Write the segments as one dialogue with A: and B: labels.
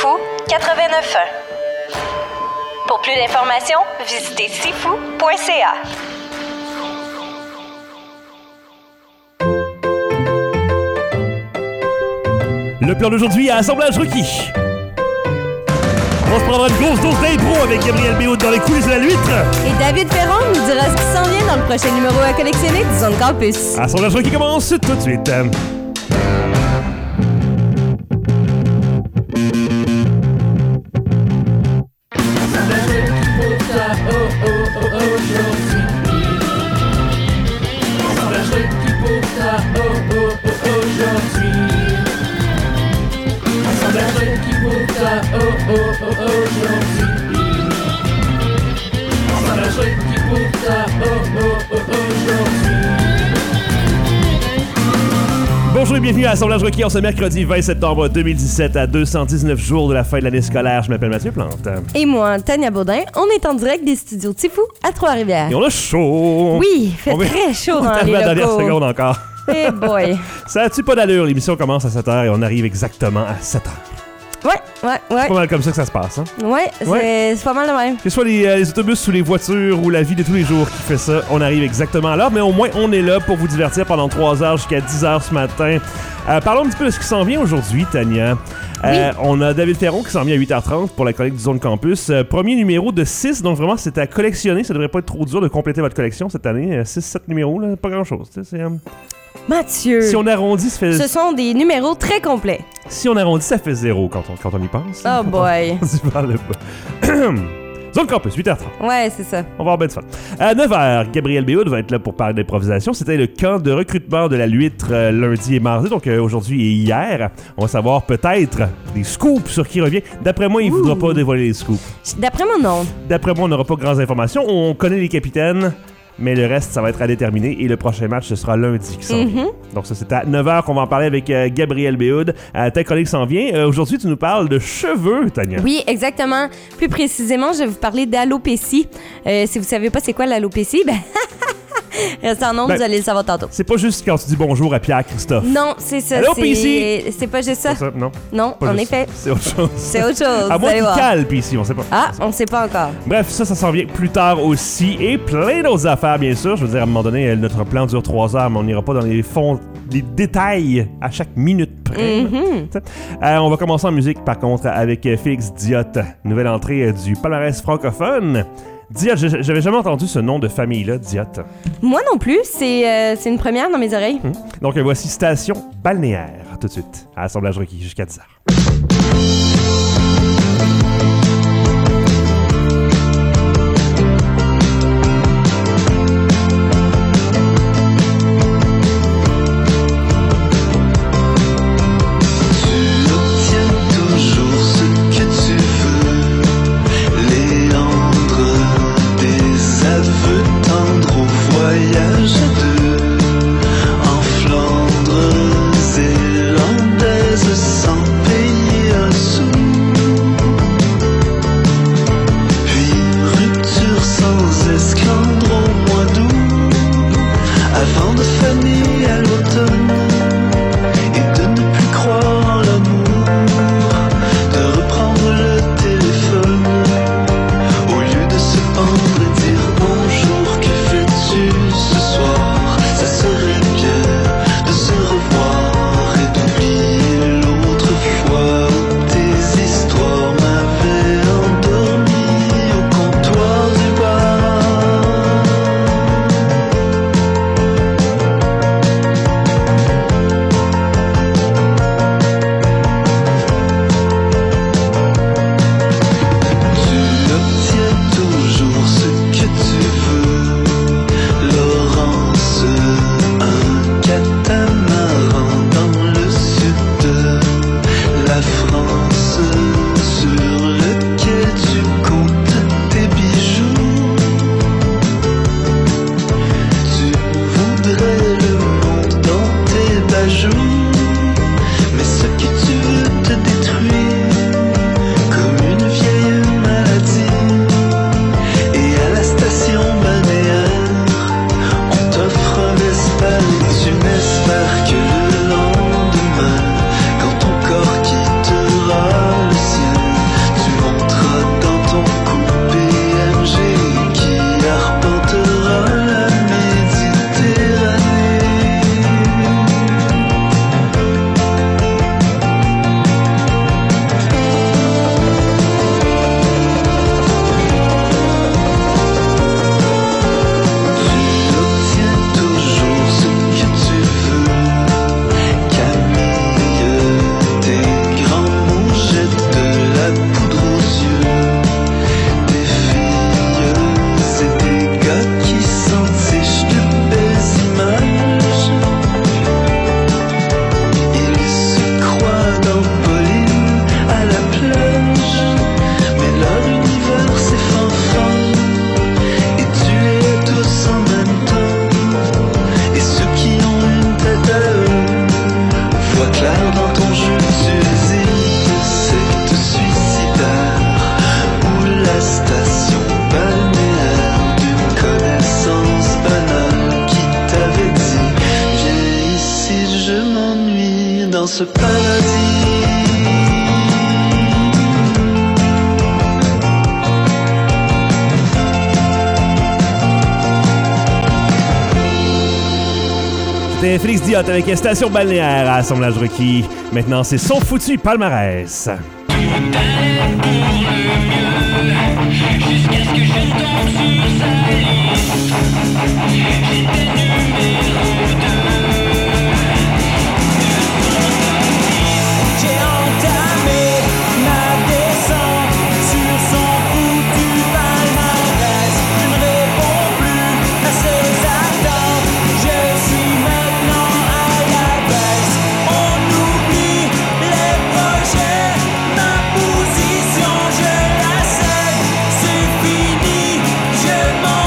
A: Fou 89.1. Pour plus d'informations, visitez sifou.ca.
B: Le plan d'aujourd'hui à Assemblage Rookie. On se prendra une grosse dose d'impro avec Gabriel Béhoud dans les coulisses de la L'Huître.
C: Et David Ferron nous dira ce qui s'en vient dans le prochain numéro à collectionner du Zone Campus.
B: Assemblage Rookie commence tout de suite. Bonjour et bienvenue à Assemblage Rookie en ce mercredi 20 septembre 2017 à 219 jours de la fin de l'année scolaire. Je m'appelle Mathieu Plante.
C: Et moi, Tania Baudin, on est en direct des studios Tifou à Trois-Rivières.
B: Et on a chaud.
C: Oui, il fait très chaud dans les
B: locaux. La dernière
C: locaux.
B: seconde encore.
C: Eh boy.
B: Ça a-tu pas d'allure? L'émission commence à 7h et on arrive exactement à 7h.
C: Ouais.
B: C'est pas mal comme ça que ça se passe, hein?
C: Ouais, c'est pas mal de même.
B: Que ce soit les autobus ou les voitures ou la vie de tous les jours qui fait ça, on arrive exactement à l'heure, mais au moins on est là pour vous divertir pendant 3 heures jusqu'à 10 heures ce matin. Parlons un petit peu de ce qui s'en vient aujourd'hui, Tania.
C: Oui.
B: On a David Ferron qui s'en vient à 8h30 pour la collecte du Zone Campus. Premier numéro de 6, donc vraiment c'est à collectionner. Ça devrait pas être trop dur de compléter votre collection cette année. 6-7 numéros, là, pas grand-chose.
C: Mathieu.
B: Si on arrondit, ça fait...
C: Ce sont des numéros très complets.
B: Si on arrondit, ça fait 0 quand on y pense.
C: Oh boy.
B: On s'y parle pas. Zone Campus, 8h30.
C: Ouais, c'est ça.
B: On va avoir bien de fun. À 9h, Gabriel Béhoud va être là pour parler d'improvisation. C'était le camp de recrutement de la L'Huître lundi et mardi, donc aujourd'hui et hier. On va savoir peut-être des scoops sur qui revient. D'après moi, il ne voudra pas dévoiler les scoops.
C: D'après moi, non.
B: D'après moi, on n'aura pas grandes informations. On connaît les capitaines, mais le reste, ça va être à déterminer. Et le prochain match, ce sera lundi qui s'en vient. Donc ça, c'est à 9h qu'on va en parler avec Gabriel Béhoud. Ta collègue s'en vient. Aujourd'hui, tu nous parles de cheveux, Tania.
C: Oui, exactement. Plus précisément, je vais vous parler d'alopécie. Si vous savez pas c'est quoi l'alopécie, ben... Restez en ondes, vous allez le savoir tantôt.
B: C'est pas juste quand tu dis bonjour à Pierre-Christophe.
C: Non, c'est ça.
B: Alopécie!
C: C'est pas juste ça.
B: Non.
C: Non,
B: Pas
C: en
B: juste
C: effet.
B: ça. C'est autre chose.
C: C'est autre chose.
B: À
C: vous
B: moins
C: allez
B: qu'il
C: voir.
B: cale, puis ici, on sait pas.
C: Ah, on sait pas encore.
B: Bref, ça s'en vient plus tard aussi. Et plein d'autres affaires, bien sûr. Je veux dire, à un moment donné, notre plan dure 3 heures, mais on n'ira pas dans les fonds, les détails à chaque minute près. On va commencer en musique, par contre, avec Félix Diot. Nouvelle entrée du palmarès francophone. Diot, j'avais jamais entendu ce nom de famille-là, Diot.
C: Moi non plus, c'est une première dans mes oreilles.
B: Donc voici Station Balnéaire, tout de suite, à Assemblage Requis, jusqu'à 10h.
D: Zélandaise sans payer un sou. ce paradis.
B: C'était Félix Diot avec Station Balnéaire à Assemblage Requis. Maintenant, c'est son foutu palmarès.
E: Jusqu'à ce que je tombe sur sa liste. J'étais numéro 2. J'ai entamé ma descente sur son foutu palmarès. Je ne réponds plus à ses attentes. Je suis maintenant à la baisse. On oublie les projets. Ma position, je la cède. C'est fini, je m'en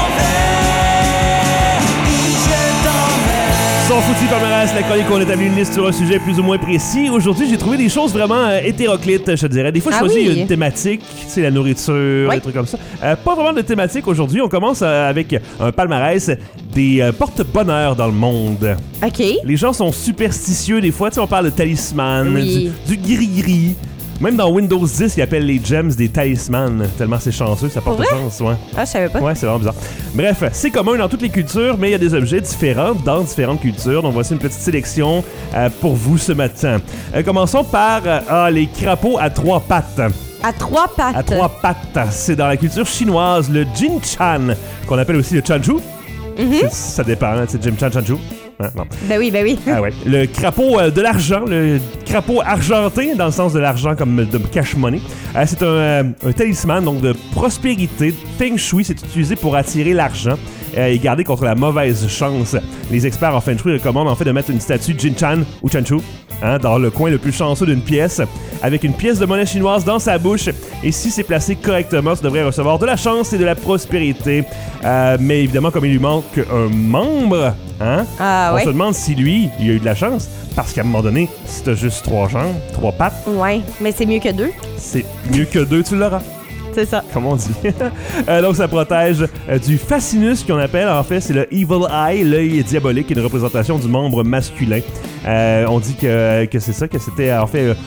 E: vais. Et je t'emmène.
B: Son foutu palmarès, la chronique, on établit une liste sur un sujet plus ou moins précis. Aujourd'hui, j'ai trouvé des choses vraiment hétéroclites, je te dirais. Des fois, je choisis une thématique, tu sais, la nourriture, des trucs comme ça. Pas vraiment de thématique aujourd'hui. On commence avec un palmarès des porte-bonheur dans le monde.
C: OK.
B: Les gens sont superstitieux des fois. Tu sais, on parle de talisman,
C: Oui.
B: du gris-gris. Même dans Windows 10, ils appellent les gems des talismans. Tellement c'est chanceux, ça porte chance, ouais.
C: Ah, je savais pas.
B: Ouais, c'est vraiment bizarre. Bref, c'est commun dans toutes les cultures, mais il y a des objets différents dans différentes cultures. Donc voici une petite sélection pour vous ce matin. Commençons par les crapauds à 3 pattes.
C: À 3 pattes.
B: À 3 pattes. C'est dans la culture chinoise, le Jin Chan, qu'on appelle aussi le Chanchu. Ça dépend, hein, c'est Jin Chan Chanchu. Hein, non.
C: Ben oui, ben oui.
B: Ah ouais. Le crapaud de l'argent, le crapaud argenté, dans le sens de l'argent comme de cash-money. C'est un talisman donc de prospérité. Feng Shui, c'est utilisé pour attirer l'argent et garder contre la mauvaise chance. Les experts en Feng Shui recommandent en fait de mettre une statue Jin Chan ou Chanchu dans le coin le plus chanceux d'une pièce, avec une pièce de monnaie chinoise dans sa bouche. Et si c'est placé correctement, ça devrait recevoir de la chance et de la prospérité. Mais évidemment, comme il lui manque un membre, on se demande si lui, il a eu de la chance. Parce qu'à un moment donné, si t'as juste 3 jambes, 3 pattes...
C: Ouais, mais c'est mieux que 2.
B: C'est mieux que 2, tu l'auras.
C: C'est ça.
B: Comme on dit. Donc, ça protège du fascinus, qu'on appelle, en fait, c'est le Evil Eye, l'œil diabolique, une représentation du membre masculin. On dit que c'est ça, que c'était, en fait,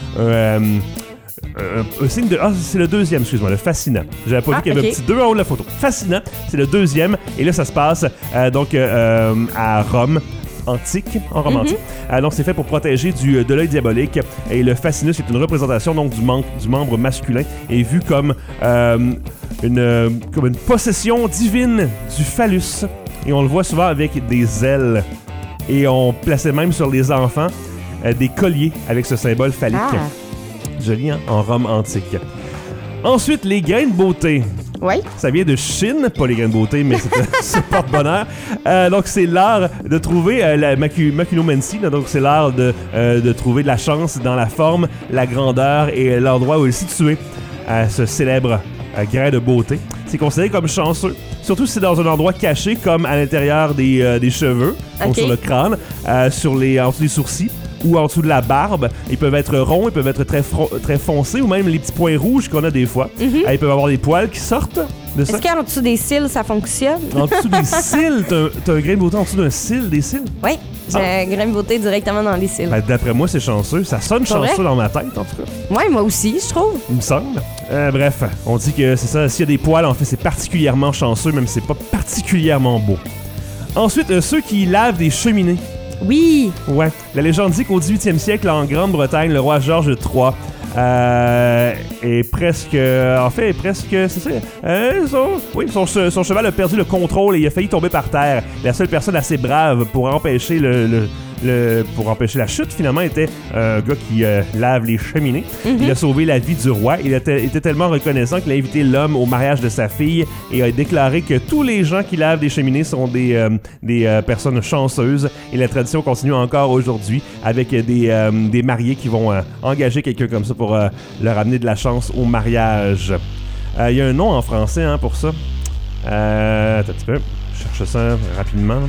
B: un signe de... Ah, c'est le deuxième, excuse-moi, le fascinant. J'avais pas vu qu'il y avait un petit 2 en haut de la photo. Fascinant, c'est le deuxième. Et là, ça se passe, à Rome. En Rome antique. Donc, c'est fait pour protéger de l'œil diabolique. Et le fascinus est une représentation donc du membre masculin et vu comme une possession divine du phallus. Et on le voit souvent avec des ailes. Et on plaçait même sur les enfants des colliers avec ce symbole phallique. Joli, hein? En Rome antique. Ensuite, les grains de beauté.
C: Oui.
B: Ça vient de Chine, pas les grains de beauté, mais c'est porte-bonheur. Donc, c'est l'art de trouver la maculomancie. Donc, c'est l'art de trouver de la chance dans la forme, la grandeur et l'endroit où est situé ce célèbre grain de beauté. C'est considéré comme chanceux. Surtout si c'est dans un endroit caché, comme à l'intérieur des cheveux, donc sur le crâne, en dessous des sourcils, ou en dessous de la barbe. Ils peuvent être ronds, ils peuvent être très foncés, ou même les petits points rouges qu'on a des fois. Ils peuvent avoir des poils qui sortent de ça.
C: Est-ce qu'en dessous des cils, ça fonctionne?
B: En dessous des cils? T'as un grain de beauté en dessous d'un cil, des cils?
C: Oui, j'ai un grain de beauté directement dans les cils.
B: Ben, d'après moi, c'est chanceux. Ça sonne chanceux dans ma tête, en tout cas.
C: Oui, moi aussi, je trouve.
B: Il me semble. Bref, on dit que c'est ça. S'il y a des poils, en fait, c'est particulièrement chanceux, même si c'est pas particulièrement beau. Ensuite, ceux qui lavent des cheminées.
C: Oui.
B: Ouais. La légende dit qu'au 18e siècle, en Grande-Bretagne, le roi George III est presque... c'est ça. Son cheval a perdu le contrôle et il a failli tomber par terre. La seule personne assez brave pour empêcher pour empêcher la chute, finalement, était un gars qui lave les cheminées. Il a sauvé la vie du roi. Il était tellement reconnaissant qu'il a invité l'homme au mariage de sa fille et a déclaré que tous les gens qui lavent des cheminées sont des personnes chanceuses. Et la tradition continue encore aujourd'hui avec des mariés qui vont engager quelqu'un comme ça pour leur amener de la chance au mariage. Il y a un nom en français pour ça. Attends un petit peu. Je cherche ça rapidement.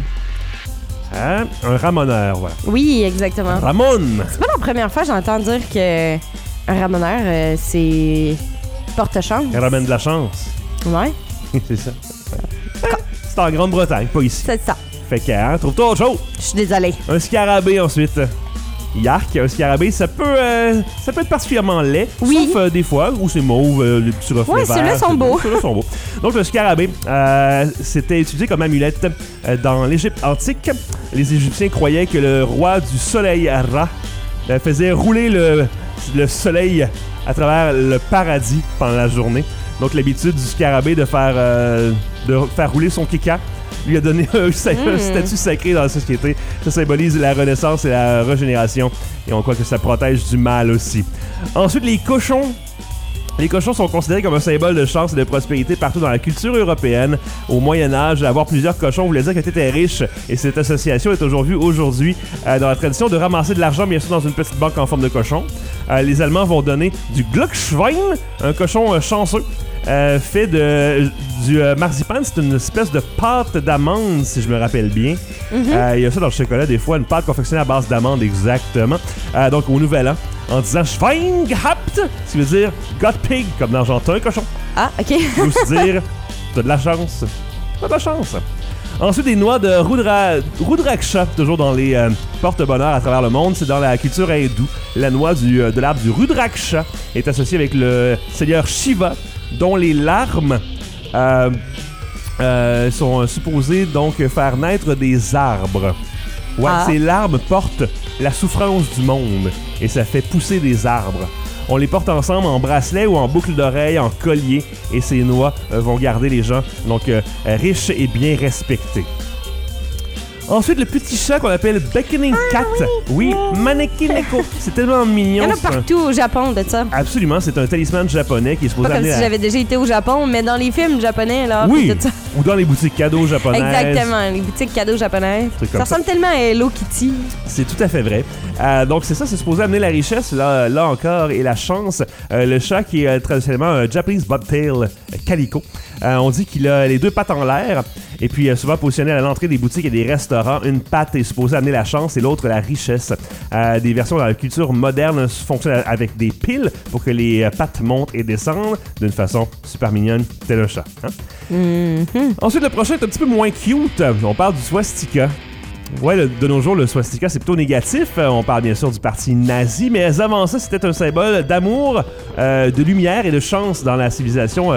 B: Un ramoneur, voilà.
C: Oui, exactement.
B: Ramon!
C: C'est pas la première fois que j'entends dire que un ramoneur, c'est porte-chance.
B: Il ramène de la chance.
C: Ouais.
B: C'est ça. C'est en Grande-Bretagne, pas ici.
C: C'est ça.
B: Fait que, trouve-toi autre chose.
C: Je suis désolée.
B: Un scarabée ensuite. Yark, un scarabée, ça peut être particulièrement laid,
C: Oui.
B: sauf des fois où c'est mauve, les petits reflets
C: Ouais,
B: verts.
C: ceux-là sont beaux.
B: Ceux-là sont beaux. Donc le scarabée, c'était utilisé comme amulette dans l'Égypte antique. Les Égyptiens croyaient que le roi du soleil, Ra, faisait rouler le soleil à travers le paradis pendant la journée. Donc l'habitude du scarabée de faire rouler son kika lui a donné un statut sacré dans la société. Ça symbolise la renaissance et la régénération. Et on croit que ça protège du mal aussi. Ensuite, les cochons. Les cochons sont considérés comme un symbole de chance et de prospérité partout dans la culture européenne. Au Moyen-Âge, avoir plusieurs cochons voulait dire que tu étais riche. Et cette association est toujours vue aujourd'hui dans la tradition de ramasser de l'argent, bien sûr, dans une petite banque en forme de cochon. Les Allemands vont donner du Glückschwein, un cochon chanceux. Fait du marzipan, c'est une espèce de pâte d'amande, si je me rappelle bien. Il y a ça dans le chocolat, des fois, une pâte confectionnée à base d'amande, exactement. Donc, au Nouvel An, en disant Schwein gehabt, ce qui veut dire got pig, comme dans genre, t'as un cochon.
C: Ah, OK.
B: Ça veut aussi dire t'as de la chance. T'as de la chance. Ensuite, des noix de Rudraksha, toujours dans les porte-bonheur à travers le monde. C'est dans la culture hindoue. La noix de l'arbre du Rudraksha est associée avec le seigneur Shiva, dont les larmes sont supposées donc faire naître des arbres. Ouais, ces larmes portent la souffrance du monde et ça fait pousser des arbres. On les porte ensemble en bracelet ou en boucle d'oreille, en collier, et ces noix vont garder les gens donc riches et bien respectés. Ensuite, le petit chat qu'on appelle Beckoning Cat. Oui, Manekineko. C'est tellement mignon.
C: Il y en a partout au Japon de ça.
B: Absolument, c'est un talisman japonais qui est supposé
C: Pas comme
B: amener
C: si j'avais déjà été au Japon, mais dans les films japonais, là.
B: Oui,
C: puis tout ça.
B: ou dans les boutiques cadeaux japonaises.
C: Exactement, les boutiques cadeaux japonaises. Ça ressemble tellement à Hello Kitty.
B: C'est tout à fait vrai. Donc c'est ça, c'est supposé amener la richesse, là encore, et la chance. Le chat qui est traditionnellement un Japanese Bobtail Calico. On dit qu'il a les deux pattes en l'air, et puis souvent positionné à l'entrée des boutiques et des restaurants. Une patte est supposée amener la chance et l'autre la richesse. Des versions dans la culture moderne fonctionnent avec des piles pour que les pattes montent et descendent d'une façon super mignonne, tel un chat. Hein? Ensuite, le prochain est un petit peu moins cute. On parle du swastika. Ouais, de nos jours, le swastika, c'est plutôt négatif. On parle bien sûr du parti nazi, mais avant ça, c'était un symbole d'amour, de lumière et de chance dans la civilisation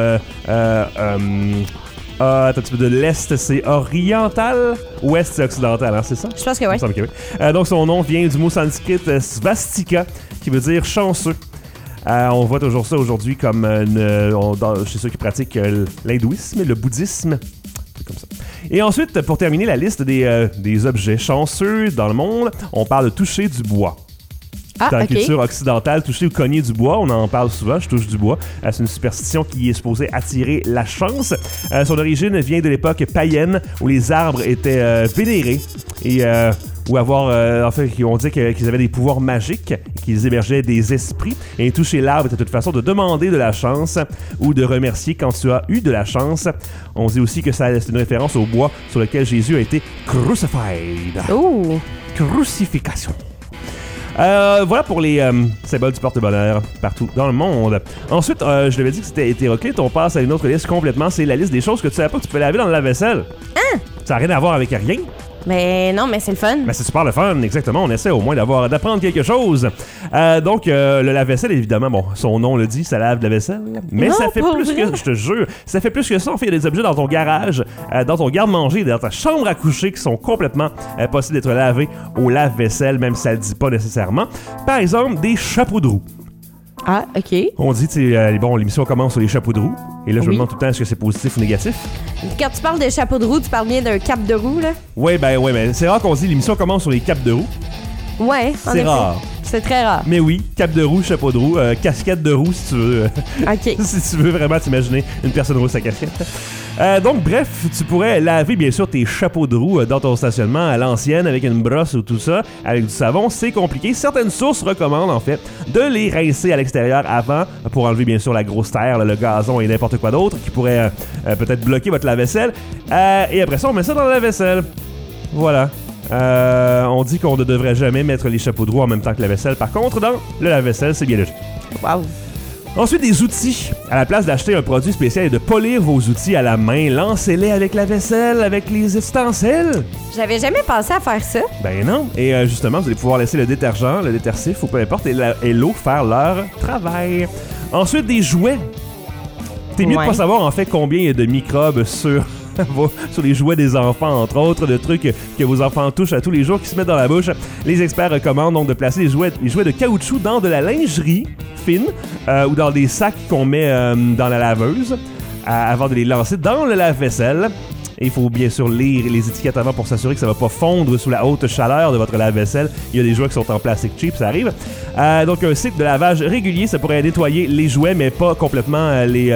B: un petit peu de l'Est, c'est oriental. Ouest, c'est occidental, hein, c'est ça?
C: Je pense que oui.
B: Donc, son nom vient du mot sanskrit swastika, qui veut dire chanceux. On voit toujours ça aujourd'hui comme chez ceux qui pratiquent l'hindouisme, le bouddhisme. Comme ça. Et ensuite, pour terminer la liste des objets chanceux dans le monde, on parle de toucher du bois. Dans la culture occidentale, toucher ou cogner du bois, on en parle souvent, je touche du bois. C'est une superstition qui est supposée attirer la chance. Son origine vient de l'époque païenne où les arbres étaient vénérés et ou avoir, en fait, on dit qu'ils avaient des pouvoirs magiques, qu'ils hébergeaient des esprits. Et toucher l'arbre était une façon de demander de la chance ou de remercier quand tu as eu de la chance. On dit aussi que c'est une référence au bois sur lequel Jésus a été crucified.
C: Oh!
B: Crucifixion. Voilà pour les symboles du porte-bonheur partout dans le monde. Ensuite, je l'avais dit que c'était hétéroclite. On passe à une autre liste complètement. C'est la liste des choses que tu savais pas que tu peux laver dans le lave-vaisselle. Hein? Ça n'a rien à voir avec rien.
C: Mais non, mais c'est le fun.
B: Mais c'est super le fun, exactement. On essaie au moins d'apprendre quelque chose. Donc, le lave-vaisselle, évidemment, bon, son nom le dit, ça lave de la vaisselle. Mais non, ça fait plus vrai. Que, je te jure, ça fait plus que ça. En fait, il y a des objets dans ton garage, dans ton garde-manger, dans ta chambre à coucher qui sont complètement possibles d'être lavés au lave-vaisselle, même si ça le dit pas nécessairement. Par exemple, des chapeaux de roue.
C: Ah, OK.
B: On dit, bon, l'émission commence sur les chapeaux de roue. Et là, je me demande tout le temps, est-ce que c'est positif ou négatif?
C: Quand tu parles de chapeau de roue, tu parles bien d'un cap de roue, là?
B: Oui, mais c'est rare qu'on dit l'émission commence sur les capes de roue.
C: Ouais,
B: c'est rare.
C: C'est très rare.
B: Mais oui, cap de roue, chapeau de roue, casquette de roue, si tu veux.
C: OK.
B: Si tu veux vraiment t'imaginer une personne rousse à casquette. Donc, bref, tu pourrais laver, bien sûr, tes chapeaux de roue dans ton stationnement à l'ancienne avec une brosse ou tout ça, avec du savon. C'est compliqué. Certaines sources recommandent, en fait, de les rincer à l'extérieur avant pour enlever, bien sûr, la grosse terre, le gazon et n'importe quoi d'autre qui pourrait peut-être bloquer votre lave-vaisselle. Et après ça, on met ça dans la lave-vaisselle. Voilà. On dit qu'on ne devrait jamais mettre les chapeaux de roue en même temps que la vaisselle. Par contre, dans le lave-vaisselle, c'est bien logique.
C: Wow.
B: Ensuite, des outils. À la place d'acheter un produit spécial et de polir vos outils à la main, lancez-les avec la vaisselle, avec les ustensiles.
C: J'avais jamais pensé à faire ça.
B: Ben non. Et justement, vous allez pouvoir laisser le détergent, le détergif ou peu importe, et l'eau faire leur travail. Ensuite, des jouets. T'es mieux de pas savoir en fait combien il y a de microbes sur les jouets des enfants, entre autres, de trucs que vos enfants touchent à tous les jours qui se mettent dans la bouche. Les experts recommandent donc de placer les jouets de caoutchouc dans de la lingerie fine ou dans des sacs qu'on met dans la laveuse avant de les lancer dans le lave-vaisselle. Et il faut bien sûr lire les étiquettes avant pour s'assurer que ça ne va pas fondre sous la haute chaleur de votre lave-vaisselle. Il y a des jouets qui sont en plastique cheap, ça arrive. Donc un cycle de lavage régulier, ça pourrait nettoyer les jouets, mais pas complètement les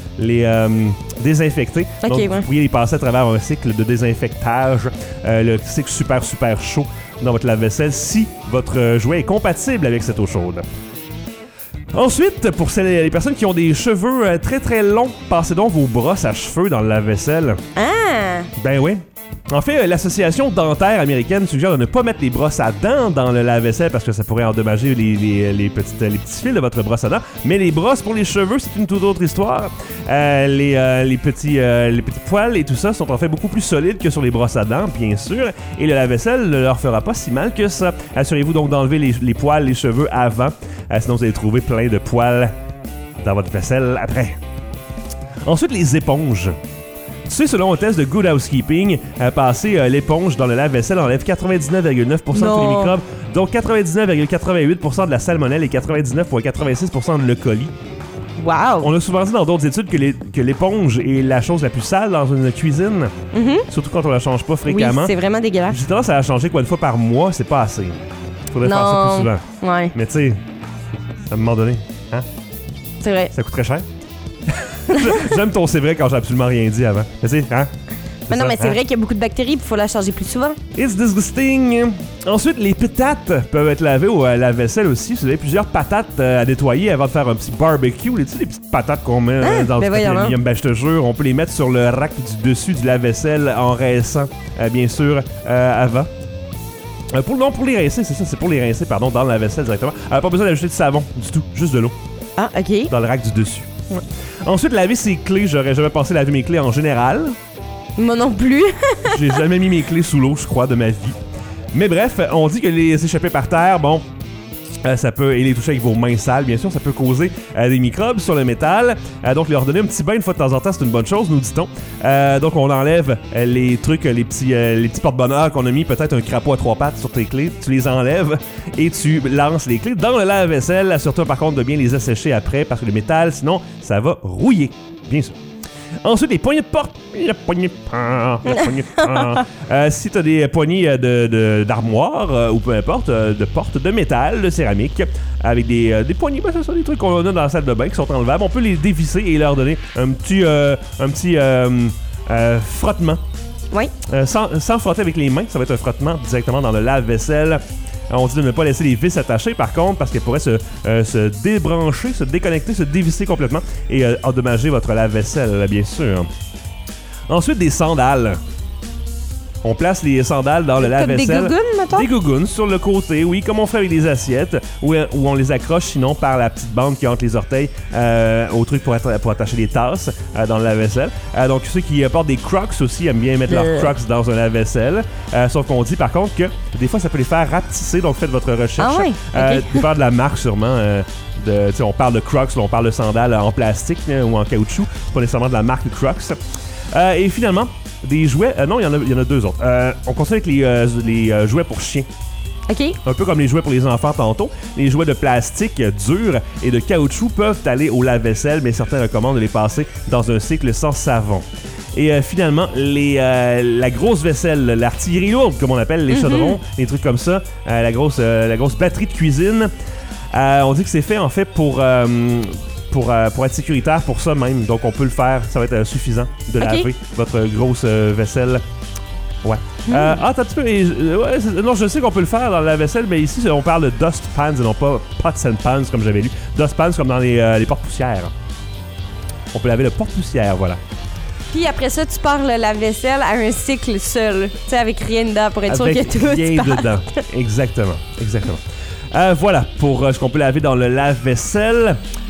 B: désinfecter.
C: Okay,
B: donc vous pourriez les passer à travers un cycle de désinfectage, le cycle super chaud dans votre lave-vaisselle si votre jouet est compatible avec cette eau chaude. Ensuite, pour les personnes qui ont des cheveux très très longs, passez donc vos brosses à cheveux dans le lave-vaisselle.
C: Ah!
B: Ben oui. En fait, l'association dentaire américaine suggère de ne pas mettre les brosses à dents dans le lave-vaisselle parce que ça pourrait endommager les petits fils de votre brosse à dents. Mais les brosses pour les cheveux, c'est une toute autre histoire. Les petits poils et tout ça sont en fait beaucoup plus solides que sur les brosses à dents, bien sûr. Et le lave-vaisselle ne leur fera pas si mal que ça. Assurez-vous donc d'enlever les poils, les cheveux avant. Sinon, vous allez trouver plein de poils dans votre vaisselle après. Ensuite, les éponges. Tu sais, selon un test de Good Housekeeping, passer l'éponge dans le lave-vaisselle enlève 99,9% de tous les microbes, donc 99,88% de la salmonelle et 99,86% de l'E. coli.
C: Wow!
B: On a souvent dit dans d'autres études que l'éponge est la chose la plus sale dans une cuisine, surtout quand on la change pas fréquemment.
C: Oui, c'est vraiment dégueulasse.
B: J'ai tendance à la changer une fois par mois, c'est pas assez. Faudrait faire ça plus souvent.
C: Ouais.
B: Mais tu sais, à un moment donné, hein?
C: C'est vrai.
B: Ça coûte très cher. J'aime ton c'est vrai quand j'ai absolument rien dit avant. Mais tu sais, hein?
C: Mais non, mais c'est vrai qu'il y a beaucoup de bactéries, il faut la changer plus souvent.
B: It's disgusting. Ensuite, les patates peuvent être lavées au lave-vaisselle aussi. Si vous avez plusieurs patates à nettoyer avant de faire un petit barbecue, tu sais, les petites patates qu'on met dans le papier aluminium, ben je te jure, on peut les mettre sur le rack du dessus du lave-vaisselle en rinçant, bien sûr, avant. Pour les rincer, c'est ça, c'est pour les rincer, pardon, dans le lave-vaisselle directement. Pas besoin d'ajouter de savon du tout, juste de l'eau.
C: Ah, ok.
B: Dans le rack du dessus. Ouais. Ensuite, laver ses clés. J'aurais jamais pensé laver mes clés en général.
C: Moi non plus.
B: J'ai jamais mis mes clés sous l'eau, je crois, de ma vie. Mais bref, on dit que les échapper par terre, bon, ça peut, et les toucher avec vos mains sales, bien sûr, ça peut causer des microbes sur le métal. Donc, leur donner un petit bain une fois de temps en temps, c'est une bonne chose, nous dit-on. Donc, on enlève les trucs, les petits porte-bonheur qu'on a mis, peut-être un crapaud à 3 pattes sur tes clés. Tu les enlèves et tu lances les clés dans le lave-vaisselle. Assure-toi, par contre, de bien les assécher après, parce que le métal, sinon, ça va rouiller, bien sûr. Ensuite, les poignées de porte. Si tu as des poignées d'armoire ou peu importe, de porte de métal, de céramique, avec des poignées, ben, ce sont des trucs qu'on a dans la salle de bain qui sont enlevables. On peut les dévisser et leur donner un petit frottement.
C: Oui.
B: Sans frotter avec les mains, ça va être un frottement directement dans le lave-vaisselle. On dit de ne pas laisser les vis attachées, par contre, parce qu'elles pourraient se débrancher, se déconnecter, se dévisser complètement et endommager votre lave-vaisselle, bien sûr. Ensuite, des sandales. On place les sandales dans le lave-vaisselle.
C: Des gougounes, mettons? Des
B: gougounes sur le côté, oui, comme on fait avec des assiettes, où on les accroche sinon par la petite bande qui est entre les orteils au truc pour attacher les tasses dans le lave-vaisselle. Donc ceux qui portent des Crocs aussi aiment bien mettre leurs Crocs dans un lave-vaisselle. Sauf qu'on dit par contre que des fois ça peut les faire rapetisser, donc faites votre recherche.
C: Ah oui? Okay.
B: Faire de la marque sûrement. On parle de Crocs, là, on parle de sandales en plastique ou en caoutchouc, pas nécessairement de la marque Crocs. Et finalement, des jouets. Non, il y en a deux autres. On continue avec les jouets pour chiens.
C: OK.
B: Un peu comme les jouets pour les enfants tantôt. Les jouets de plastique dur et de caoutchouc peuvent aller au lave-vaisselle, mais certains recommandent de les passer dans un cycle sans savon. Et finalement, la grosse vaisselle, l'artillerie lourde, comme on appelle, les chaudrons, les trucs comme ça, la grosse batterie de cuisine. On dit que c'est fait en fait pour être sécuritaire pour ça même. Donc on peut le faire, ça va être suffisant de laver votre grosse vaisselle. Ouais. T'as un petit peu. Non, je sais qu'on peut le faire dans la vaisselle, mais ici on parle de dust pans et non pas pots and pans comme j'avais lu. Dust pans comme dans les porte-poussières. On peut laver le porte-poussière, voilà.
C: Puis après ça, tu pars le lave-vaisselle à un cycle seul, tu sais, avec rien dedans pour être sûr que tout
B: rien dedans. Exactement. Voilà pour ce qu'on peut laver dans le lave-vaisselle.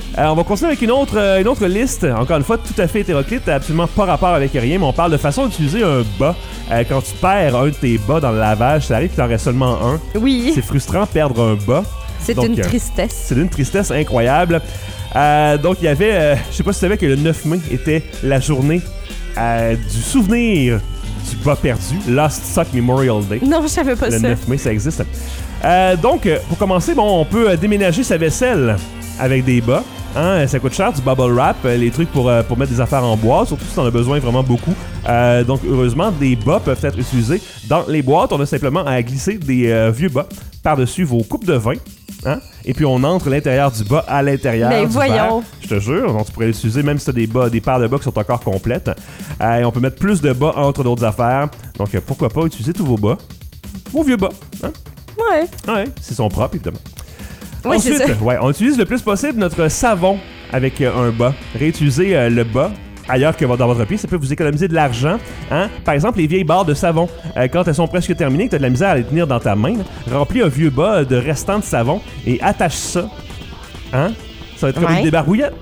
B: On va continuer avec une autre liste, encore une fois, tout à fait hétéroclite, absolument pas rapport avec rien, mais on parle de façon d'utiliser un bas. Quand tu perds un de tes bas dans le lavage, ça arrive qu'il t'en reste seulement un.
C: Oui.
B: C'est frustrant perdre un bas.
C: C'est
B: Donc,
C: une tristesse.
B: C'est une tristesse incroyable. Donc, il y avait, je sais pas si tu savais que le 9 mai était la journée du souvenir du bas perdu, Lost Sock Memorial Day.
C: Non, je savais pas
B: Le
C: ça.
B: 9 mai, ça existe. Donc, pour commencer, bon, on peut déménager sa vaisselle avec des bas. Hein, ça coûte cher, du bubble wrap, les trucs pour mettre des affaires en boîte, surtout si t'en as besoin vraiment beaucoup. Donc, heureusement, des bas peuvent être utilisés dans les boîtes. On a simplement à glisser des vieux bas par-dessus vos coupes de vin. Hein? Et puis, on entre l'intérieur du bas à l'intérieur
C: Mais
B: du
C: voyons.
B: verre. Je te jure. Donc, tu pourrais l'utiliser même si tu as des paires de bas qui sont encore complètes. Et on peut mettre plus de bas entre d'autres affaires. Donc, pourquoi pas utiliser tous vos bas. Vos vieux bas. Hein?
C: Ouais.
B: Ouais, s'ils sont propres, évidemment.
C: Oui, c'est
B: Ensuite,
C: ça.
B: ouais, on utilise le plus possible notre savon avec un bas. Réutiliser le bas ailleurs que dans votre pied, ça peut vous économiser de l'argent. Hein? Par exemple, les vieilles barres de savon, quand elles sont presque terminées, que tu as de la misère à les tenir dans ta main, remplis un vieux bas de restant de savon et attache ça. Hein? Ça va être comme une débarbouillette.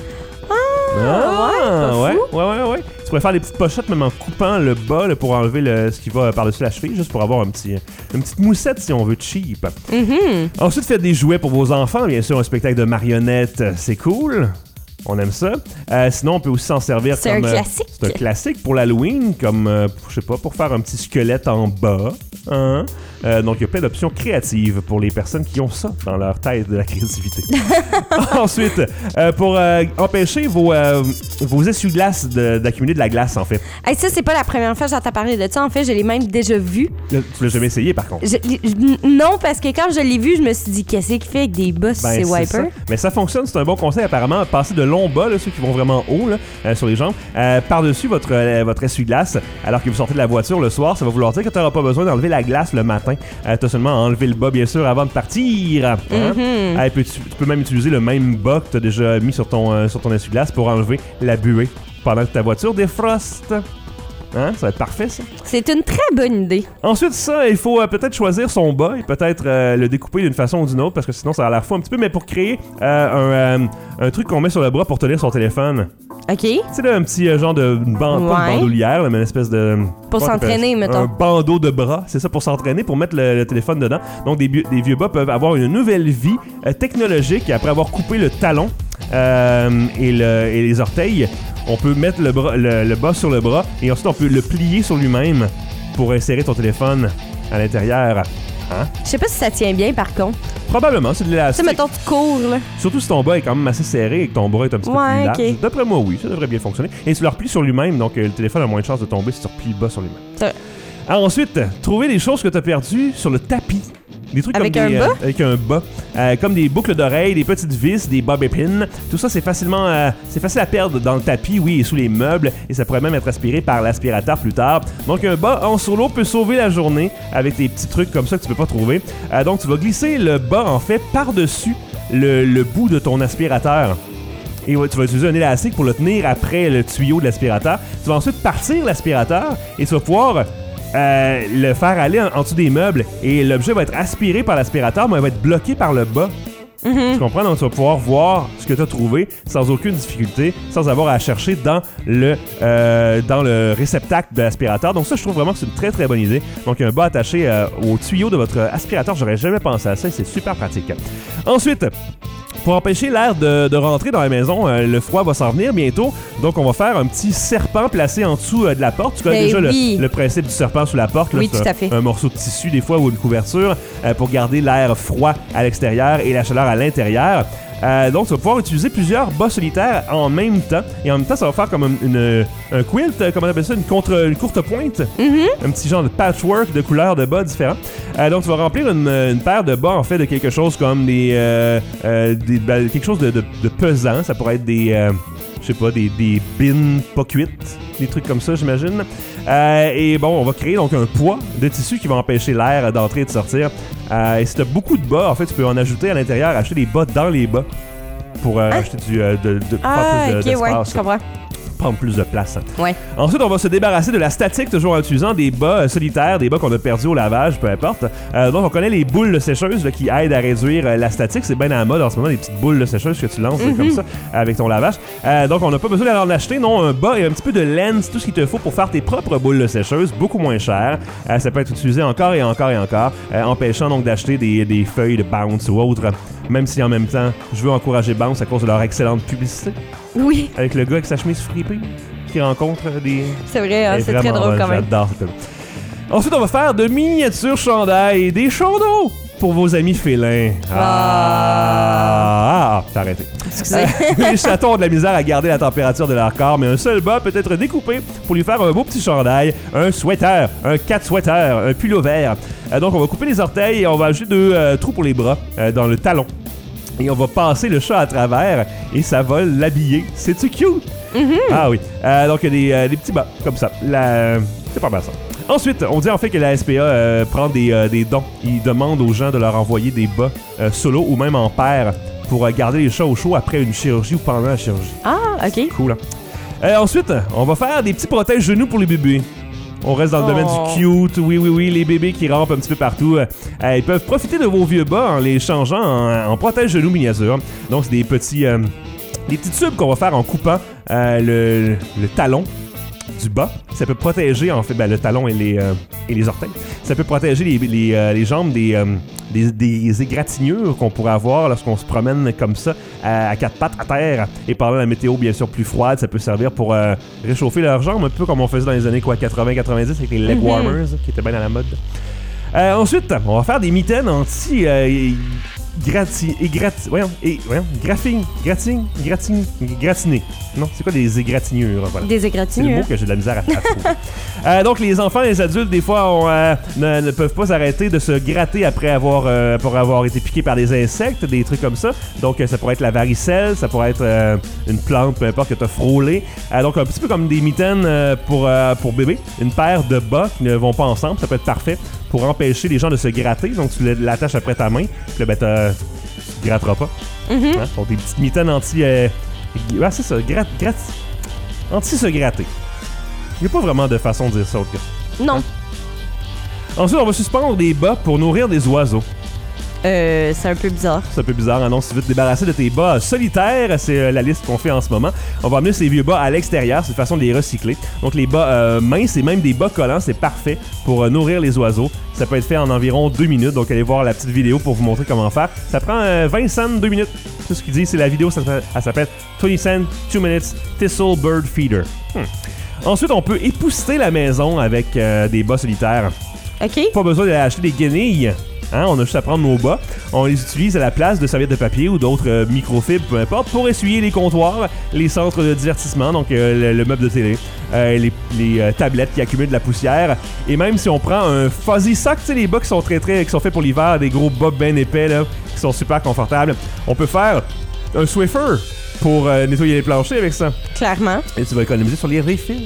B: Ouais. Tu pourrais faire des petites pochettes même en coupant le bas là, pour enlever ce qui va par-dessus la cheville, juste pour avoir une petite moussette si on veut cheap. Ensuite, faites des jouets pour vos enfants, bien sûr, un spectacle de marionnettes, c'est cool. On aime ça. Sinon, on peut aussi s'en servir
C: C'est
B: comme...
C: un classique.
B: C'est un classique pour l'Halloween, comme, je sais pas, pour faire un petit squelette en bas. Hein? Donc, il y a plein d'options créatives pour les personnes qui ont ça dans leur tête de la créativité. Ensuite, pour empêcher vos essuie-glaces d'accumuler de la glace, en fait.
C: Hey, ça, c'est pas la première fois que j'entends parler de ça. En fait, je l'ai même déjà vu.
B: Tu l'as jamais essayé, par contre.
C: Non, parce que quand je l'ai vu, je me suis dit, qu'est-ce qu'il fait avec des bas sur ses wipers?
B: Ça. Mais ça fonctionne, c'est un bon conseil, apparemment. Passer de longs bas, là, ceux qui vont vraiment haut là, sur les jambes, par-dessus votre essuie-glace, alors que vous sortez de la voiture le soir, ça va vouloir dire que tu n'auras pas besoin d'enlever la glace le matin. Tu as seulement à enlever le bas, bien sûr, avant de partir. Hein? Tu peux même utiliser le même bas que tu as déjà mis sur ton essuie-glace pour enlever la buée pendant que ta voiture défroste. Hein? Ça va être parfait, ça.
C: C'est une très bonne idée.
B: Ensuite, ça, il faut peut-être choisir son bas et peut-être le découper d'une façon ou d'une autre parce que sinon, ça a l'air fou un petit peu. Mais pour créer un truc qu'on met sur le bras pour tenir son téléphone.
C: OK.
B: Tu sais, là, un petit genre de pas de bandoulière, mais une espèce de...
C: Pour s'entraîner, mettons.
B: Un bandeau de bras, c'est ça, pour s'entraîner, pour mettre le téléphone dedans. Donc, des vieux bas peuvent avoir une nouvelle vie technologique après avoir coupé le talon et les orteils. On peut mettre le bas sur le bras et ensuite on peut le plier sur lui-même pour insérer ton téléphone à l'intérieur. Hein?
C: Je sais pas si ça tient bien, par contre.
B: Probablement, c'est de
C: Tu
B: l'élastique.
C: sais, mettons, tu cours, là.
B: Surtout si ton bas est quand même assez serré et que ton bras est un petit peu plus large.
C: OK.
B: D'après moi, oui, ça devrait bien fonctionner. Et tu le replies sur lui-même, donc le téléphone a moins de chances de tomber si tu replies le bas sur lui-même.
C: C'est vrai.
B: Alors ensuite, trouver des choses que tu as perdues sur le tapis. Des trucs
C: avec
B: comme
C: avec
B: un bas, comme des boucles d'oreilles, des petites vis, des bobby pins. Tout ça, c'est facile à perdre dans le tapis, oui, et sous les meubles, et ça pourrait même être aspiré par l'aspirateur plus tard. Donc un bas en solo peut sauver la journée avec des petits trucs comme ça que tu peux pas trouver. Donc tu vas glisser le bas en fait par-dessus le bout de ton aspirateur. Et ouais, tu vas utiliser un élastique pour le tenir après le tuyau de l'aspirateur. Tu vas ensuite partir l'aspirateur et tu vas pouvoir le faire aller en dessous des meubles et l'objet va être aspiré par l'aspirateur, mais il va être bloqué par le bas. Tu comprends? Donc, tu vas pouvoir voir ce que tu as trouvé sans aucune difficulté, sans avoir à chercher dans le réceptacle de l'aspirateur. Donc, ça, je trouve vraiment que c'est une très, très bonne idée. Donc, un bas attaché au tuyau de votre aspirateur, j'aurais jamais pensé à ça. C'est super pratique. Ensuite, pour empêcher l'air de rentrer dans la maison, le froid va s'en venir bientôt. Donc, on va faire un petit serpent placé en dessous de la porte. Tu connais déjà le principe du serpent sous la porte. Là,
C: oui, tout à fait.
B: Un morceau de tissu, des fois, ou une couverture pour garder l'air froid à l'extérieur et la chaleur à l'intérieur. Donc, tu vas pouvoir utiliser plusieurs bas solitaires en même temps. Et en même temps, ça va faire comme un quilt, comment on appelle ça, une courte pointe. Un petit genre de patchwork de couleurs de bas différents. Donc, tu vas remplir une paire de bas, en fait, de quelque chose comme quelque chose de pesant. Ça pourrait être des bines pas cuites, des trucs comme ça, j'imagine. Et bon, on va créer donc un poids de tissu qui va empêcher l'air d'entrer et de sortir. Et si tu as beaucoup de bas, en fait, tu peux en ajouter à l'intérieur, acheter des bas dans les bas pour acheter faire plus d'espace.
C: Ouais, je comprends.
B: prendre plus de place.
C: Ouais.
B: Ensuite, on va se débarrasser de la statique, toujours en utilisant des bas solitaires, des bas qu'on a perdus au lavage, peu importe. Donc, on connaît les boules sécheuses là, qui aident à réduire la statique. C'est bien à la mode en ce moment, les petites boules sécheuses que tu lances comme ça avec ton lavage. Donc, on n'a pas besoin d'en acheter. Non, un bas et un petit peu de laine, c'est tout ce qu'il te faut pour faire tes propres boules sécheuses, beaucoup moins cher. Ça peut être utilisé encore et encore et encore, empêchant donc d'acheter des feuilles de Bounce ou autre. Même si en même temps, je veux encourager Bounce à cause de leur excellente publicité.
C: Oui.
B: Avec le gars avec sa chemise fripée qui rencontre des...
C: C'est vrai, hein, c'est très
B: vraiment
C: drôle quand même.
B: J'adore cette pub. Ensuite, on va faire de miniatures chandails, des chandails pour vos amis félins. T'as arrêté. Les chatons ont de la misère à garder la température de leur corps, mais un seul bas peut être découpé pour lui faire un beau petit chandail, un sweater, un cat sweater, un pullover. Donc, on va couper les orteils et on va ajouter 2 trous pour les bras dans le talon. Et on va passer le chat à travers et ça va l'habiller. C'est-tu cute? Ah oui. Donc, il y a des petits bas comme ça. C'est pas mal ça. Ensuite, on dit en fait que la SPA prend des dons. Ils demandent aux gens de leur envoyer des bas solo ou même en paire pour garder les chats au chaud après une chirurgie ou pendant la chirurgie.
C: Ah, OK.
B: Cool. Ensuite, on va faire des petits protège-genoux pour les bébés. On reste dans le domaine du cute. Oui, les bébés qui rampent un petit peu partout. Ils peuvent profiter de vos vieux bas en les changeant en protège-genoux miniature. Donc, c'est des petits tubes qu'on va faire en coupant le talon du bas. Ça peut protéger, en fait, le talon et les orteils. Ça peut protéger les jambes des égratignures qu'on pourrait avoir lorsqu'on se promène comme ça à 4 pattes à terre. Et pendant la météo, bien sûr, plus froide, ça peut servir pour réchauffer leurs jambes, un peu comme on faisait dans les années 80-90 avec les leg warmers qui étaient bien à la mode. Ensuite, on va faire des mitaines gratinées. Non, c'est quoi des égratignures? Voilà.
C: Des
B: C'est le
C: égratignures.
B: mot que j'ai de la misère à trouver. Donc, les enfants et les adultes, des fois, ne peuvent pas s'arrêter de se gratter après pour avoir été piqués par des insectes, des trucs comme ça. Donc, ça pourrait être la varicelle, ça pourrait être une plante, peu importe, que tu as frôlé. Donc, un petit peu comme des mitaines pour bébé. Une paire de bas qui ne vont pas ensemble, ça peut être parfait pour empêcher les gens de se gratter. Donc, tu l'attaches après ta main, puis là, tu te gratteras pas. Hein? Donc, des petites mitaines c'est ça, anti-se gratter. Il n'y a pas vraiment de façon de dire ça autre que.
C: Non.
B: Ensuite, on va suspendre des bas pour nourrir des oiseaux.
C: C'est un peu bizarre.
B: C'est un peu bizarre, hein? Non, si tu veux te débarrasser de tes bas solitaires, c'est la liste qu'on fait en ce moment. On va amener ces vieux bas à l'extérieur, c'est une façon de les recycler. Donc les bas minces et même des bas collants, c'est parfait pour nourrir les oiseaux. Ça peut être fait en environ 2 minutes, donc allez voir la petite vidéo pour vous montrer comment faire. Ça prend 20 cents, 2 minutes. C'est ce qu'il dit, c'est la vidéo, elle s'appelle 20 cents, 2 minutes, Thistle Bird Feeder. Ensuite, on peut épousseter la maison avec des bas solitaires.
C: OK.
B: Pas besoin d'acheter des guenilles. Hein, on a juste à prendre nos bas. On les utilise à la place de serviettes de papier ou d'autres microfibres, peu importe, pour essuyer les comptoirs, les centres de divertissement, donc le meuble de télé, les tablettes qui accumulent de la poussière. Et même si on prend un fuzzy sock, tu sais, les bas qui sont qui sont faits pour l'hiver, des gros bas bien épais, là, qui sont super confortables, on peut faire un Swiffer pour nettoyer les planchers avec ça.
C: Clairement.
B: Et tu vas économiser sur les refills.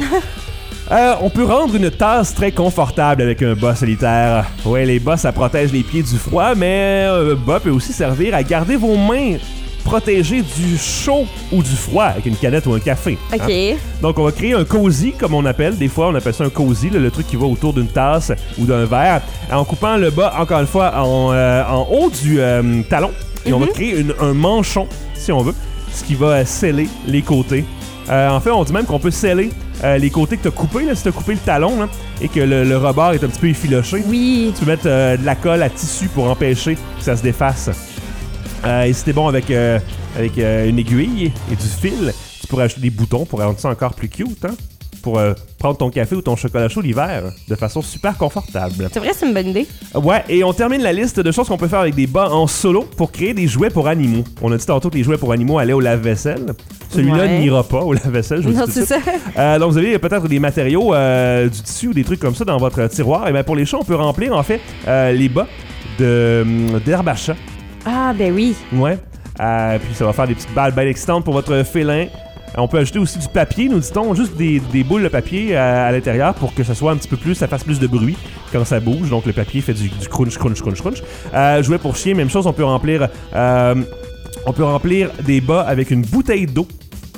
B: On peut rendre une tasse très confortable avec un bas solitaire. Ouais, les bas, ça protège les pieds du froid, mais un bas peut aussi servir à garder vos mains protégées du chaud ou du froid avec une canette ou un café.
C: OK.
B: Hein? Donc, on va créer un cosy, comme on appelle. Des fois, on appelle ça un cosy, le truc qui va autour d'une tasse ou d'un verre, en coupant le bas, encore une fois, en haut du talon. Et on va créer un manchon, si on veut, ce qui va sceller les côtés. En fait, on dit même qu'on peut sceller les côtés que tu as coupés, si tu as coupé le talon là, et que le rebord est un petit peu effiloché.
C: Oui.
B: Tu peux mettre de la colle à tissu pour empêcher que ça se défasse. Et si t'es bon avec une aiguille et du fil, tu pourrais acheter des boutons pour rendre ça encore plus cute, hein? Pour prendre ton café ou ton chocolat chaud l'hiver de façon super confortable.
C: C'est vrai, c'est une bonne idée.
B: Ouais, et on termine la liste de choses qu'on peut faire avec des bas en solo pour créer des jouets pour animaux. On a dit tantôt que les jouets pour animaux allaient au lave-vaisselle. Celui-là n'ira pas au lave-vaisselle, je vous dis
C: Non,
B: tout
C: c'est
B: ça.
C: ça.
B: Donc vous avez peut-être des matériaux, du tissu ou des trucs comme ça dans votre tiroir. Et bien pour les chats, on peut remplir en fait les bas d'herbe à chat.
C: Ah, ben oui.
B: Ouais. Puis ça va faire des petites balles bien excitantes pour votre félin. On peut ajouter aussi du papier, nous dit-on, juste des boules de papier à l'intérieur pour que ça soit un petit peu plus, ça fasse plus de bruit quand ça bouge. Donc le papier fait du crunch, crunch, crunch, crunch. Jouet pour chien, même chose, on peut remplir des bas avec une bouteille d'eau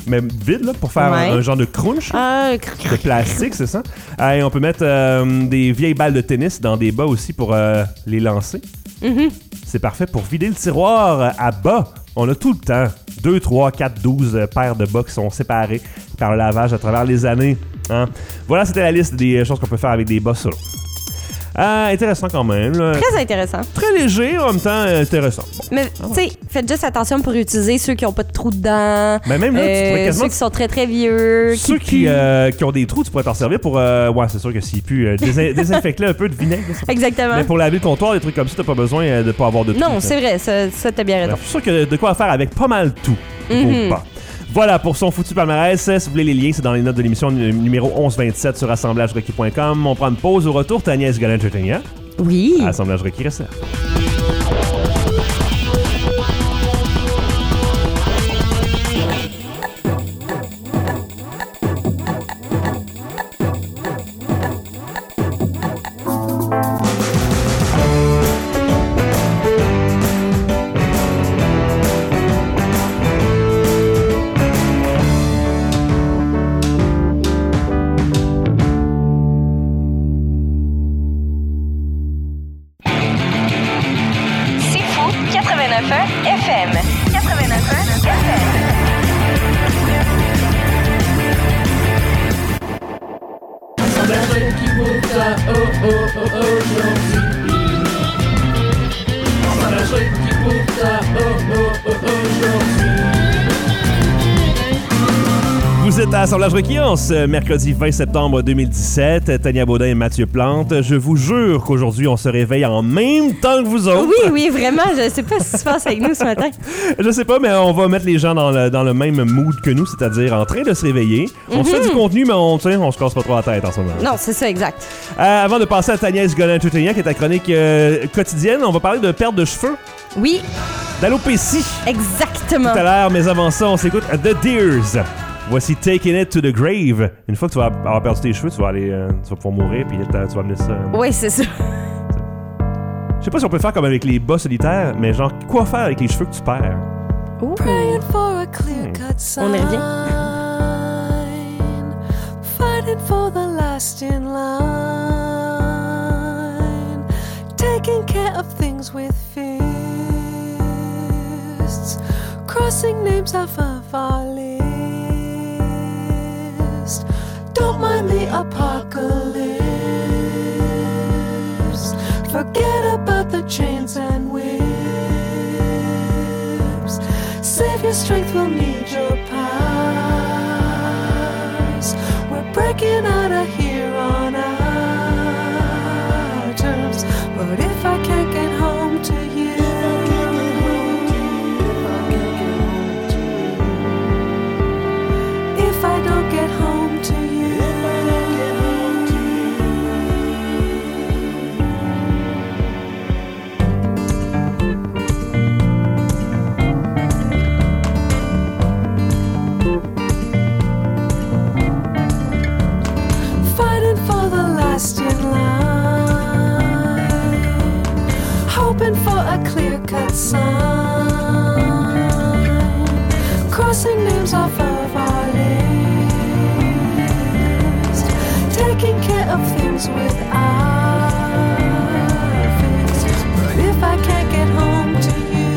B: mais vide, là, pour faire
C: Ouais.
B: un genre de crunch. Là. De plastique, c'est ça. Et on peut mettre des vieilles balles de tennis dans des bas aussi pour les lancer. C'est parfait pour vider le tiroir à bas. On a tout le temps 2, 3, 4, 12 paires de bas qui sont séparés par le lavage à travers les années. Hein? Voilà, c'était la liste des choses qu'on peut faire avec des bas sur l'eau. Intéressant quand même. Là.
C: Très intéressant.
B: Très léger, en même temps intéressant. Bon.
C: Mais, tu sais, faites juste attention pour utiliser ceux qui n'ont pas de trous dedans.
B: Mais même là, tu pourrais quasiment...
C: Ceux qui sont très, très vieux.
B: Ceux qui ont des trous, tu pourrais t'en servir pour... ouais, c'est sûr que s'il pue, désinfecter un peu de vinaigre.
C: Exactement.
B: Mais pour laver le comptoir, des trucs comme ça, t'as pas besoin de pas avoir de trous.
C: Non, c'est vrai. Ça t'as bien raison.
B: Je suis sûr que de quoi faire avec pas mal tout. Faut pas. Voilà pour son foutu palmarès. Si vous voulez les liens, c'est dans les notes de l'émission numéro 1127 sur assemblagerequis.com. On prend une pause. Au retour, t'as Agnès Gallin-Turtignan.
C: Oui.
B: Assemblage Requis reste là.
A: FM. 89.1 FM.
B: Vous êtes à Assemblage Requis en ce mercredi 20 septembre 2017. Tania Baudin et Mathieu Plante. Je vous jure qu'aujourd'hui, on se réveille en même temps que vous autres.
C: Oui, oui, vraiment. Je sais pas ce qui se passe avec nous ce matin.
B: Je sais pas, mais on va mettre les gens dans le même mood que nous, c'est-à-dire en train de se réveiller. On se fait du contenu, mais on se casse pas trop la tête en ce moment.
C: Non, c'est ça, exact.
B: Avant de passer à Agnès Gallin-Turtignan, qui est ta chronique quotidienne, on va parler de perte de cheveux,
C: Oui,
B: d'alopécie.
C: Exactement.
B: Tout à l'heure, mais avant ça, on s'écoute The Deers. Voici Taking It to the Grave. Une fois que tu vas avoir perdu tes cheveux, tu vas pouvoir mourir, puis tu vas amener ça.
C: Oui, c'est ça.
B: Je sais pas si on peut faire comme avec les bas solitaires, mais genre, quoi faire avec les cheveux que tu perds?
D: Praying for a clear-cut sign.
C: On y revient.
D: Fighting for the last in line. Taking care of things with fists. Crossing names off of our list. Don't mind the apocalypse. Forget about the chains and whips. Save your strength, we'll need your powers. We're breaking out of here on our terms. But if I can't get home to you, if I don't get home to you, fighting for the last in line, hoping for a clear-cut sign, crossing names off of our list, taking care of things with our fists. But if I can't get home to you,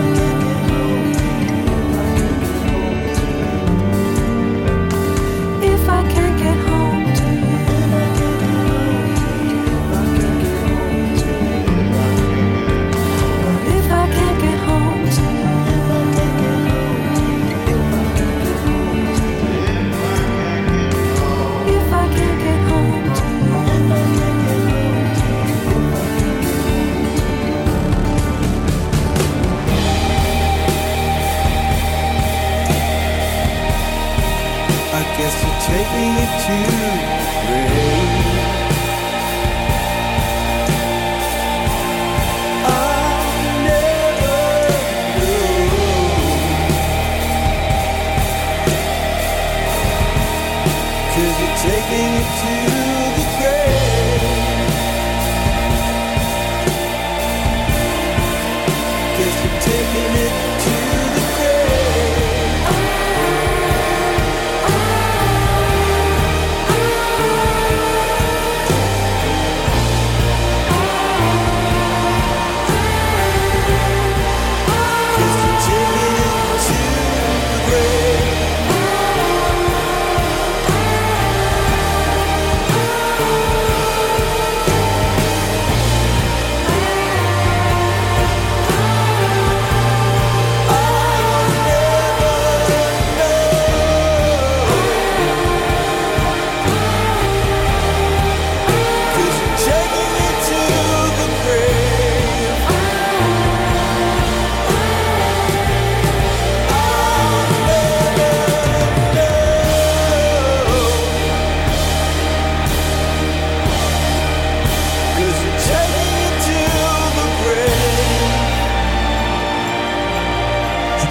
D: if I can't get home to you, but if I can't get home to you, if I can't get home to
F: I guess you're taking it to the grave. I'll never know, 'cause you're taking it to the grave. Guess you're taking it to the grave.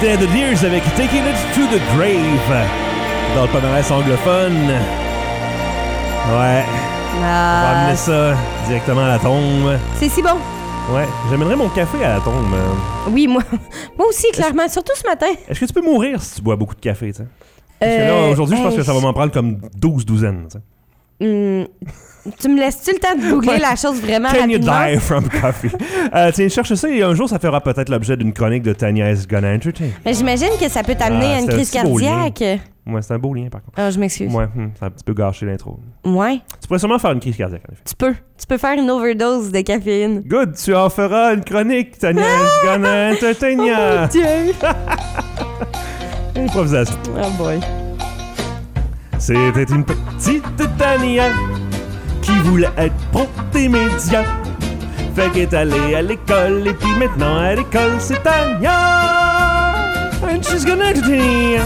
B: C'était The Deers avec Taking It to the Grave dans le palmarès anglophone. Ouais, on va amener ça directement à la tombe.
C: C'est si bon.
B: Ouais, j'amènerais mon café à la tombe.
C: Oui, moi aussi, clairement. Surtout ce matin.
B: Est-ce que tu peux mourir si tu bois beaucoup de café, tu sais? Parce que là, aujourd'hui, je pense que ça va m'en prendre comme 12 douzaines, tu sais.
C: Tu me laisses-tu le temps de googler la chose vraiment
B: Can you
C: rapidement?
B: die from coffee? Tiens, cherche ça et un jour, ça fera peut-être l'objet d'une chronique de Tanya's Gonna Entertain.
C: Mais j'imagine que ça peut t'amener à une
B: c'est un
C: crise
B: petit beau
C: cardiaque.
B: Ouais, c'est un beau lien, par contre.
C: Ah, je m'excuse.
B: Ouais, ça a un petit peu gâché l'intro.
C: Ouais.
B: Tu pourrais sûrement faire une crise cardiaque, en effet.
C: Tu peux faire une overdose de caféine.
B: Good, tu en feras une chronique, Tanya's Gonna Entertain.
C: Oh mon Dieu!
B: Improvisation.
C: Oh boy.
B: C'était une petite Tania qui voulait être pro des médias. Fait qu'elle est allée à l'école et puis maintenant à l'école c'est Tania. And she's gonna entertain.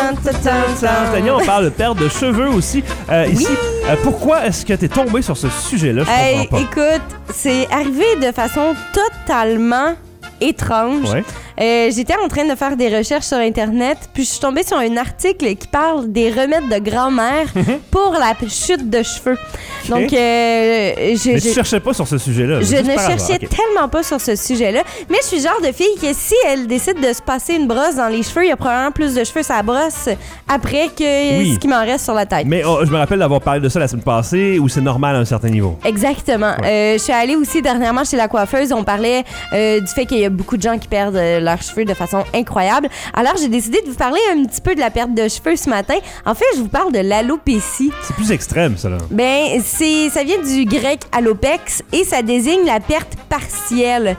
B: Tania, on parle de perte de cheveux aussi. Ici, pourquoi est-ce que t'es tombé sur ce sujet-là? Je comprends pas.
C: Écoute, c'est arrivé de façon totalement étrange.
B: Ouais.
C: J'étais en train de faire des recherches sur Internet, puis je suis tombée sur un article qui parle des remèdes de grand-mère pour la chute de cheveux. Donc,
B: Mais tu cherchais pas sur ce sujet-là.
C: je
B: juste
C: ne
B: par hasard.
C: cherchais
B: Ok.
C: tellement pas sur ce sujet-là, mais je suis le genre de fille que si elle décide de se passer une brosse dans les cheveux, il y a probablement plus de cheveux sur la brosse après que
B: Oui.
C: ce qui m'en reste sur la tête.
B: Mais je me rappelle d'avoir parlé de ça la semaine passée où c'est normal à un certain niveau.
C: Exactement. Je suis allée aussi dernièrement chez la coiffeuse. On parlait du fait qu'il y a beaucoup de gens qui perdent leurs cheveux de façon incroyable. Alors, j'ai décidé de vous parler un petit peu de la perte de cheveux ce matin. En fait, je vous parle de l'alopécie.
B: C'est plus extrême, ça, là.
C: Ben, ça vient du grec alopex et ça désigne la perte partielle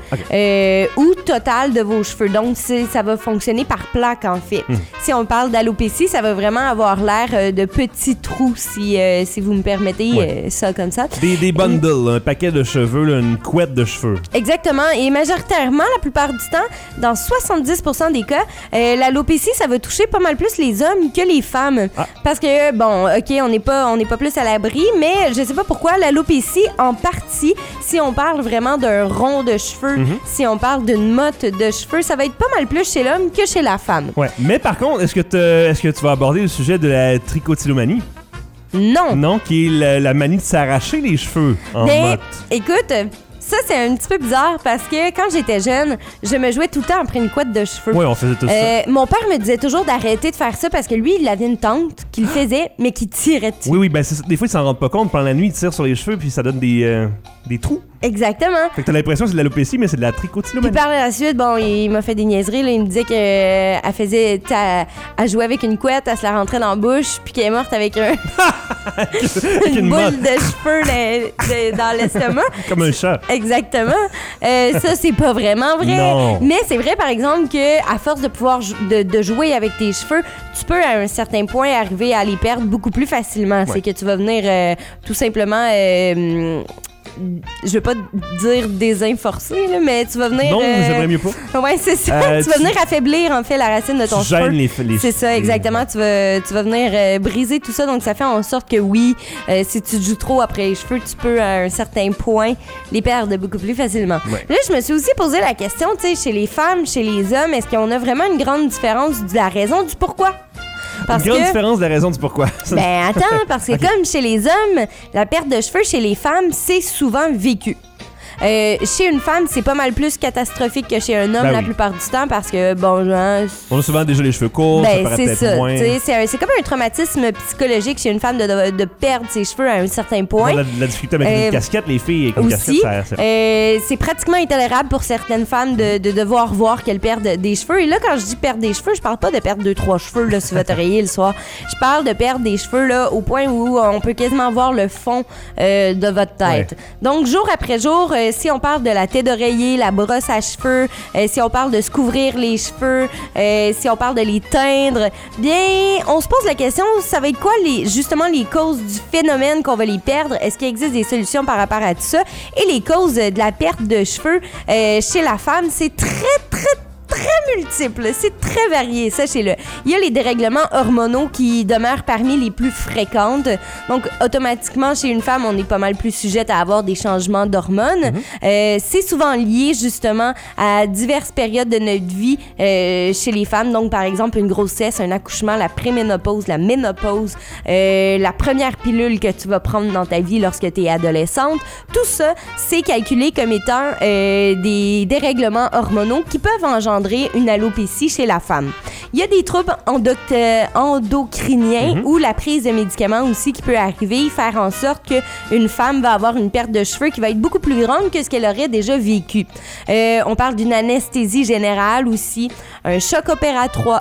C: ou totale de vos cheveux. Donc, ça va fonctionner par plaque, en fait. Si on parle d'alopécie, ça va vraiment avoir l'air de petits trous, si vous me permettez ça comme ça.
B: Des bundles, un paquet de cheveux, là, une couette de cheveux.
C: Exactement. Et majoritairement, la plupart du temps, dans 70% des cas, l'alopécie, ça va toucher pas mal plus les hommes que les femmes. Parce que, bon, OK, on n'est pas plus à l'abri, mais je sais pas pourquoi l'alopécie, en partie, si on parle vraiment d'un rond de cheveux, si on parle d'une motte de cheveux, ça va être pas mal plus chez l'homme que chez la femme.
B: Ouais. Mais par contre, est-ce que tu vas aborder le sujet de la tricotylomanie?
C: Non.
B: Non, qui est la manie de s'arracher les cheveux en
C: Mais,
B: motte.
C: écoute, ça, c'est un petit peu bizarre parce que quand j'étais jeune, je me jouais tout le temps après une couette de cheveux.
B: Oui, on faisait tout ça.
C: Mon père me disait toujours d'arrêter de faire ça parce que lui, il avait une tante qui le faisait, mais qui tirait dessus.
B: Oui, ben des fois, ils s'en rendent pas compte. Pendant la nuit, ils tirent sur les cheveux puis ça donne des trous.
C: Exactement.
B: Fait que t'as l'impression que c'est de l'alopécie, mais c'est de la
C: Puis
B: tricotylomanie.
C: par la suite, bon, il m'a fait des niaiseries. Là. Il me disait qu'elle faisait... Elle jouait avec une couette, elle se la rentrait dans la bouche, puis qu'elle est morte avec une
B: une
C: boule
B: motte.
C: de cheveux dans l'estomac.
B: Comme un chat.
C: Exactement. Ça, c'est pas vraiment vrai.
B: Non.
C: Mais c'est vrai, par exemple, que à force de pouvoir de jouer avec tes cheveux, tu peux, à un certain point, arriver à les perdre beaucoup plus facilement. C'est que tu vas venir tout simplement... je veux pas dire désinforcer, là, mais tu vas venir...
B: Non, j'aimerais mieux pas.
C: Ouais, c'est ça. Tu vas venir affaiblir, en fait, la racine de ton
B: Tu gênes
C: cheveu.
B: les
C: C'est ça, exactement. Tu vas venir briser tout ça. Donc, ça fait en sorte que, oui, si tu te joues trop après les cheveux, tu peux, à un certain point, les perdre beaucoup plus facilement.
B: Ouais.
C: Là, je me suis aussi posé la question, tu sais, chez les femmes, chez les hommes, est-ce qu'on a vraiment une grande différence de la raison du pourquoi? Parce
B: Une grande
C: que...
B: différence de la raison du pourquoi.
C: Ben attends, parce que comme chez les hommes, la perte de cheveux chez les femmes, c'est souvent vécu. Chez une femme, c'est pas mal plus catastrophique que chez un homme
B: Ben
C: la
B: oui.
C: plupart du temps parce que, bon, genre,
B: On a souvent déjà les cheveux courts, ça
C: ben,
B: paraît
C: c'est
B: peut-être
C: ça.
B: moins.
C: Tu sais, c'est comme un traumatisme psychologique chez une femme de perdre ses cheveux à un certain point.
B: La difficulté avec une casquette, les filles avec une
C: Aussi,
B: casquette, ça...
C: c'est pratiquement intolérable pour certaines femmes de devoir voir qu'elles perdent des cheveux. Et là, quand je dis perdre des cheveux, je parle pas de perdre 2-3 cheveux là, sur votre oreiller le soir. Je parle de perdre des cheveux là, au point où on peut quasiment voir le fond de votre tête.
B: Ouais.
C: Donc, jour après jour, si on parle de la tête d'oreiller, la brosse à cheveux, si on parle de se couvrir les cheveux, si on parle de les teindre, bien, on se pose la question, ça va être quoi justement les causes du phénomène qu'on va les perdre? Est-ce qu'il existe des solutions par rapport à tout ça? Et les causes de la perte de cheveux chez la femme, c'est très très multiple, c'est très varié, sachez-le. Il y a les dérèglements hormonaux qui demeurent parmi les plus fréquentes. Donc, automatiquement, chez une femme, on est pas mal plus sujette à avoir des changements d'hormones. C'est souvent lié, justement, à diverses périodes de notre vie chez les femmes. Donc, par exemple, une grossesse, un accouchement, la préménopause, la ménopause, la première pilule que tu vas prendre dans ta vie lorsque tu es adolescente. Tout ça, c'est calculé comme étant des dérèglements hormonaux qui peuvent engendrer une alopécie chez la femme. Il y a des troubles endocriniens ou la prise de médicaments aussi qui peut arriver, faire en sorte qu'une femme va avoir une perte de cheveux qui va être beaucoup plus grande que ce qu'elle aurait déjà vécu. On parle d'une anesthésie générale aussi, un choc opératoire.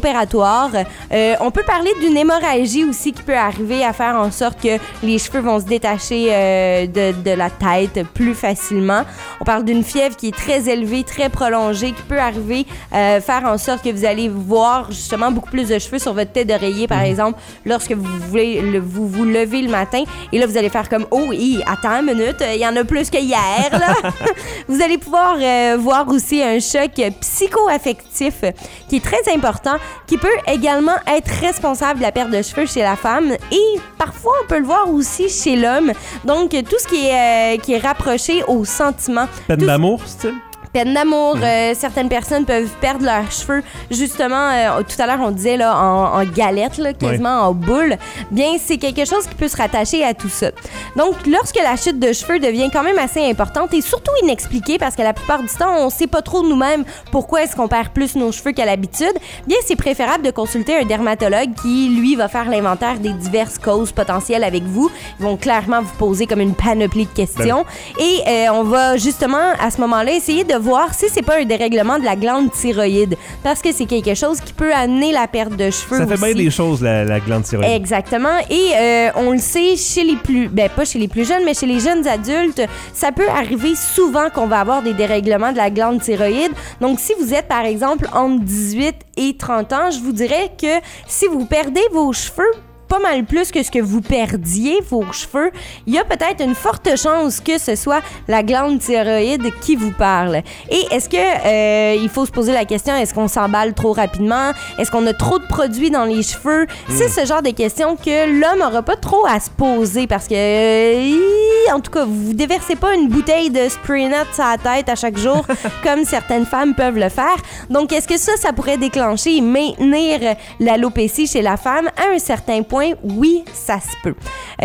C: On peut parler d'une hémorragie aussi qui peut arriver à faire en sorte que les cheveux vont se détacher de la tête plus facilement. On parle d'une fièvre qui est très élevée, très prolongée, qui peut arriver faire en sorte que vous allez voir justement beaucoup plus de cheveux sur votre tête d'oreiller, par exemple, lorsque vous voulez vous levez le matin. Et là, vous allez faire comme « Oh, attends une minute, il y en a plus que hier, là! » Vous allez pouvoir voir aussi un choc psycho-affectif qui est très important, qui peut également être responsable de la perte de cheveux chez la femme et parfois, on peut le voir aussi chez l'homme. Donc, tout ce qui est rapproché au sentiment.
B: Peine d'amour, c'est-il?
C: Peine d'amour, certaines personnes peuvent perdre leurs cheveux. Justement, tout à l'heure, on disait là, en galette, là, quasiment en boule. Bien, c'est quelque chose qui peut se rattacher à tout ça. Donc, lorsque la chute de cheveux devient quand même assez importante et surtout inexpliquée, parce que la plupart du temps, on sait pas trop nous-mêmes pourquoi est-ce qu'on perd plus nos cheveux qu'à l'habitude, bien, c'est préférable de consulter un dermatologue qui, lui, va faire l'inventaire des diverses causes potentielles avec vous. Ils vont clairement vous poser comme une panoplie de questions. Et on va justement, à ce moment-là, essayer de voir si c'est pas un dérèglement de la glande thyroïde, parce que c'est quelque chose qui peut amener la perte de cheveux.
B: Ça fait
C: aussi.
B: bien des choses, la glande thyroïde.
C: Exactement. Et on le sait, chez les plus... pas chez les plus jeunes, mais chez les jeunes adultes, ça peut arriver souvent qu'on va avoir des dérèglements de la glande thyroïde. Donc, si vous êtes, par exemple, entre 18 et 30 ans, je vous dirais que si vous perdez vos cheveux, pas mal plus que ce que vous perdiez vos cheveux, il y a peut-être une forte chance que ce soit la glande thyroïde qui vous parle. Et est-ce que il faut se poser la question, est-ce qu'on s'emballe trop rapidement? Est-ce qu'on a trop de produits dans les cheveux? C'est ce genre de questions que l'homme n'aura pas trop à se poser parce que, en tout cas, vous déversez pas une bouteille de spray net sur la tête à chaque jour comme certaines femmes peuvent le faire. Donc, est-ce que ça pourrait déclencher et maintenir l'alopécie chez la femme? À un certain point, oui, ça se peut.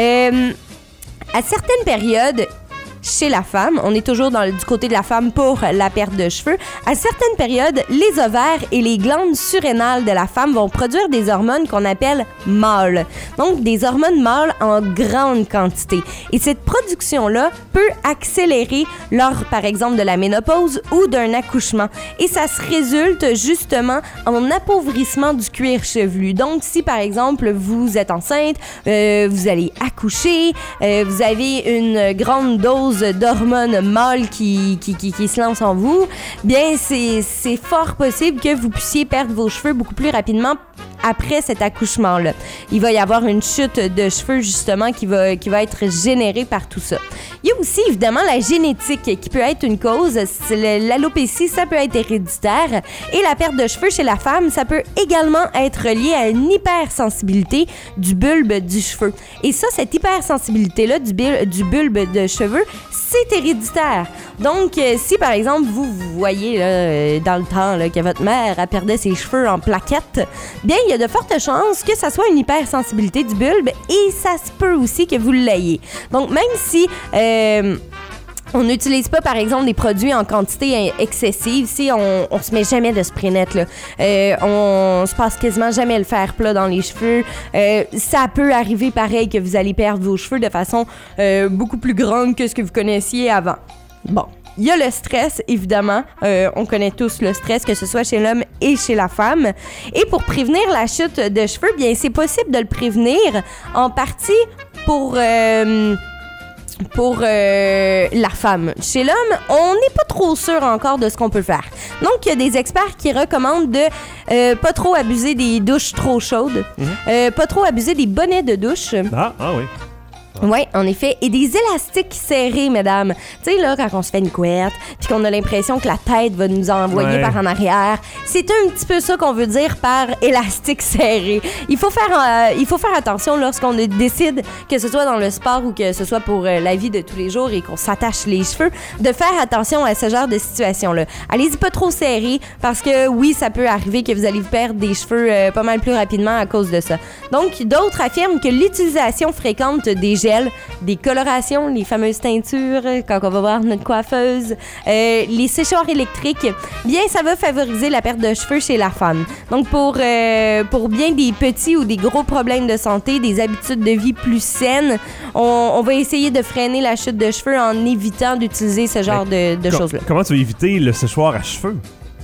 C: À certaines périodes, chez la femme, on est toujours du côté de la femme pour la perte de cheveux. À certaines périodes, les ovaires et les glandes surrénales de la femme vont produire des hormones qu'on appelle mâles. Donc, des hormones mâles en grande quantité. Et cette production-là peut accélérer lors, par exemple, de la ménopause ou d'un accouchement. Et ça se résulte justement en appauvrissement du cuir chevelu. Donc, si, par exemple, vous êtes enceinte, vous allez accoucher, vous avez une grande dose d'hormones mâles qui se lancent en vous, bien, c'est fort possible que vous puissiez perdre vos cheveux beaucoup plus rapidement après cet accouchement-là. Il va y avoir une chute de cheveux, justement, qui va être générée par tout ça. Il y a aussi, évidemment, la génétique qui peut être une cause. L'alopécie, ça peut être héréditaire. Et la perte de cheveux chez la femme, ça peut également être relié à une hypersensibilité du bulbe du cheveu. Et ça, cette hypersensibilité-là du bulbe de cheveux, c'est héréditaire. Donc, si, par exemple, vous voyez là, dans le temps là, que votre mère elle perdait ses cheveux en plaquettes, bien, il y a de fortes chances que ça soit une hypersensibilité du bulbe et ça se peut aussi que vous l'ayez. Donc, même si... on n'utilise pas, par exemple, des produits en quantité excessive. Si on se met jamais de spray net, là. On se passe quasiment jamais le fer plat dans les cheveux. Ça peut arriver pareil que vous allez perdre vos cheveux de façon beaucoup plus grande que ce que vous connaissiez avant. Bon. Il y a le stress, évidemment. On connaît tous le stress, que ce soit chez l'homme et chez la femme. Et pour prévenir la chute de cheveux, bien, c'est possible de le prévenir en partie pour la femme. Chez l'homme, on n'est pas trop sûr encore de ce qu'on peut faire. Donc, il y a des experts qui recommandent de pas trop abuser des douches trop chaudes, pas trop abuser des bonnets de douche.
B: Ah oui.
C: Oui, en effet. Et des élastiques serrés, mesdames. Tu sais, là, quand on se fait une couette, puis qu'on a l'impression que la tête va nous envoyer par en arrière, c'est un petit peu ça qu'on veut dire par élastique serré. Il faut faire attention lorsqu'on décide, que ce soit dans le sport ou que ce soit pour la vie de tous les jours et qu'on s'attache les cheveux, de faire attention à ce genre de situation-là. Allez-y pas trop serré, parce que oui, ça peut arriver que vous allez vous perdre des cheveux pas mal plus rapidement à cause de ça. Donc, d'autres affirment que l'utilisation fréquente des gels, des colorations, les fameuses teintures, quand on va voir notre coiffeuse, les séchoirs électriques, bien, ça va favoriser la perte de cheveux chez la femme. Donc, pour bien des petits ou des gros problèmes de santé, des habitudes de vie plus saines, on va essayer de freiner la chute de cheveux en évitant d'utiliser ce genre de choses-là.
B: Comment tu veux éviter le séchoir à cheveux?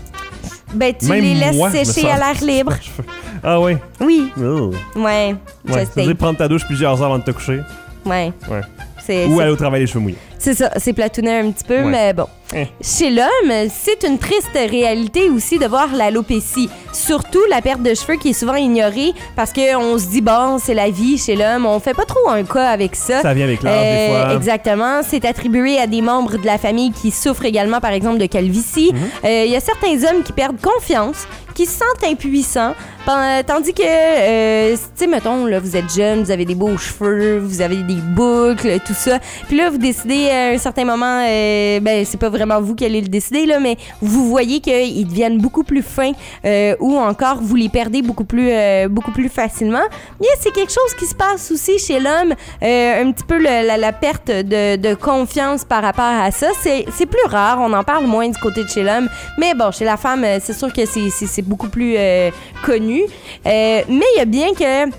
C: Ben, tu
B: Même
C: les laisses
B: moi,
C: sécher à l'air libre.
B: Ah oui?
C: Oui.
B: Oh.
C: Ouais.
B: Ouais.
C: Just
B: C'est-à-dire prendre ta douche plusieurs heures avant de te coucher.
C: Ouais.
B: Ouais.
C: C'est
B: Ou aller au travail les cheveux mouillés.
C: C'est ça, c'est platouné un petit peu,
B: Ouais.
C: mais bon.
B: Eh.
C: Chez l'homme, c'est une triste réalité aussi de voir l'alopécie. Surtout la perte de cheveux qui est souvent ignorée parce qu'on se dit, bon, c'est la vie chez l'homme. On fait pas trop un cas avec ça.
B: Ça vient avec l'âge, des fois.
C: Exactement. C'est attribué à des membres de la famille qui souffrent également, par exemple, de calvitie. Il y a certains hommes qui perdent confiance, qui se sentent impuissants, tandis que, tu sais, mettons, là, vous êtes jeune, vous avez des beaux cheveux, vous avez des boucles, tout ça. Puis là, vous décidez à un certain moment, ben, c'est pas vraiment vous qui allez le décider, là, mais vous voyez qu'ils deviennent beaucoup plus fins ou encore vous les perdez beaucoup plus facilement. Bien, c'est quelque chose qui se passe aussi chez l'homme, un petit peu la perte de confiance par rapport à ça. C'est plus rare, on en parle moins du côté de chez l'homme, mais bon, chez la femme, c'est sûr que c'est beaucoup plus connu. Mais il y a bien que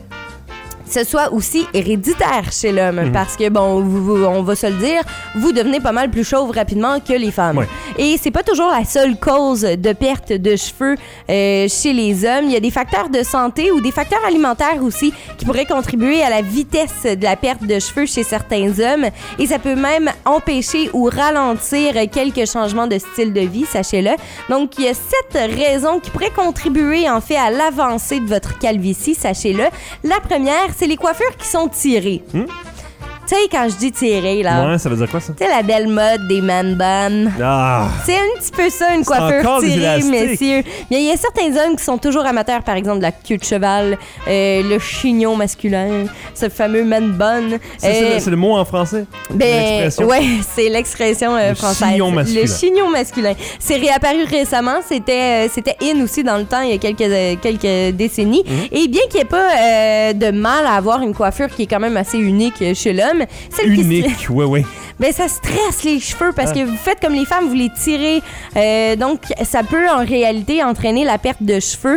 C: ce soit aussi héréditaire chez l'homme, parce que, bon, on va se le dire, vous devenez pas mal plus chauve rapidement que les femmes.
B: Ouais.
C: Et c'est pas toujours la seule cause de perte de cheveux chez les hommes. Il y a des facteurs de santé ou des facteurs alimentaires aussi qui pourraient contribuer à la vitesse de la perte de cheveux chez certains hommes. Et ça peut même empêcher ou ralentir quelques changements de style de vie, sachez-le. Donc, il y a 7 raisons qui pourraient contribuer, en fait, à l'avancée de votre calvitie, sachez-le. La première, c'est les coiffures qui sont tirées. Tu sais, quand je dis tirées, là...
B: Ouais, ça veut dire quoi, ça?
C: Tu sais, la belle mode des man buns.
B: Ah!
C: C'est un petit peu ça, une coiffure
B: encore des
C: tirée,
B: élastiques.
C: messieurs. Bien, il y a certains hommes qui sont toujours amateurs, par exemple, de la queue de cheval, le chignon masculin, ce fameux man bun.
B: C'est le mot en français?
C: Ben,
B: L'expression?
C: ouais, c'est l'expression française.
B: chignon masculin.
C: Le chignon masculin. C'est réapparu récemment. C'était in aussi dans le temps, il y a quelques décennies. Et bien qu'il n'y ait pas de mal à avoir une coiffure qui est quand même assez unique chez l'homme, celle qui
B: Unique, ouais.
C: ben, ça stresse les cheveux parce que vous faites comme les femmes, vous les tirez. Donc, ça peut en réalité entraîner la perte de cheveux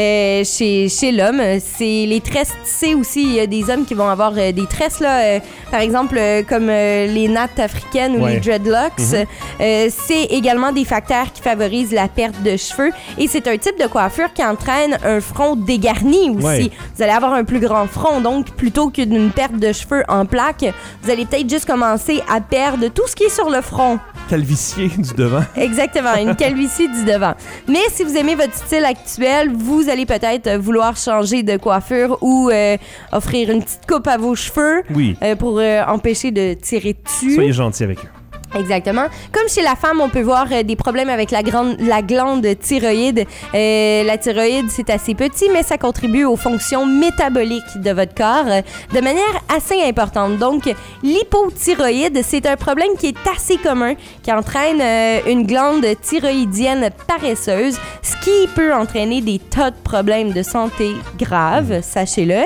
C: chez l'homme. C'est les tresses tissées aussi. Il y a des hommes qui vont avoir des tresses, là, par exemple, comme les nattes africaines ou les dreadlocks. C'est également des facteurs qui favorisent la perte de cheveux. Et c'est un type de coiffure qui entraîne un front dégarni aussi.
B: Ouais.
C: Vous allez avoir un plus grand front. Donc, plutôt qu'une perte de cheveux en plaques, vous allez peut-être juste commencer à perdre tout ce qui est sur le front.
B: Calvicier du devant.
C: Exactement, une calvitie du devant. Mais si vous aimez votre style actuel, vous allez peut-être vouloir changer de coiffure ou offrir une petite coupe à vos cheveux
B: Oui.
C: pour empêcher de tirer dessus.
B: Soyez gentils avec eux.
C: Exactement. Comme chez la femme, on peut voir des problèmes avec la glande thyroïde. La thyroïde, c'est assez petit, mais ça contribue aux fonctions métaboliques de votre corps de manière assez importante. Donc, l'hypothyroïde, c'est un problème qui est assez commun, qui entraîne une glande thyroïdienne paresseuse, ce qui peut entraîner des tas de problèmes de santé graves, sachez-le.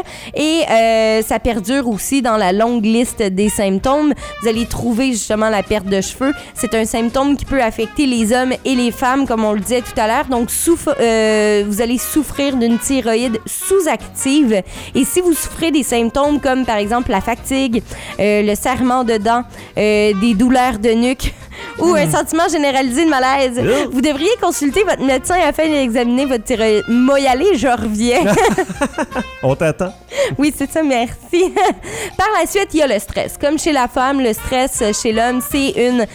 C: Et ça perdure aussi dans la longue liste des symptômes. Vous allez trouver justement la perte de cheveux. C'est un symptôme qui peut affecter les hommes et les femmes, comme on le disait tout à l'heure. Donc, vous allez souffrir d'une thyroïde sous-active. Et si vous souffrez des symptômes comme, par exemple, la fatigue, le serrement de dents, des douleurs de nuque ou un sentiment généralisé de malaise, vous devriez consulter votre médecin afin d'examiner votre thyroïde. Moi y aller, je reviens.
B: On t'attend.
C: Oui, c'est ça, merci. Par la suite, il y a le stress. Comme chez la femme, le stress chez l'homme, c'est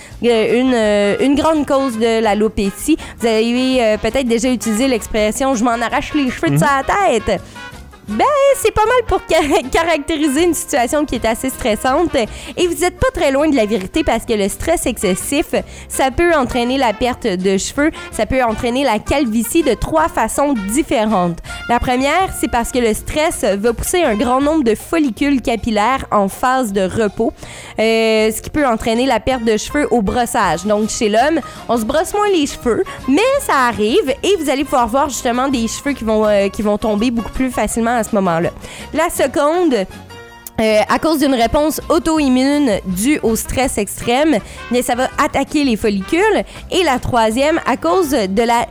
C: une grande cause de l'alopécie. Vous avez peut-être déjà utilisé l'expression « je m'en arrache les cheveux de sa tête ». C'est pas mal pour caractériser une situation qui est assez stressante. Et vous n'êtes pas très loin de la vérité parce que le stress excessif, ça peut entraîner la perte de cheveux, ça peut entraîner la calvitie de 3 façons différentes. La première, c'est parce que le stress va pousser un grand nombre de follicules capillaires en phase de repos, ce qui peut entraîner la perte de cheveux au brossage. Donc, chez l'homme, on se brosse moins les cheveux, mais ça arrive et vous allez pouvoir voir justement des cheveux qui vont tomber beaucoup plus facilement à ce moment-là. La seconde, à cause d'une réponse auto-immune due au stress extrême, mais ça va attaquer les follicules. Et la troisième, à cause de la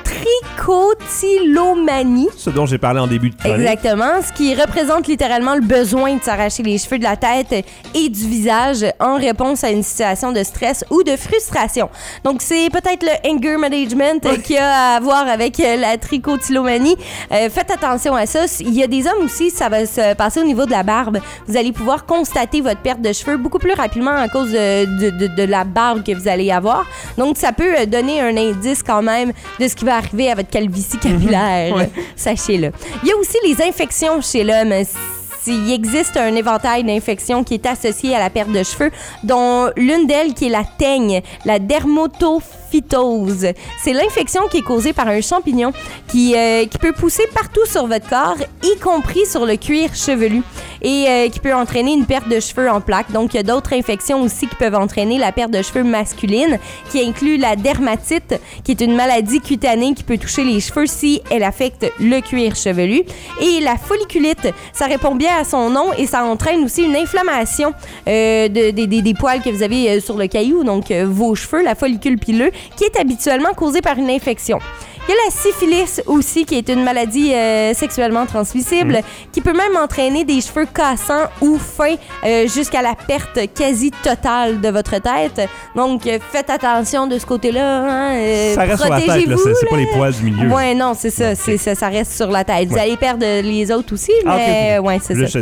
C: trichotillomanie.
B: Ce dont j'ai parlé en début de chronique.
C: Exactement, ce qui représente littéralement le besoin de s'arracher les cheveux de la tête et du visage en réponse à une situation de stress ou de frustration. Donc, c'est peut-être le anger management qui a à voir avec la trichotillomanie. Faites attention à ça. Il y a des hommes aussi, ça va se passer au niveau de la barbe. Vous allez pouvoir constater votre perte de cheveux beaucoup plus rapidement à cause de la barbe que vous allez avoir. Donc, ça peut donner un indice quand même de ce qui va arriver à votre calvitie capillaire. Sachez-le. Il y a aussi les infections chez l'homme. Il existe un éventail d'infections qui est associé à la perte de cheveux, dont l'une d'elles qui est la teigne, la dermatophytose. C'est l'infection qui est causée par un champignon qui peut pousser partout sur votre corps, y compris sur le cuir chevelu, et qui peut entraîner une perte de cheveux en plaques. Donc, il y a d'autres infections aussi qui peuvent entraîner la perte de cheveux masculine, qui inclut la dermatite, qui est une maladie cutanée qui peut toucher les cheveux si elle affecte le cuir chevelu. Et la folliculite, ça répond bien à son nom et ça entraîne aussi une inflammation des poils que vous avez sur le caillou, donc vos cheveux, la follicule pileux, qui est habituellement causée par une infection. Il y a la syphilis aussi, qui est une maladie sexuellement transmissible, qui peut même entraîner des cheveux cassants ou fins jusqu'à la perte quasi totale de votre tête. Donc, faites attention de ce côté-là. Hein,
B: ça reste sur la tête, là, c'est pas les poils du milieu.
C: Ouais, non, c'est ça, ça reste sur la tête. Vous allez perdre les autres aussi, mais ouais, c'est ça.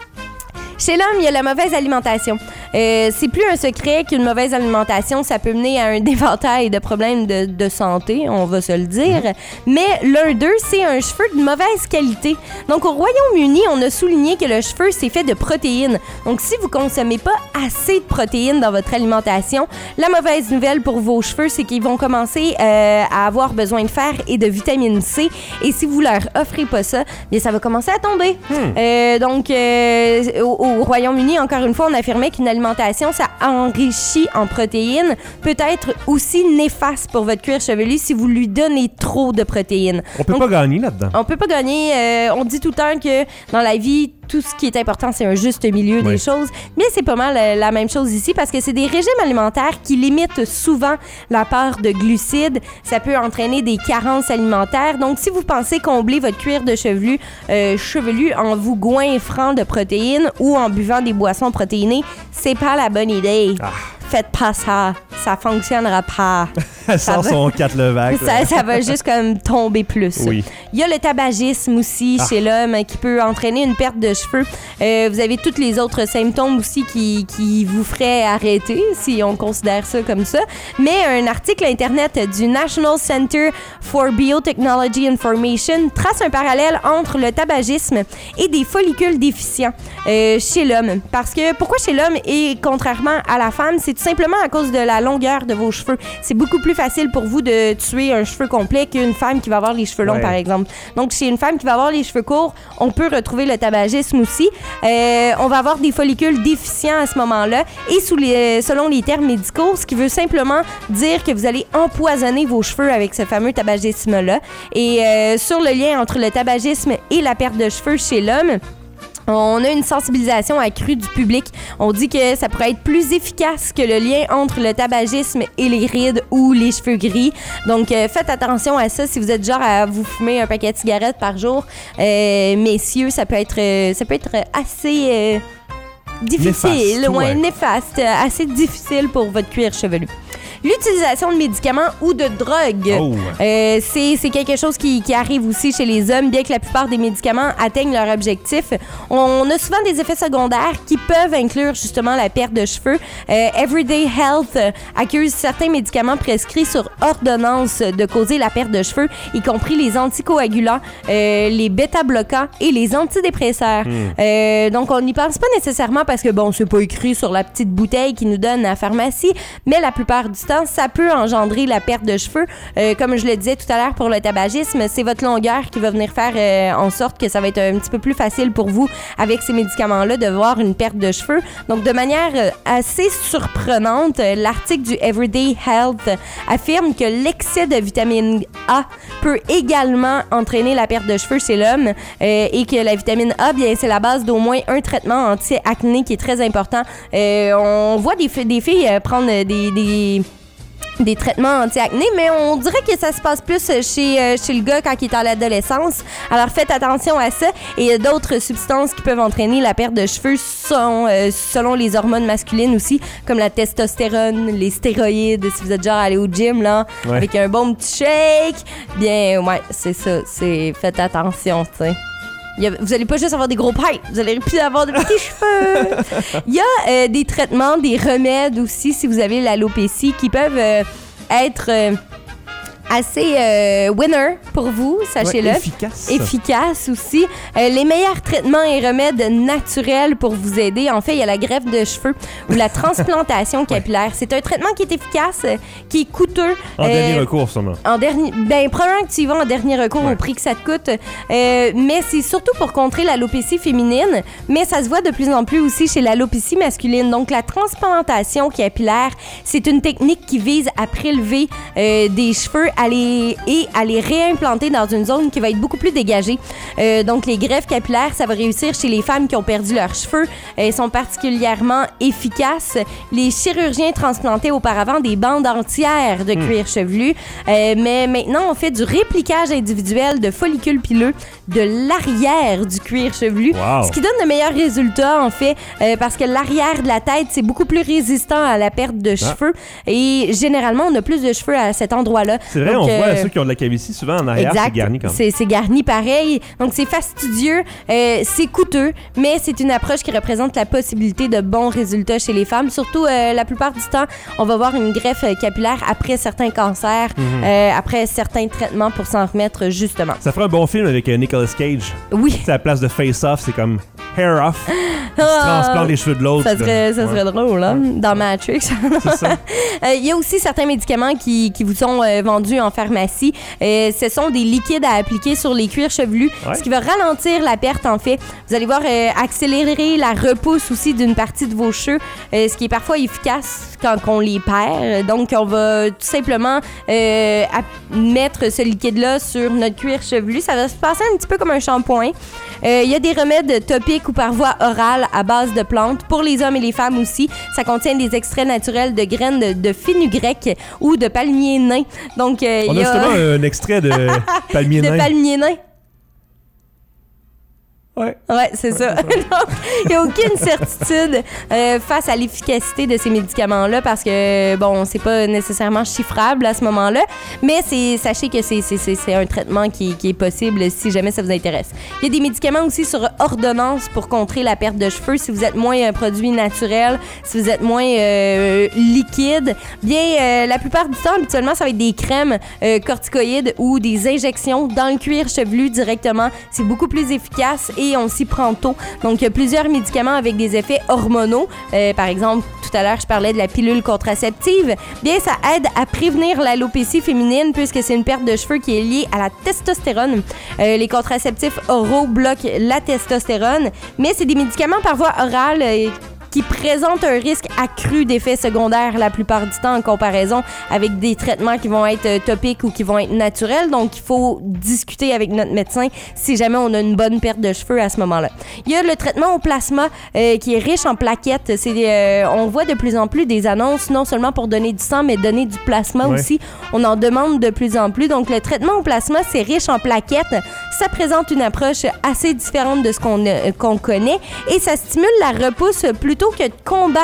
C: Chez l'homme, il y a la mauvaise alimentation. C'est plus un secret qu'une mauvaise alimentation, ça peut mener à un éventail de problèmes de santé, on va se le dire. Mais l'un d'eux, c'est un cheveu de mauvaise qualité. Donc, au Royaume-Uni, on a souligné que le cheveu, c'est fait de protéines. Donc, si vous consommez pas assez de protéines dans votre alimentation, la mauvaise nouvelle pour vos cheveux, c'est qu'ils vont commencer à avoir besoin de fer et de vitamine C. Et si vous leur offrez pas ça, bien, ça va commencer à tomber. Donc, au Royaume-Uni, encore une fois, on affirmait qu'une alimentation, ça enrichit en protéines, peut être aussi néfaste pour votre cuir chevelu si vous lui donnez trop de protéines.
B: On peut pas gagner là-dedans.
C: On peut pas gagner. On dit tout le temps que dans la vie, tout ce qui est important, c'est un juste milieu des choses. Mais c'est pas mal la même chose ici parce que c'est des régimes alimentaires qui limitent souvent l'apport de glucides. Ça peut entraîner des carences alimentaires. Donc, si vous pensez combler votre cuir de chevelu en vous goinfrant de protéines ou en buvant des boissons protéinées, c'est pas la bonne idée. Faites pas ça. Ça fonctionnera pas.
B: Elle sort son 4 Levac.
C: Ça va juste comme tomber plus.
B: Oui.
C: Il y a le tabagisme aussi chez l'homme qui peut entraîner une perte de cheveux. Vous avez tous les autres symptômes aussi qui vous feraient arrêter si on considère ça comme ça. Mais un article Internet du National Center for Biotechnology Information trace un parallèle entre le tabagisme et des follicules déficients chez l'homme. Parce que pourquoi chez l'homme et contrairement à la femme, c'est tout simplement à cause de la longueur de vos cheveux. C'est beaucoup plus facile pour vous de tuer un cheveu complet qu'une femme qui va avoir les cheveux longs, par exemple. Donc, chez une femme qui va avoir les cheveux courts, on peut retrouver le tabagisme aussi. On va avoir des follicules déficients à ce moment-là et selon les termes médicaux, ce qui veut simplement dire que vous allez empoisonner vos cheveux avec ce fameux tabagisme-là. Et sur le lien entre le tabagisme et la perte de cheveux chez l'homme, on a une sensibilisation accrue du public. On dit que ça pourrait être plus efficace que le lien entre le tabagisme et les rides ou les cheveux gris. Donc, faites attention à ça si vous êtes genre à vous fumer un paquet de cigarettes par jour. Messieurs, ça peut être assez difficile, néfaste, assez difficile pour votre cuir chevelu. L'utilisation de médicaments ou de drogues,
B: Oh.
C: c'est quelque chose qui arrive aussi chez les hommes, bien que la plupart des médicaments atteignent leur objectif. On a souvent des effets secondaires qui peuvent inclure justement la perte de cheveux. Everyday Health accuse certains médicaments prescrits sur ordonnance de causer la perte de cheveux, y compris les anticoagulants, les bêta-bloquants et les antidépresseurs. Donc, on n'y pense pas nécessairement parce que, bon, c'est pas écrit sur la petite bouteille qu'ils nous donnent à la pharmacie, mais la plupart du temps, ça peut engendrer la perte de cheveux. Comme je le disais tout à l'heure pour le tabagisme, c'est votre longueur qui va venir faire en sorte que ça va être un petit peu plus facile pour vous, avec ces médicaments-là, de voir une perte de cheveux. Donc, de manière assez surprenante, l'article du Everyday Health affirme que l'excès de vitamine A peut également entraîner la perte de cheveux chez l'homme et que la vitamine A, bien, c'est la base d'au moins un traitement anti-acné qui est très important. On voit des filles prendre des traitements anti-acné, mais on dirait que ça se passe plus chez le gars quand il est à l'adolescence. Alors faites attention à ça. Et il y a d'autres substances qui peuvent entraîner la perte de cheveux selon les hormones masculines aussi, comme la testostérone, les stéroïdes, si vous êtes genre allé au gym là,
B: Ouais.
C: avec un bon petit shake. Bien, ouais, c'est ça. Faites attention, tu sais. Vous allez pas juste avoir des gros pipes, vous allez plus avoir de petits cheveux. Il y a des traitements, des remèdes aussi, si vous avez l'alopécie, qui peuvent être assez winner pour vous, sachez-le.
B: Ouais, efficace.
C: Efficace aussi. Les meilleurs traitements et remèdes naturels pour vous aider, en fait, il y a la greffe de cheveux ou la transplantation capillaire. C'est un traitement qui est efficace, qui est coûteux.
B: En dernier recours, sûrement.
C: Probablement que tu y vas en dernier recours au prix que ça te coûte. Mais c'est surtout pour contrer l'alopécie féminine, mais ça se voit de plus en plus aussi chez l'alopécie masculine. Donc, la transplantation capillaire, c'est une technique qui vise à prélever des cheveux à les réimplanter dans une zone qui va être beaucoup plus dégagée. Donc, les greffes capillaires, ça va réussir chez les femmes qui ont perdu leurs cheveux. Elles sont particulièrement efficaces. Les chirurgiens transplantaient auparavant des bandes entières de cuir chevelu, mais maintenant, on fait du répliquage individuel de follicules pileux de l'arrière du cuir chevelu,
B: Wow.
C: ce qui donne de meilleurs résultats, en fait, parce que l'arrière de la tête, c'est beaucoup plus résistant à la perte de cheveux. Et généralement, on a plus de cheveux à cet endroit-là.
B: C'est vrai,
C: Donc,
B: on voit ceux qui ont de la calvitie, souvent en arrière,
C: exact.
B: c'est garni quand même.
C: C'est garni pareil. Donc, c'est fastidieux, c'est coûteux, mais c'est une approche qui représente la possibilité de bons résultats chez les femmes. Surtout, la plupart du temps, on va voir une greffe capillaire après certains cancers, après certains traitements pour s'en remettre, justement.
B: Ça ferait un bon film avec Nicolas Cage.
C: Oui.
B: C'est à la place de Face Off, c'est comme Hair Off. Il se transplante les cheveux de l'autre.
C: Ça serait drôle, hein? Dans Matrix.
B: C'est ça.
C: Il y a aussi certains médicaments qui vous sont vendus en pharmacie. Ce sont des liquides à appliquer sur les cuirs chevelus,
B: Ouais.
C: ce qui va ralentir la perte, en fait. Vous allez voir accélérer la repousse aussi d'une partie de vos cheveux, ce qui est parfois efficace quand on les perd. Donc, on va tout simplement mettre ce liquide-là sur notre cuir chevelu. Ça va se passer un petit peu comme un shampoing. Il y a des remèdes topiques ou par voie orale à base de plantes pour les hommes et les femmes aussi. Ça contient des extraits naturels de graines de fenugrec ou de palmier nain. Donc,
B: On a
C: il y a
B: justement un extrait de Palmier
C: de
B: Nain.
C: palmier nain.
B: Ouais.
C: Ouais, c'est ça. Donc, il n'y a aucune certitude face à l'efficacité de ces médicaments-là parce que, bon, c'est pas nécessairement chiffrable à ce moment-là, mais sachez que c'est un traitement qui est possible si jamais ça vous intéresse. Il y a des médicaments aussi sur ordonnance pour contrer la perte de cheveux si vous êtes moins un produit naturel, si vous êtes moins liquide. Bien, la plupart du temps, habituellement, ça va être des crèmes corticoïdes ou des injections dans le cuir chevelu directement. C'est beaucoup plus efficace et on s'y prend tôt. Donc, il y a plusieurs médicaments avec des effets hormonaux. Par exemple, tout à l'heure, je parlais de la pilule contraceptive. Bien, ça aide à prévenir l'alopécie féminine puisque c'est une perte de cheveux qui est liée à la testostérone. Les contraceptifs oraux bloquent la testostérone, mais c'est des médicaments par voie orale qui présentent un risque accru d'effets secondaires la plupart du temps en comparaison avec des traitements qui vont être topiques ou qui vont être naturels. Donc, il faut discuter avec notre médecin si jamais on a une bonne perte de cheveux à ce moment-là. Il y a le traitement au plasma qui est riche en plaquettes. On voit de plus en plus des annonces, non seulement pour donner du sang, mais donner du plasma aussi. On en demande de plus en plus. Donc, le traitement au plasma, c'est riche en plaquettes. Ça présente une approche assez différente de ce qu'on connaît et ça stimule la repousse plutôt que de combattre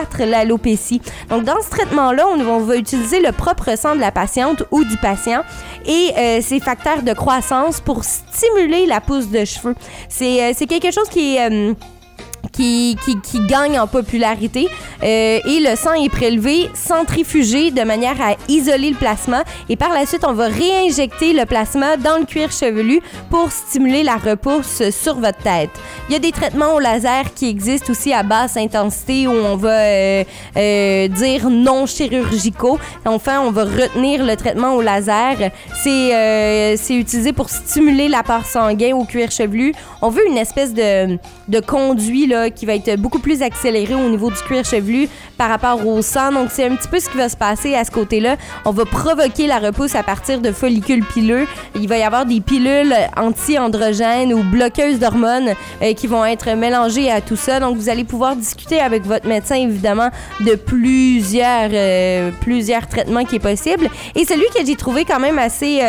C: l'alopécie. Donc, dans ce traitement-là, on va utiliser le propre sang de la patiente ou du patient et ses facteurs de croissance pour stimuler la pousse de cheveux. C'est quelque chose qui est... Qui gagne en popularité et le sang est prélevé, centrifugé de manière à isoler le plasma et par la suite, on va réinjecter le plasma dans le cuir chevelu pour stimuler la repousse sur votre tête. Il y a des traitements au laser qui existent aussi à basse intensité où on va dire non chirurgicaux. Enfin, on va retenir le traitement au laser. C'est utilisé pour stimuler l'apport sanguin au cuir chevelu. On veut une espèce de conduit là, qui va être beaucoup plus accéléré au niveau du cuir chevelu par rapport au sang. Donc, c'est un petit peu ce qui va se passer à ce côté-là. On va provoquer la repousse à partir de follicules pileux. Il va y avoir des pilules anti-androgènes ou bloqueuses d'hormones qui vont être mélangées à tout ça. Donc, vous allez pouvoir discuter avec votre médecin, évidemment, de plusieurs traitements qui est possible. Et celui que j'ai trouvé quand même assez...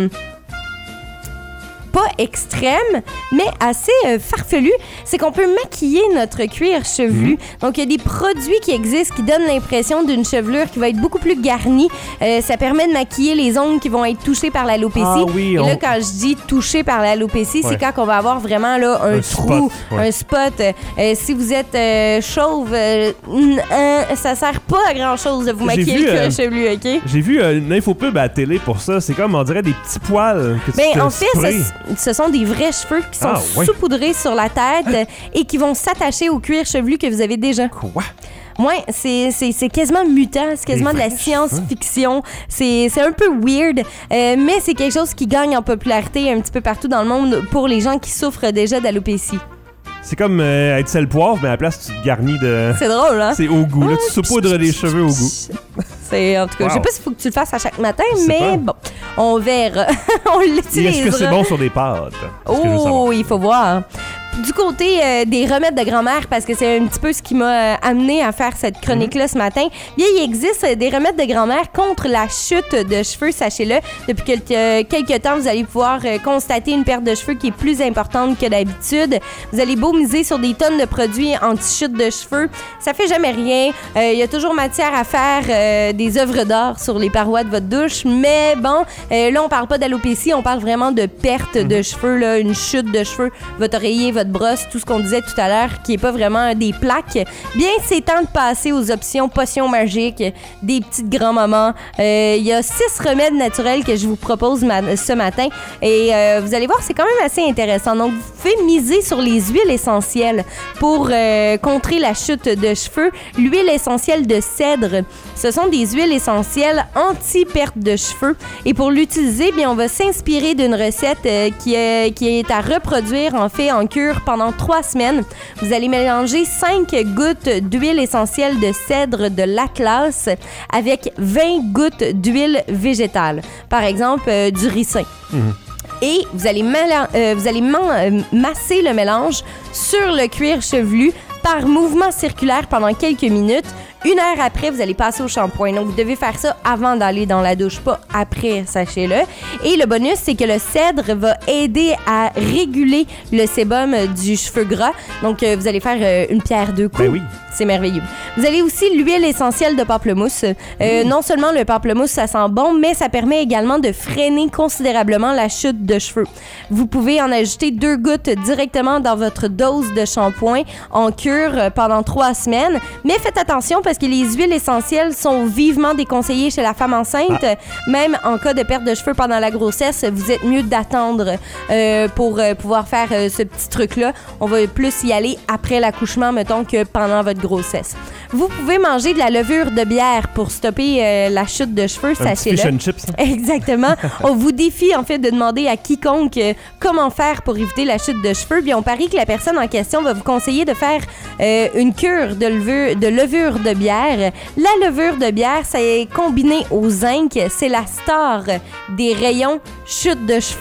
C: pas extrême, mais assez farfelu, c'est qu'on peut maquiller notre cuir chevelu. Donc, il y a des produits qui existent qui donnent l'impression d'une chevelure qui va être beaucoup plus garnie. Ça permet de maquiller les ongles qui vont être touchés par l'alopécie.
B: Ah oui,
C: et là, quand je dis touché par l'alopécie, c'est quand on va avoir vraiment là, un trou, un spot. Si vous êtes chauve, ça sert pas à grand-chose de vous maquiller le cuir chevelu, OK?
B: J'ai vu une infopub à la télé pour ça. C'est comme, on dirait, des petits poils que tu te
C: en fait,
B: sprays.
C: ce sont des vrais cheveux qui sont saupoudrés sur la tête et qui vont s'attacher au cuir chevelu que vous avez déjà.
B: Quoi?
C: Ouais, c'est quasiment mutant, c'est quasiment de la science-fiction. C'est un peu weird, mais c'est quelque chose qui gagne en popularité un petit peu partout dans le monde pour les gens qui souffrent déjà d'alopécie.
B: C'est comme être sel poivre, mais à la place, tu te garnis de...
C: C'est drôle, hein?
B: C'est au goût. Là, tu saupoudres les cheveux au goût.
C: C'est, en tout cas, je sais pas s'il faut que tu le fasses à chaque matin,
B: Je sais
C: mais
B: pas.
C: bon, on verra. On
B: Et
C: l'utilisera.
B: est-ce que c'est bon sur des pâtes? C'est ce que je veux savoir.
C: Oh, il faut voir. Du côté des remèdes de grand-mère, parce que c'est un petit peu ce qui m'a amené à faire cette chronique-là ce matin, bien, il existe des remèdes de grand-mère contre la chute de cheveux, sachez-le. Depuis quelques temps, vous allez pouvoir constater une perte de cheveux qui est plus importante que d'habitude. Vous allez beau miser sur des tonnes de produits anti-chute de cheveux, ça fait jamais rien. Il y a toujours matière à faire des œuvres d'art sur les parois de votre douche, mais bon, là, on parle pas d'alopécie, on parle vraiment de perte de cheveux, là, une chute de cheveux, votre oreiller, votre brosse, tout ce qu'on disait tout à l'heure, qui est pas vraiment des plaques. Bien, c'est temps de passer aux options potions magiques, des petites grand-mamans. Il y a 6 remèdes naturels que je vous propose ce matin et vous allez voir, c'est quand même assez intéressant. Donc, vous pouvez miser sur les huiles essentielles pour contrer la chute de cheveux. L'huile essentielle de cèdre, ce sont des huiles essentielles anti-perte de cheveux et pour l'utiliser, bien, on va s'inspirer d'une recette qui est à reproduire en fait en cure pendant 3 semaines. Vous allez mélanger 5 gouttes d'huile essentielle de cèdre de l'Atlas avec 20 gouttes d'huile végétale. Par exemple, du ricin. Et vous allez masser le mélange sur le cuir chevelu par mouvement circulaire pendant quelques minutes. 1 heure après, vous allez passer au shampoing. Donc, vous devez faire ça avant d'aller dans la douche, pas après, sachez-le. Et le bonus, c'est que le cèdre va aider à réguler le sébum du cheveu gras. Donc, vous allez faire une pierre deux coups.
B: Ben oui.
C: C'est merveilleux. Vous avez aussi l'huile essentielle de pamplemousse. Non seulement le pamplemousse, ça sent bon, mais ça permet également de freiner considérablement la chute de cheveux. Vous pouvez en ajouter 2 gouttes directement dans votre dose de shampoing en cure pendant 3 semaines. Mais faites attention parce que les huiles essentielles sont vivement déconseillées chez la femme enceinte. Même en cas de perte de cheveux pendant la grossesse, vous êtes mieux d'attendre pour pouvoir faire ce petit truc-là. On va plus y aller après l'accouchement, mettons, que pendant votre grossesse. Vous pouvez manger de la levure de bière pour stopper la chute de cheveux, sachez-le.
B: Fish and chips.
C: Exactement. On vous défie en fait de demander à quiconque comment faire pour éviter la chute de cheveux. Puis on parie que la personne en question va vous conseiller de faire une cure de levure de bière. La levure de bière, ça est combiné au zinc. C'est la star des rayons chute de cheveux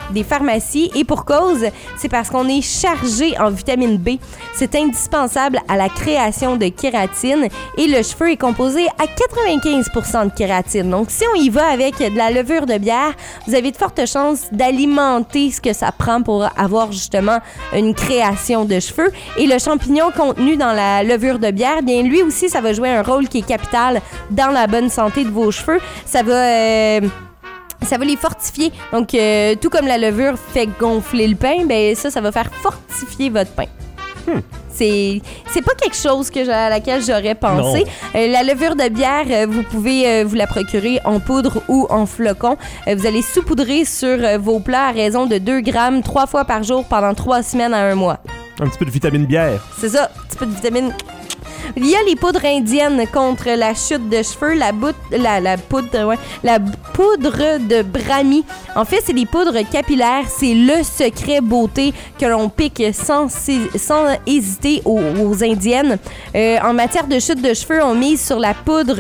C: des pharmacies. Et pour cause, c'est parce qu'on est chargé en vitamine B. C'est indispensable à la création de kératine et le cheveu est composé à 95% de kératine. Donc, si on y va avec de la levure de bière, vous avez de fortes chances d'alimenter ce que ça prend pour avoir justement une création de cheveux. Et le champignon contenu dans la levure de bière, bien lui aussi, ça va jouer un rôle qui est capital dans la bonne santé de vos cheveux. Ça va les fortifier. Donc, tout comme la levure fait gonfler le pain, ben ça va faire fortifier votre pain. C'est pas quelque chose à laquelle j'aurais pensé. La levure de bière, vous pouvez vous la procurer en poudre ou en flocon. Vous allez saupoudrer sur vos plats à raison de 2 grammes 3 fois par jour pendant 3 semaines à 1 mois.
B: Un petit peu de vitamine bière.
C: C'est ça, un petit peu de vitamine. Il y a les poudres indiennes contre la chute de cheveux, la poudre de brahmi. En fait, c'est des poudres capillaires. C'est le secret beauté que l'on pique sans hésiter aux indiennes. En matière de chute de cheveux, on mise sur la poudre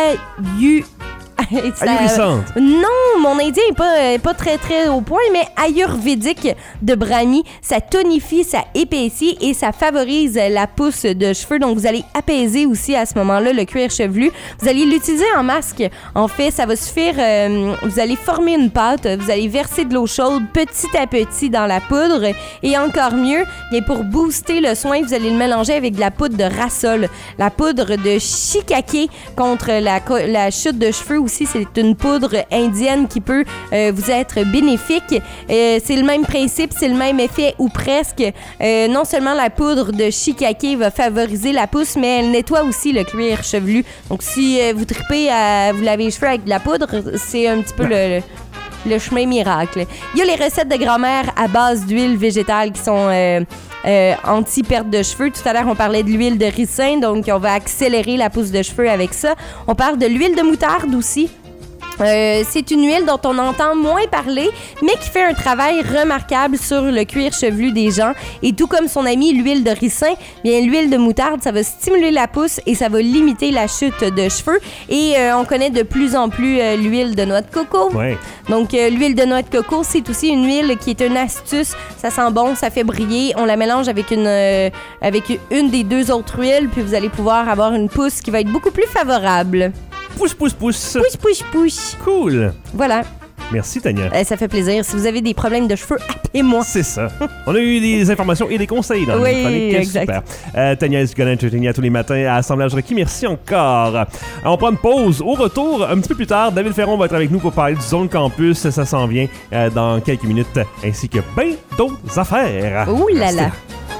B: Ahurissante.
C: Non, mon indien est pas très très au point, mais ayurvédique de brahmi, ça tonifie, ça épaissit et ça favorise la pousse de cheveux. Donc vous allez apaiser aussi à ce moment-là le cuir chevelu. Vous allez l'utiliser en masque. En fait, ça va suffire. Vous allez former une pâte, vous allez verser de l'eau chaude petit à petit dans la poudre et encore mieux, bien pour booster le soin, vous allez le mélanger avec de la poudre de rhassol, la poudre de shikake contre la chute de cheveux aussi. C'est une poudre indienne qui peut vous être bénéfique. C'est le même principe, c'est le même effet ou presque. Non seulement la poudre de shikake va favoriser la pousse, mais elle nettoie aussi le cuir chevelu. Donc si vous tripez à vous laver les cheveux avec de la poudre, c'est un petit peu le chemin miracle. Il y a les recettes de grand-mère à base d'huile végétale qui sont anti-perte de cheveux. Tout à l'heure, on parlait de l'huile de ricin, donc on va accélérer la pousse de cheveux avec ça. On parle de l'huile de moutarde aussi. C'est une huile dont on entend moins parler, mais qui fait un travail remarquable sur le cuir chevelu des gens. Et tout comme son ami l'huile de ricin, bien l'huile de moutarde, ça va stimuler la pousse et ça va limiter la chute de cheveux. Et on connaît de plus en plus l'huile de noix de coco.
B: Ouais.
C: Donc l'huile de noix de coco, c'est aussi une huile qui est une astuce. Ça sent bon, ça fait briller. On la mélange avec une des 2 autres huiles, puis vous allez pouvoir avoir une pousse qui va être beaucoup plus favorable.
B: Pousse, pousse, pousse.
C: Pousse, pousse, pousse.
B: Cool.
C: Voilà.
B: Merci, Tania.
C: Ça fait plaisir. Si vous avez des problèmes de cheveux, appelez-moi.
B: C'est ça. On a eu des informations et des conseils dans
C: oui,
B: les chroniques.
C: exact.
B: Super. Tania is gonna entertain tous les matins à Assemblage Requis. Merci encore. On prend une pause. Au retour, un petit peu plus tard, David Ferron va être avec nous pour parler du Zone Campus. Ça s'en vient dans quelques minutes, ainsi que bien d'autres affaires.
C: Ouh là là.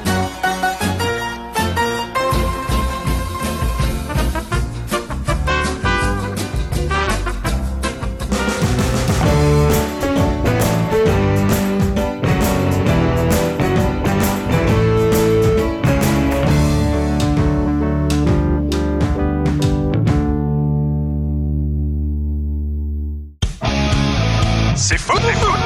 G: C'est fou,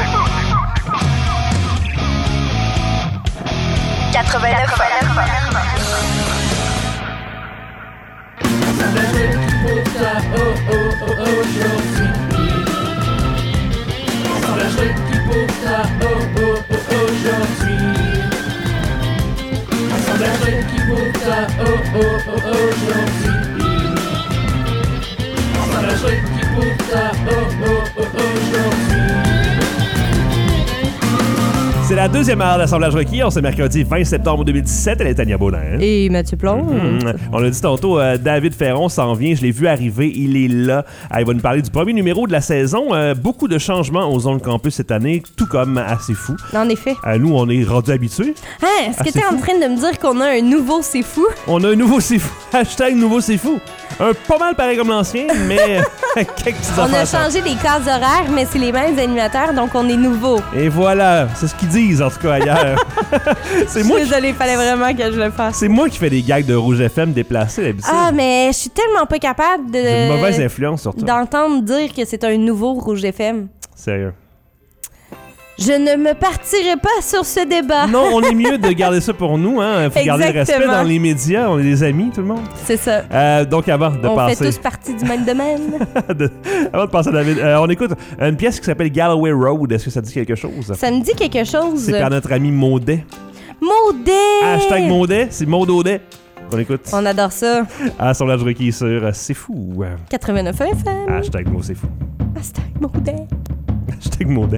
E: 89.1.
B: C'est la deuxième heure d'Assemblage Requis. On c'est mercredi 20 septembre 2017. Elle est Tania Baudin.
C: Et Mathieu Plomb.
B: On l'a dit tantôt, David Ferron s'en vient. Je l'ai vu arriver. Il est là. Il va nous parler du premier numéro de la saison. Beaucoup de changements aux Zones Campus cette année, tout comme assez fou.
C: En effet.
B: Nous, on est rendus habitués.
C: Hein, est-ce que t'es en train de me dire qu'on a un nouveau C'est Fou?
B: On a un nouveau C'est Fou. Hashtag nouveau C'est Fou. Pas mal pareil comme l'ancien, mais quelques petites
C: On a
B: affaires.
C: changé les cases horaires, mais c'est les mêmes animateurs, donc on est nouveau.
B: Et voilà, c'est ce qu'ils disent en tout cas ailleurs. C'est moi.
C: Désolée, il fallait vraiment que je le fasse.
B: C'est moi qui fais des gags de Rouge FM déplacés d'habitude.
C: Ah, mais je suis tellement pas capable
B: J'ai une mauvaise influence sur toi.
C: d'entendre dire que c'est un nouveau Rouge FM.
B: Sérieux.
C: Je ne me partirai pas sur ce débat.
B: Non, on est mieux de garder ça pour nous. Hein. Faut garder le respect
C: Exactement.
B: dans les médias. On est des amis, tout le monde.
C: C'est ça.
B: Donc, avant de
C: On
B: passer...
C: fait tous partie du même domaine.
B: Avant de passer à David, on écoute une pièce qui s'appelle Galloway Road. Est-ce que ça dit quelque chose?
C: Ça me dit quelque chose.
B: C'est par notre ami Maudet.
C: Maudet!
B: Hashtag Maudet, c'est Maudaudet. On écoute.
C: On adore ça.
B: À son large requis sur C'est fou.
C: 89 FM.
B: Hashtag Mo, c'est fou.
C: Hashtag Maudet.
B: Hashtag Maudet.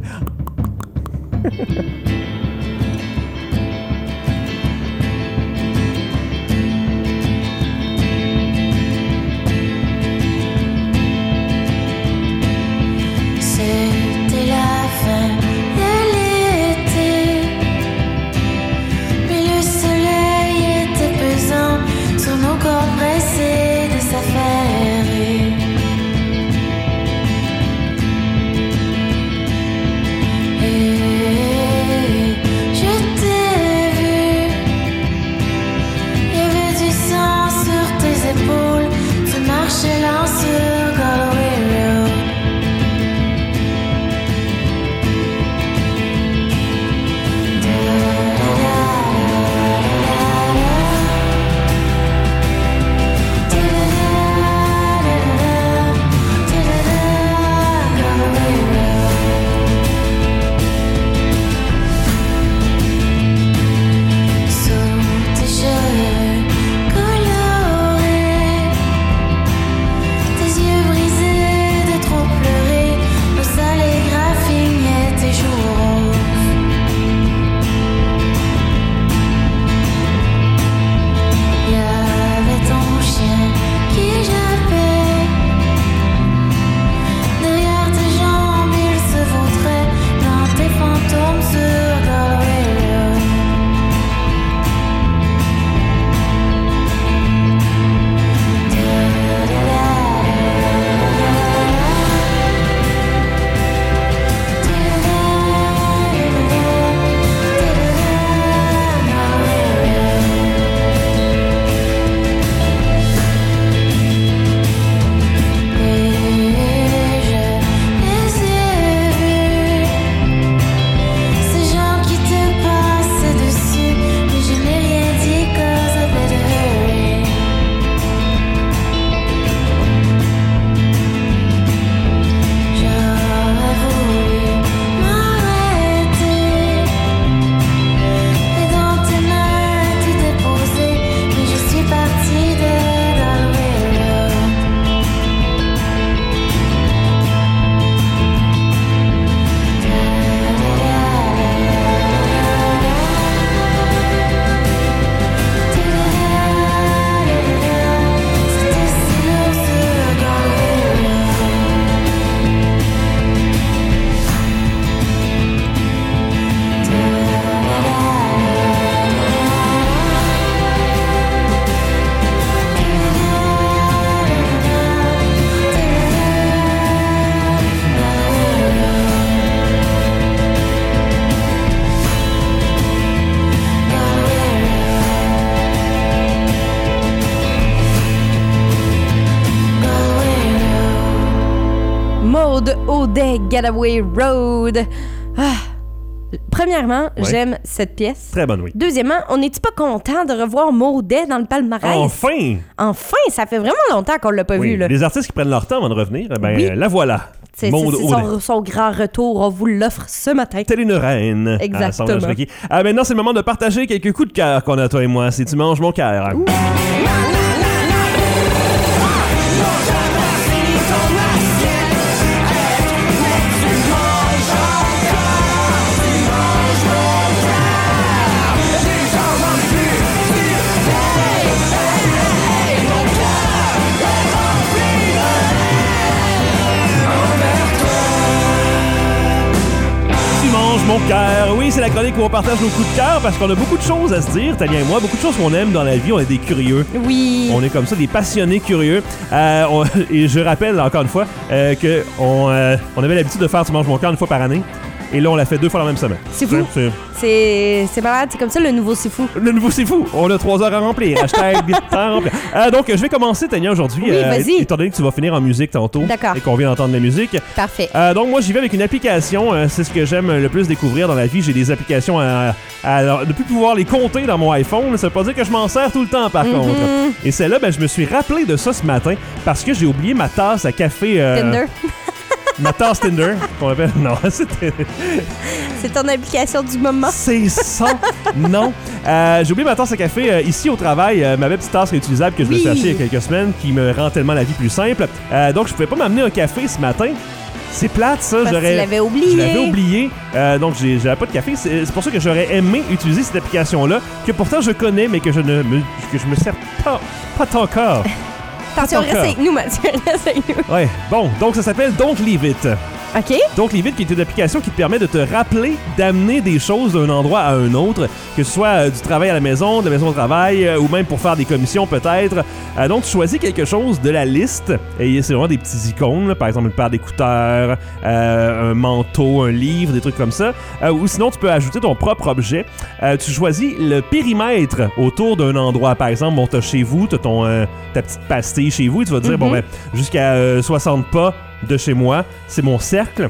D: C'était la fin de l'été, mais le soleil était pesant sur nos corps pressés de s'affairer. Et je t'ai vu, il y avait du sang sur tes épaules, tu marchais lent sur Galloway Road. Sous tes cheveux colorés, tes yeux brisés de trop pleurer, le soleil graffignait tes joues roses. Il y avait ton chien qui jappait, derrière tes jambes il se vautrait dans tes fantômes sur Galloway Road. Ces gens qui te passaient dessus, mais je n'ai rien dit cause I better hurry. J'aurais voulu m'arrêter et dans tes mains tout déposer, mais je suis partie de Galloway Road. C'était si lourd sur Galloway
C: Maude Audet, Galloway Road. Ah. Premièrement,
B: Ouais.
C: j'aime cette pièce.
B: Très bonne, oui.
C: Deuxièmement, on n'est-tu pas content de revoir Maudet dans le palmarès?
B: Enfin!
C: Enfin, ça fait vraiment longtemps qu'on l'a pas
B: Oui,
C: vu, là.
B: les artistes qui prennent leur temps avant de revenir, eh ben,
C: Oui.
B: la voilà.
C: C'est
B: Maude Audet.
C: son grand retour. On vous l'offre ce matin.
B: Telle une reine.
C: Exactement.
B: À son âge requis. Maintenant, c'est le moment de partager quelques coups de cœur qu'on a, toi et moi. C'est Tu manges mon cœur. Tu manges mon cœur. Oui, c'est la chronique où on partage nos coups de cœur parce qu'on a beaucoup de choses à se dire, Tania et moi, beaucoup de choses qu'on aime dans la vie. On est des curieux.
C: Oui.
B: On est comme ça, des passionnés curieux. Et je rappelle encore une fois qu'on avait l'habitude de faire Tu manges mon cœur une fois par année. Et là, on l'a fait 2 fois la même semaine.
C: C'est fou. C'est malade, c'est comme ça le nouveau c'est fou.
B: Le nouveau c'est fou. On a 3 heures à remplir. Hashtag temps à remplir. Donc, je vais commencer, Tania, aujourd'hui.
C: Oui, vas-y.
B: Étant donné que tu vas finir en musique tantôt.
C: D'accord.
B: Et qu'on vient d'entendre la musique.
C: Parfait.
B: Donc, moi, j'y vais avec une application. C'est ce que j'aime le plus découvrir dans la vie. J'ai des applications à ne plus pouvoir les compter dans mon iPhone. Ça veut pas dire que je m'en sers tout le temps, par contre. Et celle-là, je me suis rappelé de ça ce matin parce que j'ai oublié ma tasse à café.
C: Tinder.
B: Ma tasse Tinder, qu'on appelle. Non, c'était.
C: C'est ton application du moment.
B: C'est ça. Non. J'ai oublié ma tasse à café ici au travail, ma belle petite tasse réutilisable que je me suis achetée il y a quelques semaines qui me rend tellement la vie plus simple. Donc, je pouvais pas m'amener un café ce matin. C'est plate, ça.
C: Parce que tu l'avais oublié.
B: Je l'avais oublié. Donc, j'avais pas de café. C'est pour ça que j'aurais aimé utiliser cette application-là, que pourtant je connais, mais que je me sers pas tant encore.
C: Attention, reste avec nous, Mathieu. Reste avec nous.
B: Ouais. Bon, donc ça s'appelle Don't Leave It.
C: OK.
B: Donc, Leave It, qui est une application qui te permet de te rappeler d'amener des choses d'un endroit à un autre, que ce soit du travail à la maison, de la maison au travail, ou même pour faire des commissions peut-être. Donc, tu choisis quelque chose de la liste, et c'est vraiment des petits icônes, là, par exemple une paire d'écouteurs, un manteau, un livre, des trucs comme ça. Ou sinon, tu peux ajouter ton propre objet. Tu choisis le périmètre autour d'un endroit. Par exemple, bon, t'as chez vous, t'as ta petite pastille chez vous, et tu vas te dire, bon, ben, jusqu'à 60 pas de chez moi, c'est mon cercle.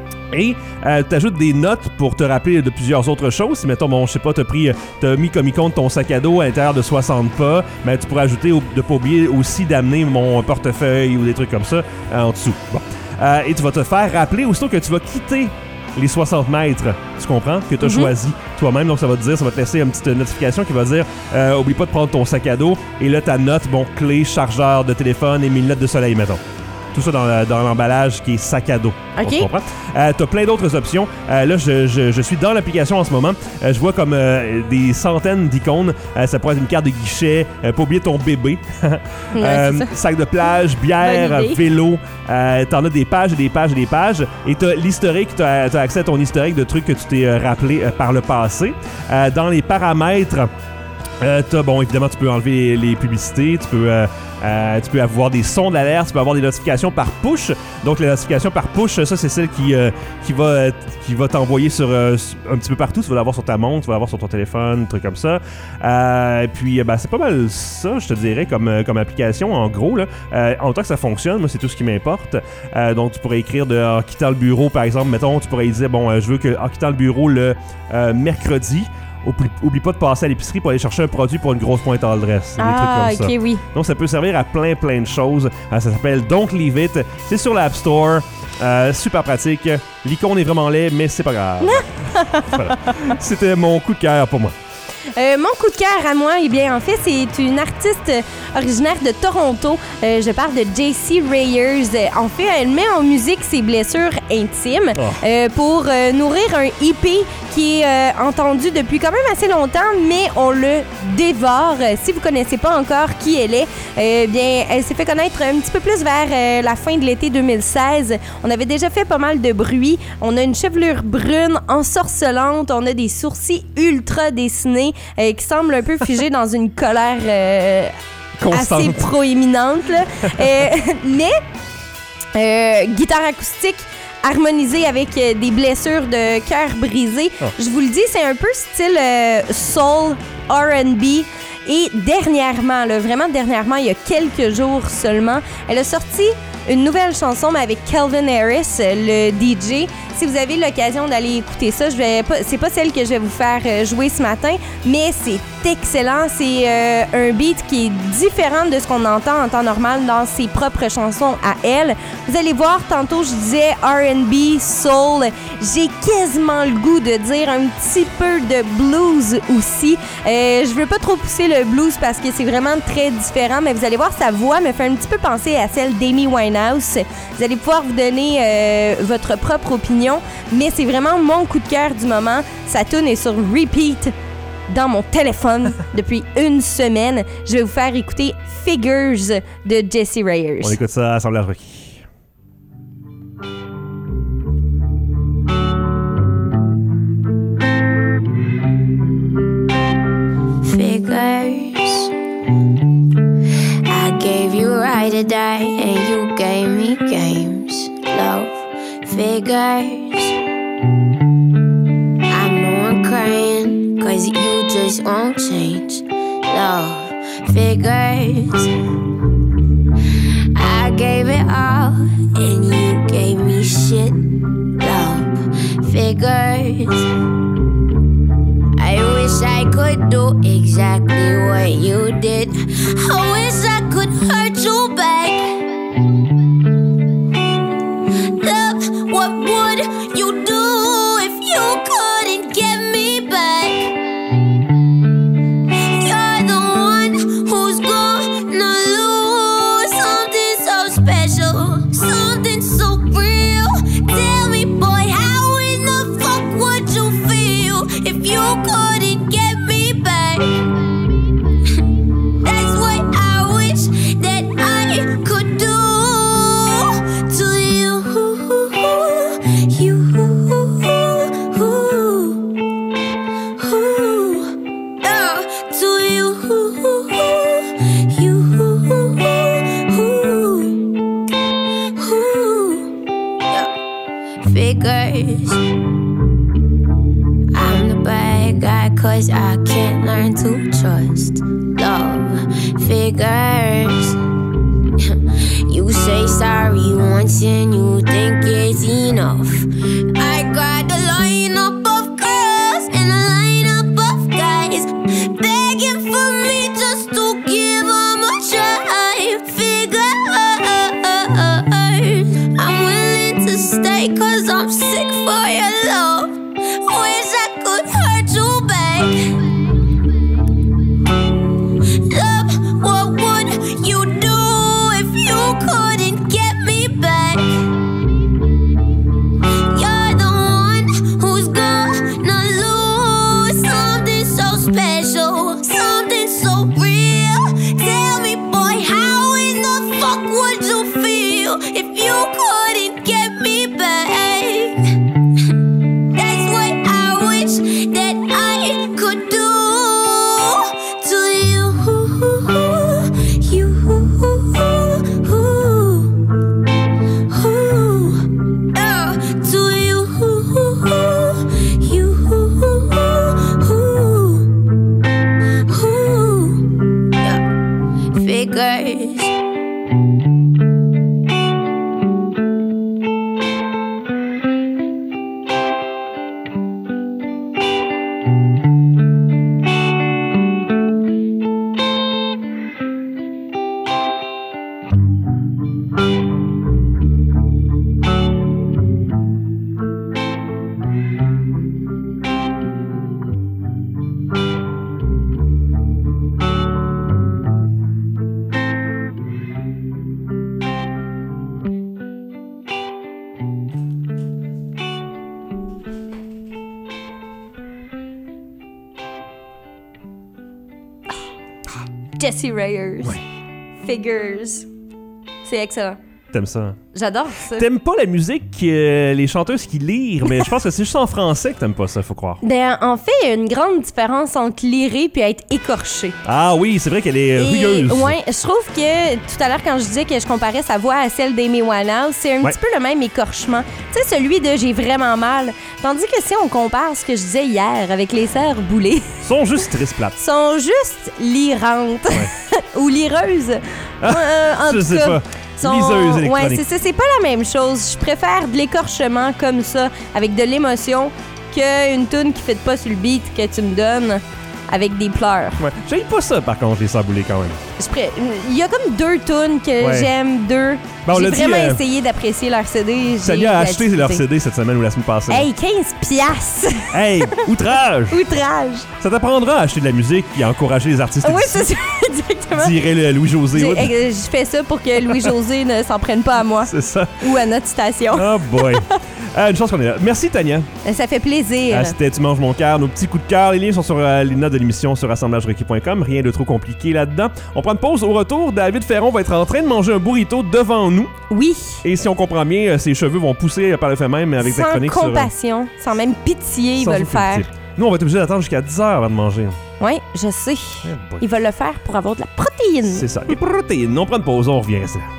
B: Et t'ajoutes des notes pour te rappeler de plusieurs autres choses. Si, mettons, bon, je sais pas, t'as mis comme icône ton sac à dos à l'intérieur de 60 pas, mais tu pourrais ajouter de pas oublier aussi d'amener mon portefeuille ou des trucs comme ça en dessous. Bon. Et tu vas te faire rappeler aussitôt que tu vas quitter les 60 mètres, tu comprends, que tu as choisi toi-même. Donc, ça va te laisser une petite notification qui va dire oublie pas de prendre ton sac à dos. Et là, ta note, bon, clé, chargeur de téléphone et 1000 lunettes de soleil, mettons. Tout ça dans l'emballage qui est sac à dos.
C: OK.
B: Tu comprends? T'as plein d'autres options. Là, je suis dans l'application en ce moment. Je vois comme des centaines d'icônes. Ça pourrait être une carte de guichet. Pas oublier ton bébé. Sac de plage, bière, vélo. T'en as des pages et des pages et des pages. Et t'as l'historique. T'as accès à ton historique de trucs que tu t'es rappelé par le passé. Dans les paramètres, bon, évidemment, tu peux enlever les publicités, tu peux avoir des sons d'alerte, tu peux avoir des notifications par push. Donc, les notifications par push, ça, c'est celle qui va t'envoyer sur un petit peu partout. Tu vas l'avoir sur ta montre, tu vas l'avoir sur ton téléphone, trucs comme ça. Et puis, c'est pas mal ça, je te dirais, comme application, en gros. Là. En tant que ça fonctionne, moi, c'est tout ce qui m'importe. Donc, tu pourrais écrire en quittant le bureau, par exemple, mettons, tu pourrais dire, bon, je veux qu'en quittant le bureau le mercredi, oublie pas de passer à l'épicerie pour aller chercher un produit pour une grosse pointe à l'adresse. Des trucs comme ça.
C: Oui.
B: Donc, ça peut servir à plein de choses. Ça s'appelle Don't Leave It. C'est sur l'App Store. Super pratique. L'icône est vraiment laid, mais c'est pas grave. Voilà. C'était mon coup de cœur pour moi.
C: Mon coup de cœur à moi, eh bien, en fait, c'est une artiste originaire de Toronto. Je parle de Jessie Reyes. En fait, elle met en musique ses blessures intimes pour nourrir un EP qui est entendu depuis quand même assez longtemps, mais on le dévore. Si vous connaissez pas encore qui elle est, bien, elle s'est fait connaître un petit peu plus vers la fin de l'été 2016. On avait déjà fait pas mal de bruit. On a une chevelure brune ensorcelante. On a des sourcils ultra dessinés qui semblent un peu figés dans une colère assez proéminente. Là. Mais guitare acoustique harmonisée avec des blessures de cœur brisé. Je vous le dis, c'est un peu style soul, R&B. Et dernièrement, vraiment dernièrement, il y a quelques jours seulement, elle a sorti une nouvelle chanson mais avec Calvin Harris, le DJ. Si vous avez l'occasion d'aller écouter ça, c'est pas celle que je vais vous faire jouer ce matin, mais c'est excellent. C'est un beat qui est différent de ce qu'on entend en temps normal dans ses propres chansons à elle. Vous allez voir, tantôt je disais R&B, soul. J'ai quasiment le goût de dire un petit peu de blues aussi. Je veux pas trop pousser le blues parce que c'est vraiment très différent, mais vous allez voir, sa voix me fait un petit peu penser à celle d'Amy Winehouse. Vous allez pouvoir vous donner votre propre opinion, mais c'est vraiment mon coup de cœur du moment. Sa tune est sur repeat dans mon téléphone depuis une semaine. Je vais vous faire écouter Figures de Jessie Reyes.
B: On écoute ça à Assemblage Rocky.
D: Figures, I gave you right to die and you gave me games. Love figures. 'cause you just won't change. Love figures. I gave it all and you gave me shit. Love figures. I wish I could do exactly what you did. I wish I could hurt you back. Love, what would you do if you couldn't get me back? You're the one who's gonna lose something so special, something so real. Tell me, boy, how in the fuck would you feel if you couldn't get me back? That's what I wish that I could do to you. You. To you. You. Yeah. Figures. I'm the bad guy 'cause I can't learn to trust. Love figures. You say sorry once and you think it's enough. I got a lineup of girls and a lineup of guys begging for me just to give them a try. Figures. I'm willing to stay 'cause I'm sick for your love. Wish I could hurt you back. Love, what would you do if you couldn't get me back? You're the one who's gonna lose something so special, something so real. Tell me, boy, how in the fuck would you feel if you couldn't get me back? That's what I wish that I could do to you. You. To you. You. Yeah. Figures.
C: Jessie Reyes. Figures. C'est excellent.
B: T'aimes ça?
C: J'adore ça.
B: T'aimes pas la musique, les chanteuses qui lirent, mais je pense que c'est juste en français que t'aimes pas ça, faut croire.
C: Ben, en fait, il y a une grande différence entre lirer puis être écorché.
B: Ah oui, c'est vrai qu'elle est rugueuse.
C: Ouais, je trouve que tout à l'heure, quand je disais que je comparais sa voix à celle d'Amy Winehouse, c'est un petit peu le même écorchement. Tu sais, celui de « j'ai vraiment mal ». Tandis que si on compare ce que je disais hier avec les sœurs Boulay,
B: Sont juste tristes plates.
C: sont juste lirantes. Ou lireuses. En
B: Je
C: tout
B: sais
C: cas.
B: pas. Liseuse électronique.
C: Ouais, c'est ça. C'est pas la même chose. Je préfère de l'écorchement comme ça, avec de l'émotion, qu'une toune qui fait pas sur le beat que tu me donnes avec des pleurs.
B: Ouais. J'aime pas ça, par contre, les saboulés quand même.
C: Il y a comme 2 tunes que j'aime, 2.
B: Ben, on
C: J'ai
B: l'a dit,
C: vraiment essayé d'apprécier leur CD.
B: Tania a acheté leur CD cette semaine ou la semaine passée.
C: Hey, 15 piastres!
B: Hey, outrage!
C: Outrage!
B: Ça t'apprendra à acheter de la musique et à encourager les artistes.
C: Oui, c'est ça, exactement.
B: Dirait le Louis-José.
C: Je fais ça pour que Louis-José ne s'en prenne pas à moi.
B: C'est ça.
C: Ou à notre station.
B: Oh boy. Une chance qu'on est là. Merci, Tania.
C: Ça fait plaisir.
B: C'était Tu manges mon cœur, nos petits coups de cœur. Les liens sont sur les notes de l'émission sur assemblagerequis.com. Rien de trop compliqué là-dedans. On prend une pause. Au retour, David Ferron va être en train de manger un burrito devant nous.
C: Oui.
B: Et si on comprend bien, ses cheveux vont pousser par le fait même avec des chroniques
C: sans compassion, sans même pitié, il va le faire.
B: Nous, on va être obligé d'attendre jusqu'à 10 heures avant de manger.
C: Oui, je sais.
B: boy.
C: Il va le faire pour avoir de la protéine.
B: C'est ça. Les protéines. On prend une pause. On revient. Restez là.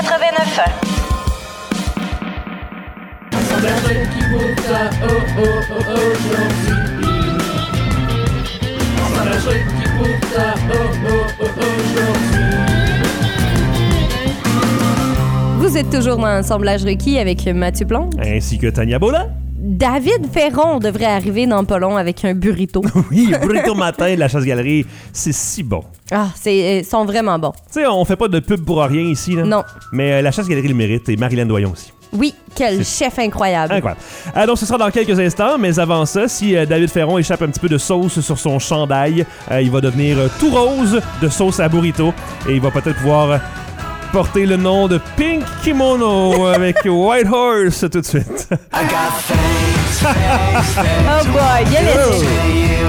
C: Vous êtes toujours dans Assemblage requis avec Mathieu Plon.
B: Ainsi que Tania Bola.
C: David Ferron devrait arriver dans pas long avec un burrito.
B: Oui, burrito matin de la Chasse-Galerie, c'est si bon.
C: Ah, ils sont vraiment bons.
B: Tu sais, on fait pas de pub pour rien ici, là.
C: Non.
B: Mais la Chasse-Galerie le mérite et Marilyn Doyon aussi.
C: Oui, quel chef incroyable.
B: Incroyable. Donc, ce sera dans quelques instants, mais avant ça, si David Ferron échappe un petit peu de sauce sur son chandail, il va devenir tout rose de sauce à burrito et il va peut-être pouvoir porter le nom de Pink Kimono avec White Horse tout de suite.
C: Oh boy, bien laissé.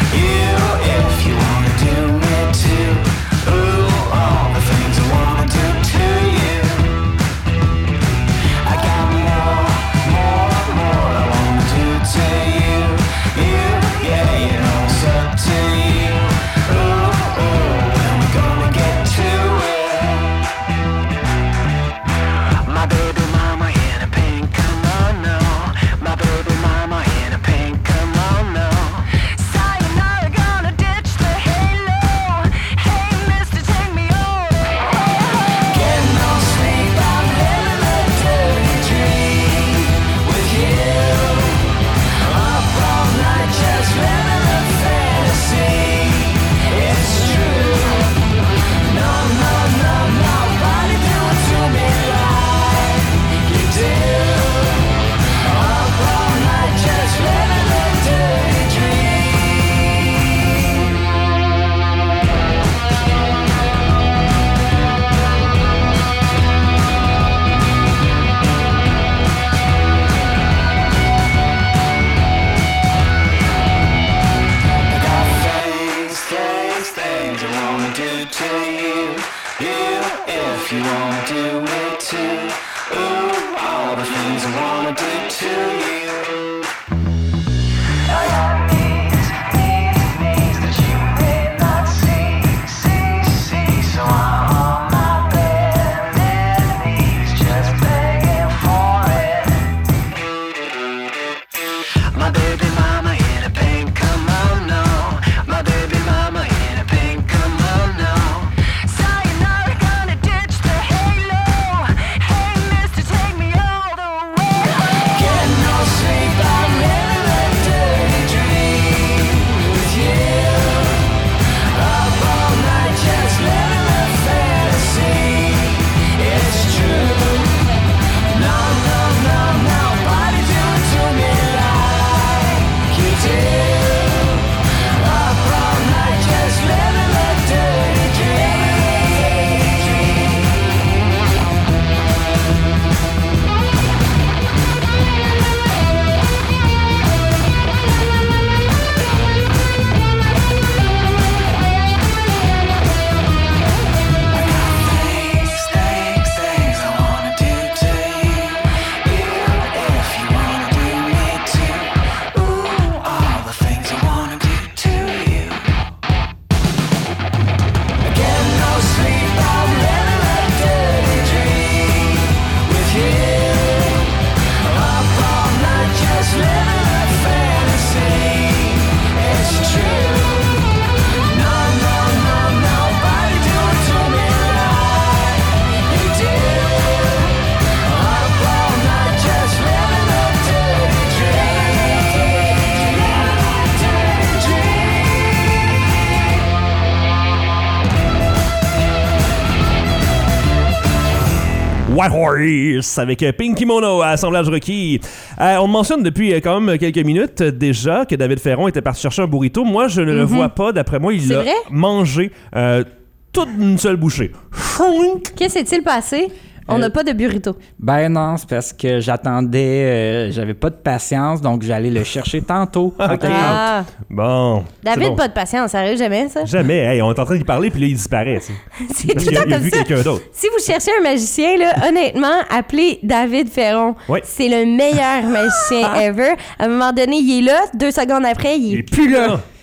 B: White Horse avec Pink Kimono à Assemblage requis. On mentionne depuis quand même quelques minutes déjà que David Ferron était parti chercher un burrito. Moi, je ne le vois pas. D'après moi, il l'a mangé toute une seule bouchée.
C: Qu'est-ce qui s'est-il passé? On n'a pas de burrito.
H: Ben non, c'est parce que j'attendais, j'avais pas de patience, donc j'allais le chercher tantôt.
B: Okay.
C: Ah.
B: Bon.
C: David,
B: bon.
C: pas de patience, ça arrive jamais, ça?
B: Jamais. Hey, on est en train d'y parler, puis là, il disparaît.
C: C'est tout le temps comme
B: vu
C: ça.
B: quelqu'un d'autre.
C: Si vous cherchez un magicien, là, honnêtement, appelez David Ferron.
B: Oui.
C: C'est le meilleur magicien ever. À un moment donné, il est là. 2 secondes après, il est plus là.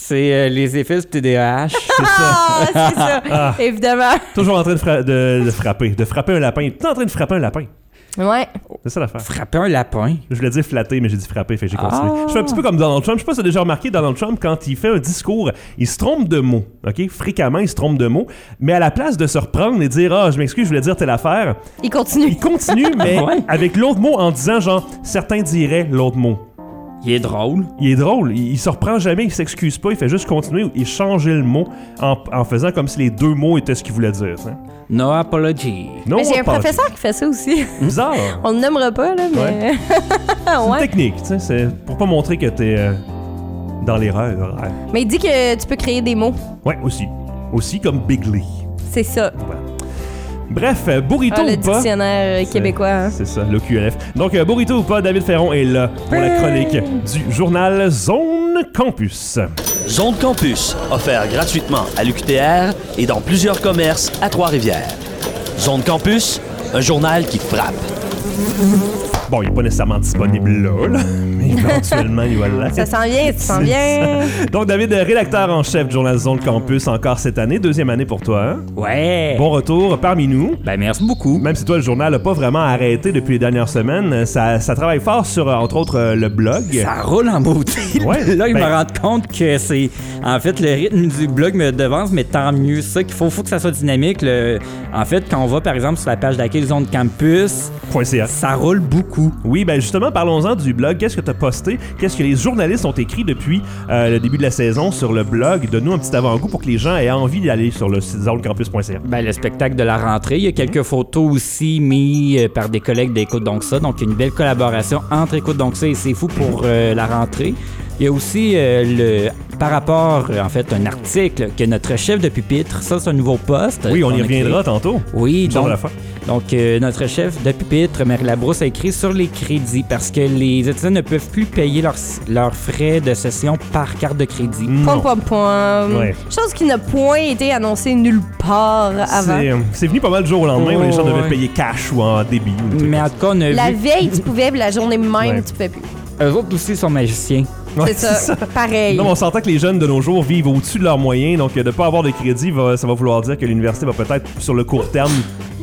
H: C'est les effets du TDAH.
B: C'est ça.
C: Ah, c'est ça,
B: Ah.
C: évidemment.
B: Toujours en train de frapper. De frapper un lapin. Tout en train de frapper un lapin.
C: Ouais.
B: C'est ça l'affaire.
H: Frapper un lapin.
B: Je voulais dire flatter, mais j'ai dit frapper, fait que j'ai continué.
H: Ah.
B: Je fais un petit peu comme Donald Trump. Je sais pas si tu as déjà remarqué, Donald Trump, quand il fait un discours, il se trompe de mots. OK? Fréquemment, il se trompe de mots. Mais à la place de se reprendre et dire « Ah, je m'excuse, je voulais dire telle affaire »,
C: Il continue.
B: il continue, mais
H: Ouais.
B: avec l'autre mot en disant genre « Certains diraient l'autre mot ».
H: Il est drôle.
B: Il est drôle, il se reprend jamais, il s'excuse pas, il fait juste continuer et changer le mot en faisant comme si les deux mots étaient ce qu'il voulait dire. Hein.
H: No apology.
B: No
C: Mais j'ai un
B: apology.
C: professeur qui fait ça aussi.
B: Bizarre.
C: On le nommera pas, là, mais.
B: C'est une
C: ouais.
B: technique, tu sais, c'est pour pas montrer que t'es dans l'erreur.
C: Mais il dit que tu peux créer des mots.
B: Ouais, aussi. Aussi comme Bigley.
C: C'est ça.
B: Bref, burrito
C: Le
B: ou pas.
C: dictionnaire québécois. Hein.
B: C'est ça, le QLF. Donc, burrito ou pas, David Ferron est là pour la chronique du journal Zone Campus.
I: Zone Campus, offert gratuitement à l'UQTR et dans plusieurs commerces à Trois-Rivières. Zone Campus, un journal qui frappe.
B: Bon, il n'est pas nécessairement disponible là, mais éventuellement, il va l'être.
C: Ça s'en vient, ça s'en vient.
B: Donc, David, rédacteur en chef du journal Zone Campus, encore cette année, deuxième année pour toi. Hein?
H: Ouais.
B: Bon retour parmi nous.
H: Ben, merci beaucoup.
B: Même si toi, le journal n'a pas vraiment arrêté depuis les dernières semaines, ça travaille fort sur, entre autres, le blog.
H: Ça roule en maudit.
B: Ouais,
H: Là, il
B: ben-
H: me rend compte que c'est... En fait, le rythme du blog me devance, mais tant mieux. C'est ça qu'il faut que ça soit dynamique. En fait, quand on va, par exemple, sur la page d'accueil Zone Campus,
B: .ca.
H: ça roule beaucoup.
B: Oui, ben justement, parlons-en du blog. Qu'est-ce que tu as posté? Qu'est-ce que les journalistes ont écrit depuis le début de la saison sur le blog? Donne-nous un petit avant-goût pour que les gens aient envie d'aller sur le site zonecampus.ca.
H: Ben, le spectacle de la rentrée. Il y a quelques photos aussi mises par des collègues d'Écoute Donc Ça. Donc, il y a une belle collaboration entre Écoute Donc Ça et C'est Fou pour la rentrée. Il y a aussi par rapport, en fait, un article que notre chef de pupitre, ça c'est un nouveau poste.
B: Oui, on
H: qu'on
B: y
H: a
B: reviendra
H: créé.
B: tantôt.
H: Oui,
B: Chose
H: donc,
B: à la fin.
H: donc notre chef de pupitre, Marie Labrousse, a écrit sur les crédits parce que les étudiants ne peuvent plus payer leurs frais de session par carte de crédit.
B: Non. Ouais.
C: Chose qui n'a point été annoncée nulle part avant.
B: C'est venu pas mal du jour au lendemain où les gens
H: Oh,
B: devaient
H: ouais.
B: payer cash ou en débit. ou des trucs
H: Mais
B: comme
H: en tout cas, on a
C: La
H: vu...
C: veille, tu pouvais, puis la journée même,
B: Ouais.
C: tu pouvais plus.
H: Eux autres aussi sont magiciens.
B: ça. Ouais,
C: C'est ça. Pareil.
B: Non, mais on s'entend que les jeunes de nos jours vivent au-dessus de leurs moyens, donc de ne pas avoir de crédit, ça va vouloir dire que l'université va peut-être, sur le court terme,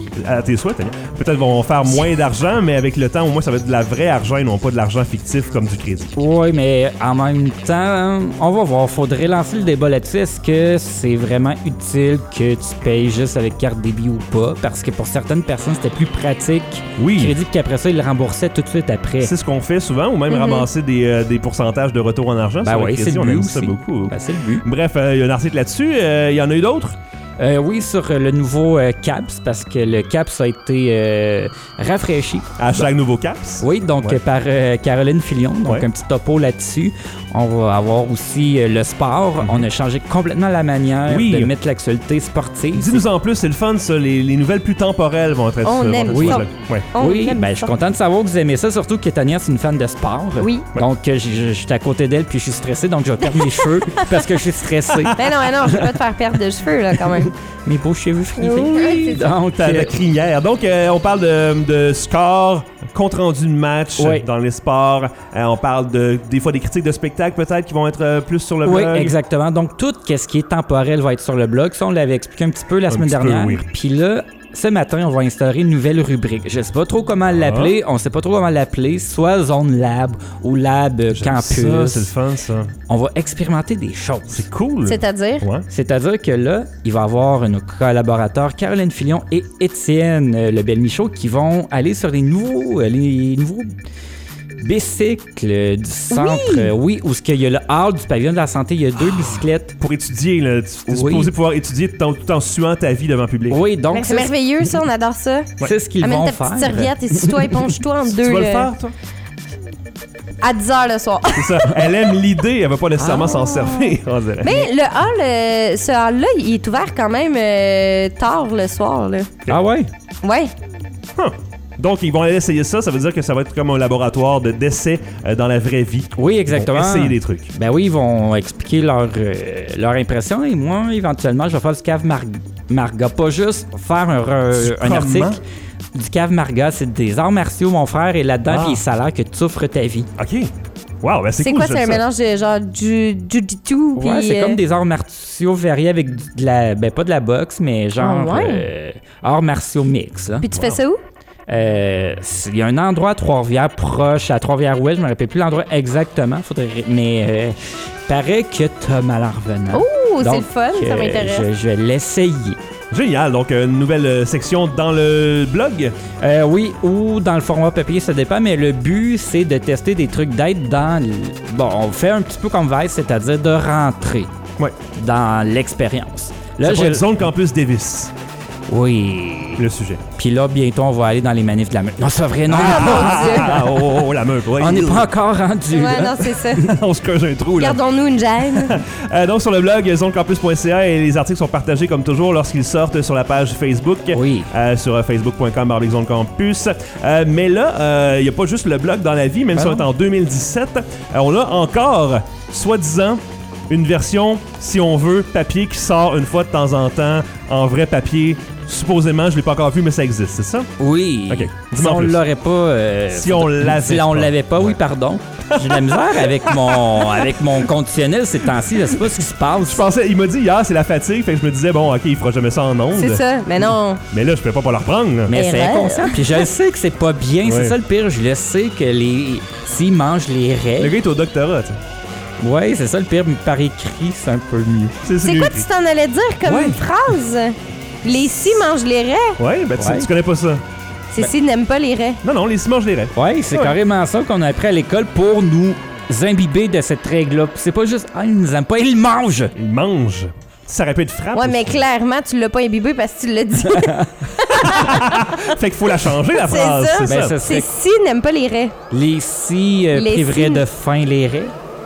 B: à tes souhaits, Tania, peut-être vont faire moins d'argent, mais avec le temps, au moins, ça va être de la vraie argent et non pas de l'argent fictif comme du crédit.
H: Oui, mais en même temps, on va voir. Faudrait lancer le débat là-dessus. Est-ce que c'est vraiment utile que tu payes juste avec carte débit ou pas? Parce que pour certaines personnes, c'était plus pratique.
B: Oui.
H: Crédit, puis qu'après ça, ils le remboursaient tout de suite après.
B: C'est ce qu'on fait souvent, ou même ramasser des pourcentages de retour en argent.
H: Ben
B: sur le
H: oui,
B: crédit,
H: c'est le
B: on
H: but
B: aime
H: aussi.
B: ça beaucoup.
H: Ben, c'est le but.
B: Bref, il y a un article là-dessus. Il y en a eu d'autres?
H: Oui, sur le nouveau CAPS, parce que le CAPS a été rafraîchi.
B: Hashtag nouveau caps.
H: Oui, donc
B: Ouais.
H: par Caroline Filion. Donc
B: Ouais.
H: un petit topo là-dessus. On va avoir aussi le sport. On a changé complètement la manière
B: Oui.
H: de mettre l'actualité sportive.
B: Dis-nous en plus, c'est le fun, ça. Les nouvelles plus temporelles vont être
C: On
B: vont
C: aime
B: être
H: ça.
B: sur le- Ouais.
C: On
H: Oui,
C: aime
H: ben, je suis
C: ça.
H: content de savoir que vous aimez ça, surtout que Tania, c'est une fan de sport.
C: Oui.
H: Donc, j'étais à côté d'elle, puis je suis stressé, donc je vais perdre mes cheveux parce que je suis stressé.
C: Mais non, je vais pas te faire perdre de cheveux, là, quand même.
H: Mes beaux cheveux frisés.
C: Oui, c'est ça.
H: Donc,
B: La crinière. Donc, on parle de score, compte-rendu de match
H: Oui.
B: dans les sports. On parle des fois des critiques de spectacles, peut-être, qui vont être plus sur le
H: oui,
B: blog.
H: exactement. Donc, tout ce qui est temporel va être sur le blog. Ça, on l'avait expliqué un petit peu la semaine
B: petit peu,
H: dernière.
B: oui.
H: Puis là, ce matin, on va instaurer une nouvelle rubrique. Je sais pas trop comment l'appeler. On sait pas trop comment l'appeler. Soit Zone Lab ou Lab Campus.
B: Ça, c'est le fun, ça.
H: On va expérimenter des choses.
B: C'est cool.
C: C'est-à-dire?
B: Ouais.
H: C'est-à-dire que là, il va y avoir nos collaborateurs Caroline Filion et Étienne Lebel-Michaud qui vont aller sur les nouveaux bicycles du centre. Oui, où il y a le hall du pavillon de la santé, il y a 2 bicyclettes.
B: Pour étudier, là, tu es
H: Oui.
B: supposé pouvoir étudier tout en suant ta vie devant le public.
H: Oui, donc
C: Ben, c'est merveilleux, ça, on adore ça.
H: c'est ce qu'ils
C: Amène
H: vont
C: ta
H: faire.
C: petite serviette et si toi éponge-toi en deux.
B: Tu vas le
C: là,
B: faire, toi?
C: À 10h le soir.
B: C'est ça. Elle aime l'idée, elle va pas nécessairement s'en servir, on dirait.
C: Mais le hall, ce hall-là, il est ouvert quand même tard le soir, là.
H: Ah ouais?
C: Ouais.
B: Huh. Donc, ils vont aller essayer ça. Ça veut dire que ça va être comme un laboratoire d'essais dans la vraie vie.
H: Oui, exactement.
B: Ils vont essayer des trucs.
H: Ben oui, ils vont expliquer leur impression et moi, éventuellement, je vais faire du cave Marga. Pas juste faire un article. Du cave Marga, c'est des arts martiaux, mon frère, et là-dedans,
B: Ah.
H: puis ça a l'air que tu souffres ta vie.
B: OK. Wow, ben c'est cool.
C: quoi,
B: j'aime
C: c'est un
B: ça.
C: mélange de genre jiu-jitsu puis...
H: Ouais, c'est comme des arts martiaux variés avec de la... Ben, pas de la boxe, mais genre...
C: Ah ouais?
H: Arts martiaux mix. Hein.
C: Puis tu fais ça où?
H: Il y a un endroit à Trois-Rivières, proche à Trois-Rivières-Ouest, je me rappelle plus l'endroit exactement, mais paraît que t'as mal en revenant.
C: Oh, c'est
H: Donc,
C: le fun, ça m'intéresse.
H: Je vais l'essayer.
B: Génial. Donc, une nouvelle section dans le blog.
H: Oui, ou dans le format papier, ça dépend, mais le but, c'est de tester des trucs d'aide dans... Bon, on fait un petit peu comme Vice, c'est-à-dire de rentrer dans l'expérience. Là,
B: C'est Zone Campus Davis,
H: Oui.
B: le sujet.
H: Puis là, bientôt, on va aller dans les manifs de la meute. Non, c'est vrai, non.
B: Ah, oh, la meuf. Ouais.
H: On n'est pas encore rendu.
C: Ouais,
H: là.
C: non, c'est ça.
B: On se creuse un trou, là.
C: Gardons-nous une gêne.
B: Donc, sur le blog zonecampus.ca, et les articles sont partagés comme toujours lorsqu'ils sortent sur la page Facebook.
H: Oui.
B: Sur facebook.com/zonecampus. Mais là, il n'y a pas juste le blog dans la vie, même si on est en 2017. On a encore, soi-disant, une version, si on veut, papier qui sort une fois de temps en temps en vrai papier. Supposément, je l'ai pas encore vu, mais ça existe, c'est ça?
H: Oui.
B: Ok.
H: Si
B: Dis-moi en
H: on
B: plus.
H: l'aurait pas...
B: Si on l'avait
H: Si on
B: pas.
H: l'avait pas, oui, pardon. J'ai de la misère avec mon conditionnel ces temps-ci. Je sais pas ce qui se passe.
B: Je pensais, il m'a dit hier, c'est la fatigue, fait que je me disais, bon, ok, il fera jamais ça en ondes.
C: C'est ça, mais non.
B: Mais là, je peux pas le reprendre. là.
H: Mais c'est
C: Erreur.
H: inconscient. Puis je le sais que c'est pas bien.
B: Ouais.
H: C'est ça le pire. Je le sais que s'ils mangent les
B: Le
H: raies...
B: gars est au doctorat, tu sais.
H: Ouais, c'est ça le pire. Mais par écrit, c'est un peu mieux.
C: C'est
B: mieux
C: quoi
B: écrit.
C: tu t'en allais dire comme
B: Ouais.
C: une phrase? Les si mangent les raies.
B: Ouais, ben
H: Ouais.
B: tu connais pas ça.
C: C'est si n'aiment pas les raies.
B: Non, les six mangent les raies.
H: Ouais, c'est
B: Ouais.
H: carrément ça qu'on a appris à l'école pour nous imbiber de cette règle-là. Puis c'est pas juste, ils nous aiment pas, ils mangent.
B: Ils mangent. Ça aurait pu être frappe.
C: Ouais, mais
B: aussi.
C: clairement, tu l'as pas imbibé parce que tu l'as dit.
B: Fait qu'il faut la changer, la
C: C'est
B: phrase.
C: ça.
B: C'est
H: Ben,
B: ça.
H: ça
C: C'est
H: serait
C: si n'aiment pas les raies.
H: les si
C: Les
H: priveraient
C: si.
H: de faim les raies.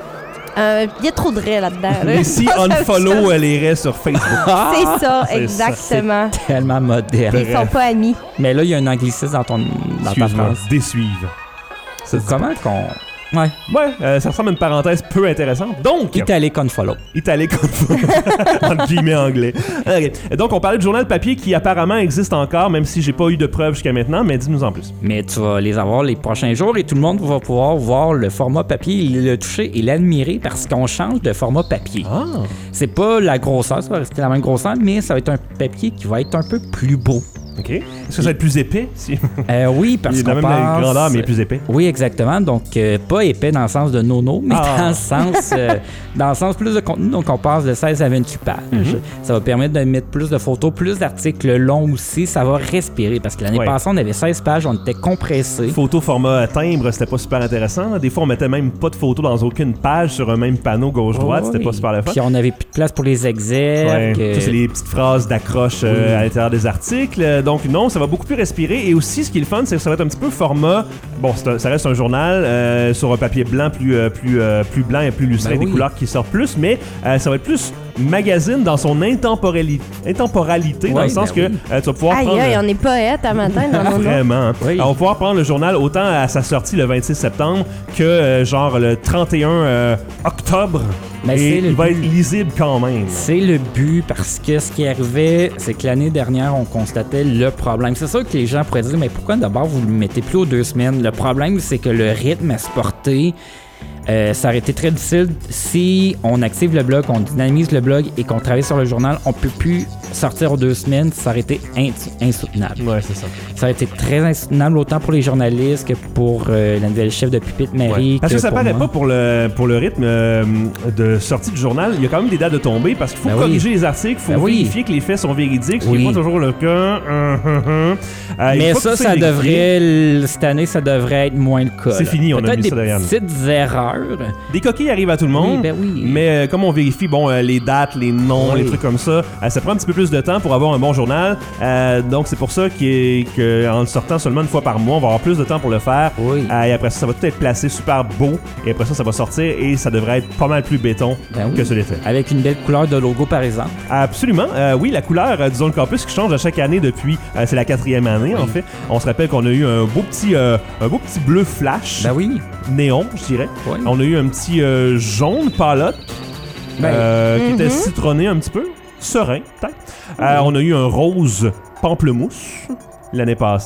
C: Il y a trop de raies là-dedans. là.
B: Les si
C: Ça, ça-
B: unfollow les raies sur Facebook.
C: C'est ça,
B: C'est
C: exactement.
H: Tellement moderne.
C: Ils sont pas amis.
H: Mais là, il y a un anglicisme dans ta
B: Excuse-moi,
H: phrase.
B: désuivre. Ça se dit
H: Comment qu'on... Ouais.
B: Ouais, ça ressemble à une parenthèse peu intéressante. Donc,
H: Italique unfollow.
B: italique entre guillemets anglais. Ok. Et donc, on parlait de journal papier qui apparemment existe encore, même si j'ai pas eu de preuves jusqu'à maintenant, mais dis-nous en plus.
H: Mais tu vas les avoir les prochains jours et tout le monde va pouvoir voir le format papier, le toucher et l'admirer parce qu'on change de format papier.
B: Ah!
H: C'est pas la grosseur, ça va rester la même grosseur, mais ça va être un papier qui va être un peu plus beau.
B: OK. Est-ce que ça va être plus épais? Si...
H: Oui, parce
B: Il est
H: qu'on
B: dans même la
H: passe...
B: grandeur, mais plus épais.
H: Oui, exactement. Donc, pas épais dans le sens de nono, mais
B: Ah.
H: dans le sens plus de contenu. Donc, on passe de 16 à 28 pages.
B: Mm-hmm.
H: Ça va permettre de mettre plus de photos, plus d'articles longs aussi. Ça va respirer parce que l'année
B: Ouais.
H: passée, on avait 16 pages, on était compressés.
B: Photo format timbre, c'était pas super intéressant. Des fois, on mettait même pas de photos dans aucune page sur un même panneau gauche-droite. C'était pas super le fun.
H: Puis, on avait plus de place pour les
B: Ouais.
H: exergues.
B: Ça, c'est les petites phrases d'accroche à l'intérieur des articles. Donc, non, ça va beaucoup plus respirer. Et aussi, ce qui est le fun, c'est que ça va être un petit peu format. Bon, ça reste un journal sur un papier blanc plus blanc et plus lustré,
H: Ben
B: des
H: oui.
B: couleurs qui sortent plus, mais ça va être plus magazine dans son intemporalité dans
H: Ouais,
B: le sens
H: ben
B: que
H: oui.
B: tu vas pouvoir
C: Aïe,
B: prendre.
C: aïe, on est poète à matin dans nos noms.
B: Vraiment. Hein.
H: Oui.
B: Alors, on va pouvoir prendre le journal autant à sa sortie le 26 septembre que genre le 31 octobre.
H: Mais
B: et
H: c'est le
B: il va
H: but.
B: être lisible quand même.
H: C'est le but parce que ce qui arrivait, c'est que l'année dernière, on constatait le problème. C'est sûr que les gens pourraient dire, mais pourquoi d'abord vous le mettez plus aux 2 semaines? Le problème, c'est que le rythme à se porter, ça aurait été très difficile si on active le blog, on dynamise le blog et qu'on travaille sur le journal. On peut plus sortir aux 2 semaines, ça aurait été insoutenable.
B: Ouais, c'est ça.
H: Ça aurait été très insoutenable autant pour les journalistes que pour la nouvelle chef de pupitre, Marie.
B: Ouais. Parce que ça
H: pour
B: paraît
H: moi.
B: pas pour le rythme de sortie du journal. Il y a quand même des dates de tombée parce qu'il faut
H: Ben oui.
B: corriger les articles, il faut
H: Ben oui.
B: vérifier que les faits sont véridiques, ce qui
H: Oui.
B: n'est pas toujours le cas.
H: Mais
B: Une fois que
H: ça
B: tout est vérifié,
H: devrait, cette année, ça devrait être moins le cas.
B: C'est
H: là.
B: fini, on a
H: Peut-être
B: mis
H: des
B: ça derrière nous.
H: petites erreurs.
B: Des coquilles arrivent à tout le monde.
H: Oui, ben oui.
B: Mais comme on vérifie les dates, les noms,
H: Oui.
B: les trucs comme ça, ça prend un petit peu plus de temps pour avoir un bon journal. Donc c'est pour ça qu'en le sortant seulement une fois par mois, on va avoir plus de temps pour le faire.
H: Oui.
B: Et après ça va tout être placé super beau. Et après ça va sortir et ça devrait être pas mal plus béton
H: Ben oui.
B: que ce l'était.
H: Avec une belle couleur de logo, par exemple.
B: Absolument. Oui, la couleur du Zone Campus qui change à chaque année depuis... c'est la 4e année, en fait. On se rappelle qu'on a eu un beau petit bleu flash,
H: Ben oui.
B: néon, je dirais.
H: Oui.
B: On a eu un petit jaune palotte qui était citronné un petit peu. Serein, peut-être. On a eu un rose pamplemousse l'année passée.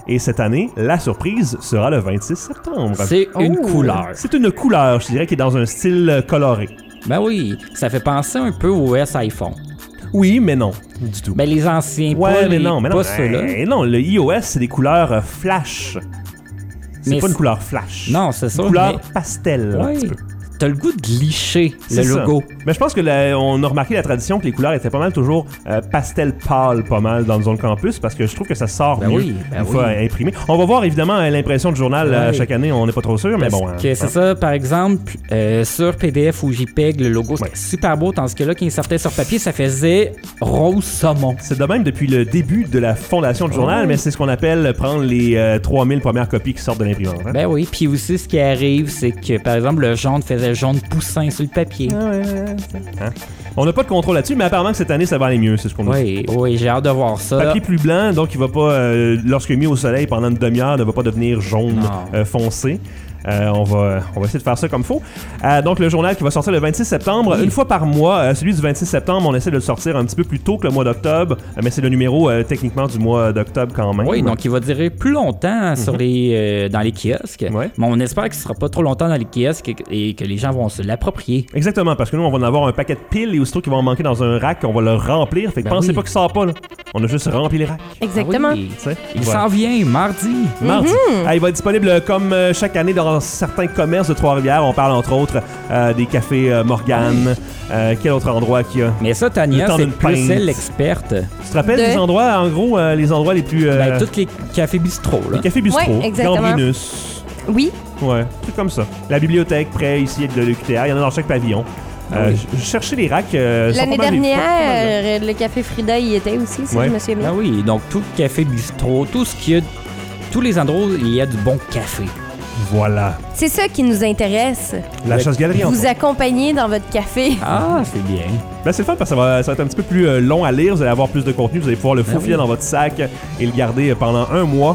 B: Et cette année, la surprise sera le 26 septembre.
H: C'est une couleur.
B: C'est une couleur, je dirais, qui est dans un style coloré.
H: Ben oui, ça fait penser un peu au OS iPhone.
B: Oui, mais non, du tout.
H: Ben les anciens,
B: Ouais,
H: pas,
B: mais
H: les,
B: non, mais non.
H: pas ceux-là.
B: Non, le iOS, c'est des couleurs flash. C'est
H: Mais
B: pas une
H: c'est-
B: couleur flash.
H: Non, c'est ça.
B: Couleur
H: mais-
B: pastel, un
H: Ouais.
B: petit peu.
H: T'as le goût de licher le
B: C'est ça.
H: logo.
B: Mais je pense que on a remarqué la tradition que les couleurs étaient pas mal toujours pastel pâle, pas mal dans Zone Campus, parce que je trouve que ça sort
H: Ben
B: mieux
H: oui,
B: une fois imprimé. On va voir évidemment l'impression du journal
H: Ouais.
B: chaque année, on n'est pas trop sûr, mais
H: Parce
B: bon.
H: que c'est ça, par exemple, sur PDF ou JPEG, le logo c'était
B: Ouais.
H: super beau, tandis que là, quand il sortait sur papier, ça faisait rose saumon.
B: C'est de même depuis le début de la fondation du journal,
H: Ouais.
B: mais c'est ce qu'on appelle prendre les 3000 premières copies qui sortent de l'imprimante. Hein?
H: Ben oui, puis aussi, ce qui arrive, c'est que, par exemple, le jaune faisait jaune poussin sur le papier.
B: Hein? On n'a pas de contrôle là-dessus, mais apparemment que cette année, ça va aller mieux, c'est ce qu'on nous dit.
H: Oui, j'ai hâte de voir ça.
B: Papier plus blanc, donc il va pas, lorsqu'il est mis au soleil pendant une demi-heure, ne va pas devenir jaune foncé. On va essayer de faire ça comme faut. Donc, le journal qui va sortir le 26 septembre, une fois par mois. Celui du 26 septembre, on essaie de le sortir un petit peu plus tôt que le mois d'octobre, mais c'est le numéro techniquement du mois d'octobre quand même.
H: Oui, donc il va durer plus longtemps sur dans les kiosques.
B: Ouais.
H: Mais on espère qu'il ne sera pas trop longtemps dans les kiosques et que les gens vont se l'approprier.
B: Exactement, parce que nous, on va en avoir un paquet de piles et aussitôt qu'ils vont en manquer dans un rack, on va le remplir. Fait que
H: Ben
B: pensez
H: oui.
B: pas qu'il sort pas, là. On a juste rempli les racks.
C: Exactement.
H: Ah oui.
B: Tu sais?
H: Il
B: Voilà.
H: s'en vient mardi.
B: Mardi. Il va être disponible comme chaque année dans certains commerces de Trois-Rivières. On parle entre autres des cafés Morgane. Quel autre endroit qu'il y a?
H: Mais ça,
B: Le
H: Tania,
B: temps
H: c'est
B: d'une
H: plus
B: pinte.
H: elle l'experte.
B: Tu te rappelles
C: De-
B: des endroits, en gros, les endroits les plus...
H: Ben, tous les cafés bistrot, là.
B: les cafés bistrot,
C: Ouais, exactement.
B: Gambrinus.
C: Oui.
B: Ouais, trucs comme ça. La bibliothèque près ici de l'UQTR, il y en a dans chaque pavillon.
H: Oui.
B: Je cherchais les racks.
C: L'année dernière, le café Frida y était aussi, si
B: Ouais.
C: je me souviens bien.
H: Ah oui, donc tout le café bistrot, tout ce qu'il y a, tous les endroits où il y a du bon café.
B: Voilà.
C: C'est ça qui nous intéresse.
B: La chasse-galerie, en
C: Vous accompagner dans votre café.
H: Ah, c'est bien.
B: Ben, c'est le fun parce que ça va être un petit peu plus long à lire. Vous allez avoir plus de contenu. Vous allez pouvoir le faufiler
H: oui.
B: dans votre sac et le garder pendant un mois.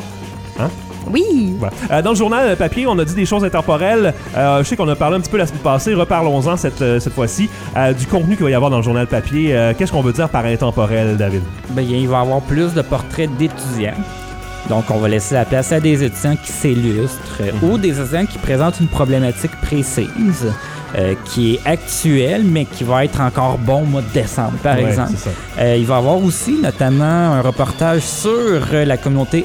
C: Oui.
B: Voilà. Dans le journal papier, on a dit des choses intemporelles. Je sais qu'on a parlé un petit peu la semaine passée. Reparlons-en cette fois-ci. Du contenu qu'il va y avoir dans le journal papier. Qu'est-ce qu'on veut dire par intemporel, David?
H: Ben, il va y avoir plus de portraits d'étudiants. Donc, on va laisser la place à des étudiants qui s'illustrent ou des étudiants qui présentent une problématique précise qui est actuelle, mais qui va être encore bon au mois de décembre, par
B: Ouais,
H: exemple.
B: c'est ça.
H: Il va y avoir aussi, notamment, un reportage sur la communauté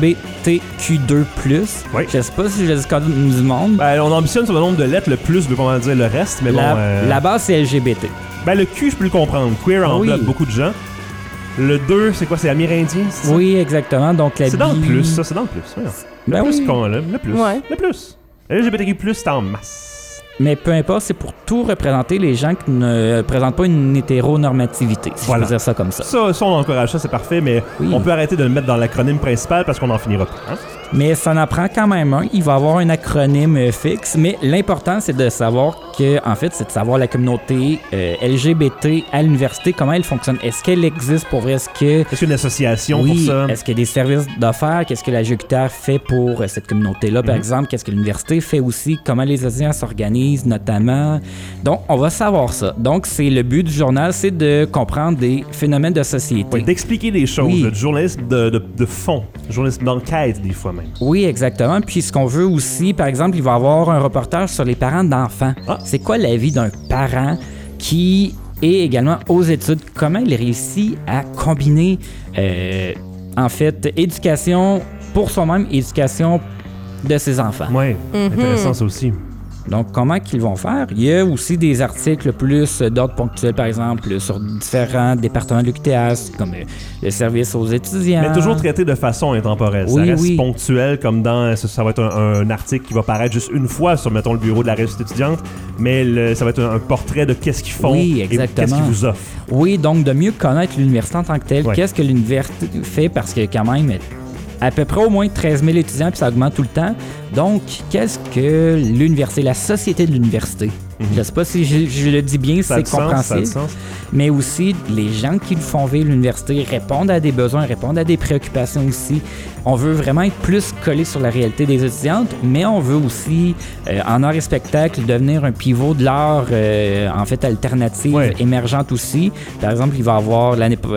H: LGBTQ2+.
B: Oui.
H: Je sais pas si je le dis comme du monde.
B: Ben, on ambitionne sur le nombre de lettres. Le plus veut pas mal dire le reste, mais
H: La base, c'est LGBT.
B: Ben, le Q, je peux le comprendre. Queer
H: Oui.
B: englobe beaucoup de gens. Le 2, c'est quoi? C'est amérindien? C'est ça?
H: Oui, exactement. Donc, la
B: C'est dans le
H: bi-
B: plus, ça. C'est dans le plus. Ouais.
H: Ben
B: le plus
H: oui.
B: qu'on a. Le plus.
C: Ouais.
B: Le plus. LGBTQ+, c'est en masse.
H: Mais peu importe, c'est pour tout représenter les gens qui ne présentent pas une hétéronormativité, si
B: Voilà.
H: je peux dire ça comme ça.
B: Ça, on encourage ça, c'est parfait, mais
H: Oui.
B: on peut arrêter de le mettre dans l'acronyme principal parce qu'on n'en finira pas. Hein?
H: Mais ça en prend quand même un. Il va avoir un acronyme fixe, mais l'important, c'est de savoir que, en fait, c'est de savoir la communauté LGBT à l'université, comment elle fonctionne. Est-ce qu'elle existe pour vrai? Est-ce que...
B: Est-ce qu'il y a une association
H: Oui,
B: pour ça?
H: est-ce qu'il y a des services d'affaires? Qu'est-ce que la GQTR fait pour cette communauté-là, par exemple? Qu'est-ce que l'université fait aussi? Comment les étudiants s'organisent, notamment? Donc, on va savoir ça. Donc, c'est le but du journal, c'est de comprendre des phénomènes de société.
B: Ouais, d'expliquer des choses,
H: Oui.
B: du journalisme de fond, du journalisme d'enquête, des fois même.
H: Oui, exactement. Puis ce qu'on veut aussi, par exemple, il va y avoir un reportage sur les parents d'enfants.
B: Ah.
H: C'est quoi la vie d'un parent qui est également aux études? Comment il réussit à combiner, en fait, éducation pour soi-même, éducation de ses enfants?
B: Ouais, intéressant ça aussi.
H: Donc, comment qu'ils vont faire? Il y a aussi des articles plus d'ordre ponctuel, par exemple, sur différents départements de l'UQTR, comme le service aux étudiants.
B: Mais toujours traité de façon intemporelle.
H: Oui,
B: ça reste
H: oui.
B: ponctuel, comme dans... Ça va être un article qui va paraître juste une fois sur, mettons, le bureau de la réussite étudiante, mais ça va être un portrait de qu'est-ce qu'ils font
H: Oui,
B: et
H: exactement.
B: qu'est-ce qu'ils vous offrent.
H: Oui, donc de mieux connaître l'université en tant que telle.
B: Ouais.
H: Qu'est-ce que l'université fait? Parce que quand même, à peu près au moins 13 000 étudiants, puis ça augmente tout le temps. Donc, qu'est-ce que l'université, la société de l'université Je sais pas si je le dis bien,
B: Ça a
H: c'est
B: du sens, ça a du
H: compréhensible.
B: sens.
H: Mais aussi, les gens qui le font vivre l'université répondent à des besoins, répondent à des préoccupations aussi. On veut vraiment être plus collé sur la réalité des étudiantes, mais on veut aussi, en art et spectacle, devenir un pivot de l'art, en fait, alternative, émergente aussi. Par exemple, il va y avoir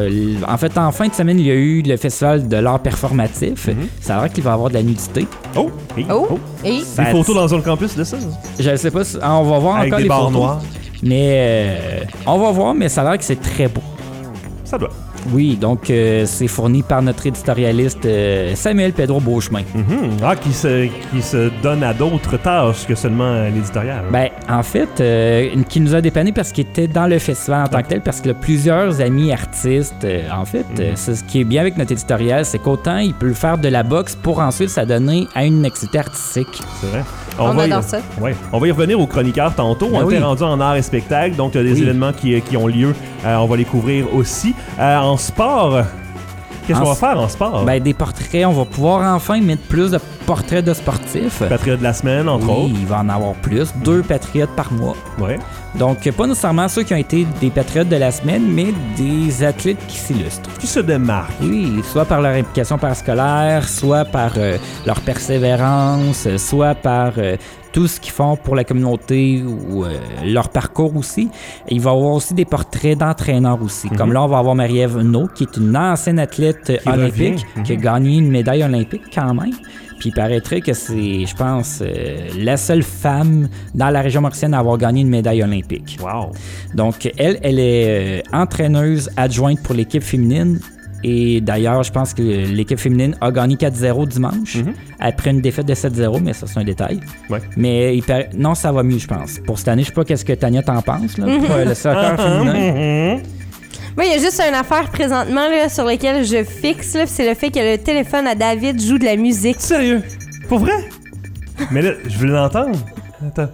H: en fin de semaine, il y a eu le festival de l'art performatif. Ça a l'air qu'il va y avoir de la nudité.
B: Oh!
C: Et
B: Des photos dans Zone Campus de ça?
H: Je ne sais pas si... on va voir
B: Avec
H: encore
B: des
H: les
B: barres
H: photos.
B: noires.
H: Mais on va voir, mais ça a l'air que c'est très beau.
B: Ça doit.
H: Oui, donc c'est fourni par notre éditorialiste Samuel Pedro Beauchemin.
B: Ah, qui se donne à d'autres tâches que seulement l'éditorial.
H: Ben, en fait, qui nous a dépanné parce qu'il était dans le festival en tant que tel, parce qu'il a plusieurs amis artistes. C'est ce qui est bien avec notre éditorial, c'est qu'autant il peut faire de la boxe pour ensuite s'adonner à une activité artistique.
B: C'est vrai.
C: On adore ça.
B: Ouais. On va y revenir aux chroniqueurs tantôt. On était rendu en art et spectacle, donc il y a des événements qui ont lieu. On va les couvrir aussi. En sport, qu'est-ce qu'on va faire en sport?
H: Ben, des portraits, on va pouvoir enfin mettre plus de portraits de sportifs.
B: Patriote de la semaine, entre autres.
H: Il va en avoir plus. 2 patriotes par mois.
B: Ouais.
H: Donc, pas nécessairement ceux qui ont été des patriotes de la semaine, mais des athlètes qui s'illustrent.
B: Qui se démarquent.
H: Oui, soit par leur implication parascolaire, soit par leur persévérance, soit par tout ce qu'ils font pour la communauté ou leur parcours aussi. Et il va y avoir aussi des portraits d'entraîneurs aussi. Comme là, on va avoir Marie-Ève No, qui est une ancienne athlète olympique, qui a gagné une médaille olympique quand même. Puis il paraîtrait que c'est, je pense, la seule femme dans la région mauricienne à avoir gagné une médaille olympique.
B: Wow!
H: Donc, elle est entraîneuse adjointe pour l'équipe féminine. Et d'ailleurs, je pense que l'équipe féminine a gagné 4-0 dimanche, après une défaite de 7-0, mais ça, c'est un détail.
B: Ouais.
H: Mais non, ça va mieux, je pense. Pour cette année, je sais pas qu'est-ce que Tania t'en pense, là, pour le soccer féminin.
C: Moi, il y a juste une affaire présentement là, sur laquelle je fixe, là, c'est le fait que le téléphone à David joue de la musique.
B: Sérieux? Pour vrai? Mais là, je veux l'entendre. Attends.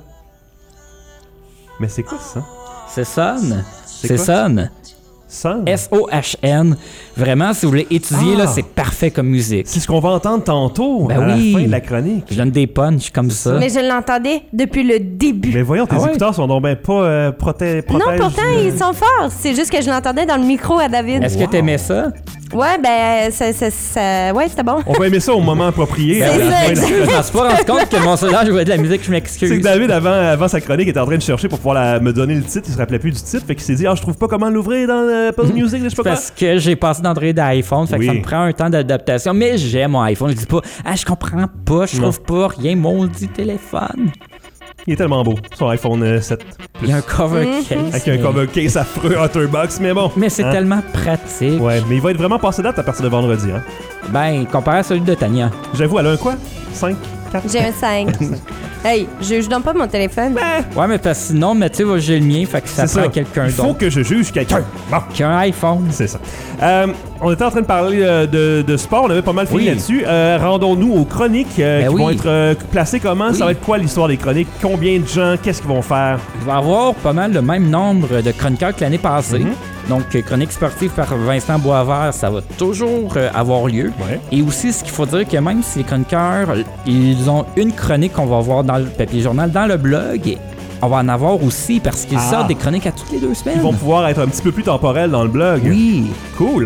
B: Mais c'est quoi ça?
H: C'est Son. C'est
B: quoi?
H: Son.
B: Son?
H: S-O-H-N. Vraiment, si vous voulez étudier, là, c'est parfait comme musique.
B: C'est ce qu'on va entendre tantôt,
H: Ben
B: à
H: oui.
B: la fin de la chronique.
H: Je donne des punchs comme ça.
C: Mais je l'entendais depuis le début.
B: Mais voyons, tes
H: Ah ouais?
B: écouteurs sont donc ben pas protègent.
C: Non, pourtant, ils sont forts. C'est juste que je l'entendais dans le micro à David.
H: Est-ce que t'aimais ça?
C: Ouais, ben, ouais, c'était bon.
B: On va aimer ça au moment approprié.
C: C'est
B: à la
C: ça,
B: fin de la-
C: exact.
H: Je m'en suis pas rendu compte que mon sondage jouait de la musique, je m'excuse.
B: C'est que David, avant sa chronique, était en train de chercher pour pouvoir me donner le titre. Il se rappelait plus du titre. Fait qu'il s'est dit, je trouve pas comment l'ouvrir dans Pause Music, je sais pas quoi.
H: Parce que j'ai passé d'Android à iPhone, fait que
B: Oui.
H: ça me prend un temps d'adaptation. Mais j'aime mon iPhone. Je dis pas, je comprends pas, je trouve pas rien, maudit téléphone.
B: Il est tellement beau, son iPhone 7.
H: Il y a un cover case.
B: Avec un cover case affreux Otterbox, mais bon.
H: Mais c'est
B: Hein?
H: tellement pratique.
B: Ouais, mais il va être vraiment passé date à partir de vendredi. Hein?
H: Ben, comparé à celui de Tania.
B: J'avoue, elle a un quoi? 5? 4?
C: J'ai un 5. Hey, je donne pas mon téléphone.
H: Ouais, mais parce que sinon, mais tu sais, j'ai le mien, fait que ça
B: C'est
H: prend
B: ça.
H: quelqu'un
B: Il faut
H: d'autre.
B: que je juge quelqu'un. Bon.
H: Qui a un iPhone.
B: C'est ça. On était en train de parler de sport, on avait pas mal fini
H: Oui.
B: là-dessus. Rendons-nous aux chroniques qui
H: oui.
B: vont être placées comment?
H: Oui.
B: Ça va être quoi l'histoire des chroniques? Combien de gens? Qu'est-ce qu'ils vont faire?
H: Il va y avoir pas mal le même nombre de chroniqueurs que l'année passée. Donc, chronique sportive par Vincent Boisvert, ça va toujours avoir lieu.
B: Ouais.
H: Et aussi, ce qu'il faut dire que même si les chroniqueurs, ils ont une chronique qu'on va voir dans le papier journal, dans le blog, on va en avoir aussi parce qu'ils sortent des chroniques à toutes les 2 semaines.
B: Ils vont pouvoir être un petit peu plus temporels dans le blog.
H: Oui.
B: Cool.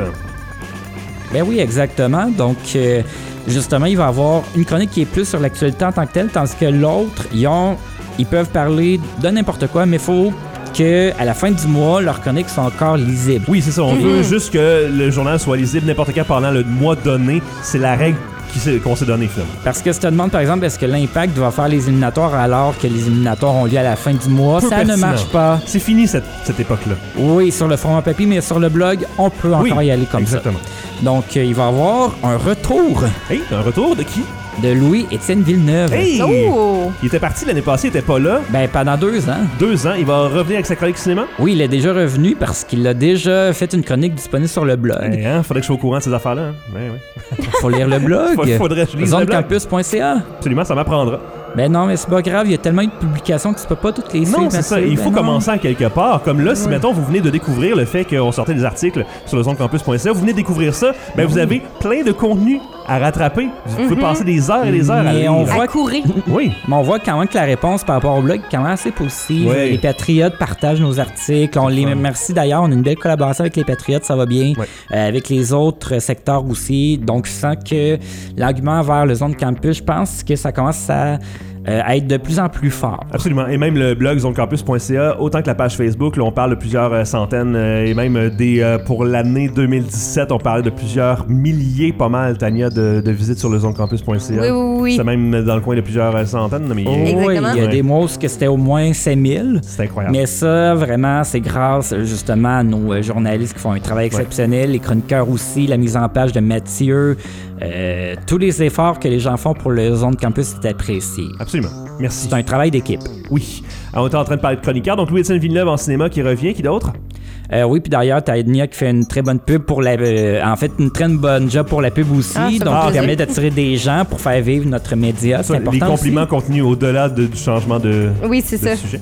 H: Ben oui, exactement. Donc, justement, il va y avoir une chronique qui est plus sur l'actualité en tant que telle, tandis que l'autre, ils peuvent parler de n'importe quoi, mais il faut qu'à la fin du mois, leurs chroniques sont encore lisibles.
B: Oui, c'est ça. On veut juste que le journal soit lisible n'importe quand pendant le mois donné. C'est la règle qu'on s'est donnée, finalement.
H: Parce que si tu te demandes, par exemple, est-ce que l'Impact va faire les éliminatoires alors que les éliminatoires ont lieu à la fin du mois,
B: Peu
H: ça
B: pertinent.
H: ne marche pas.
B: C'est fini cette époque-là.
H: Oui, sur le format papier, mais sur le blog, on peut encore y aller comme
B: exactement.
H: ça. Donc, il va y avoir un retour
B: Hey, un retour de qui?
H: de Louis-Étienne Villeneuve.
B: Hey!
C: Oh!
B: Il était parti l'année passée, il était pas là.
H: Ben, pendant 2 ans.
B: 2 ans, il va revenir avec sa chronique cinéma.
H: Oui, il est déjà revenu parce qu'il a déjà fait une chronique disponible sur le blog.
B: Hey, hein, faudrait que je sois au courant de ces affaires-là. Hein? Ouais.
H: Faut lire le blog.
B: Faudrait que je lise le blog.
H: Zonecampus.ca.
B: Absolument, ça m'apprendra.
H: Ben non, mais c'est pas grave, il y a tellement de publications que tu peux pas toutes les suivre.
B: Non, c'est ça. Il faut commencer à quelque part. Comme là, si, mettons, vous venez de découvrir le fait qu'on sortait des articles sur le zoncampus.ca, vous venez de découvrir ça, ben vous avez plein de contenu à rattraper. Vous pouvez passer des heures et des heures à
H: Mais
B: lire.
H: on voit
C: À courir.
B: Oui.
H: Mais on voit quand même que la réponse par rapport au blog est quand même assez positive.
B: Ouais.
H: Les Patriotes partagent nos articles. On les remercie d'ailleurs. On a une belle collaboration avec les Patriotes, ça va bien.
B: Ouais.
H: Avec les autres secteurs aussi. Donc, je sens que l'argument vers le zone campus, je pense que ça commence à être de plus en plus fort.
B: Absolument. Et même le blog zoncampus.ca, autant que la page Facebook, là, on parle de plusieurs centaines et même pour l'année 2017, on parlait de plusieurs milliers, pas mal, Tania, de visites sur le zoncampus.ca.
C: Oui.
B: C'est même dans le coin de plusieurs centaines. Mais
H: Oui,
C: Exactement.
H: il y a des mois où c'était au moins 5000.
B: c'est incroyable.
H: Mais ça, vraiment, c'est grâce justement à nos journalistes qui font un travail exceptionnel, les chroniqueurs aussi, la mise en page de Mathieu, tous les efforts que les gens font pour le zone campus, c'est apprécié.
B: Absolument. Merci.
H: C'est un travail d'équipe.
B: Oui. Alors, on était en train de parler de chroniqueurs. Donc, Louis-Étienne Villeneuve en cinéma qui revient. Qui d'autre?
H: Oui, puis d'ailleurs, t'as Ednia qui fait une très bonne pub pour la... en fait, une très bonne job pour la pub aussi.
C: Ah, ça
H: donc,
C: fait
H: ça
C: plaisir.
H: permet d'attirer des gens pour faire vivre notre média. C'est
B: Ça,
H: important
B: les compliments
H: aussi.
B: contenus au-delà du changement de,
C: Oui, c'est
B: de
C: ça.
B: sujet.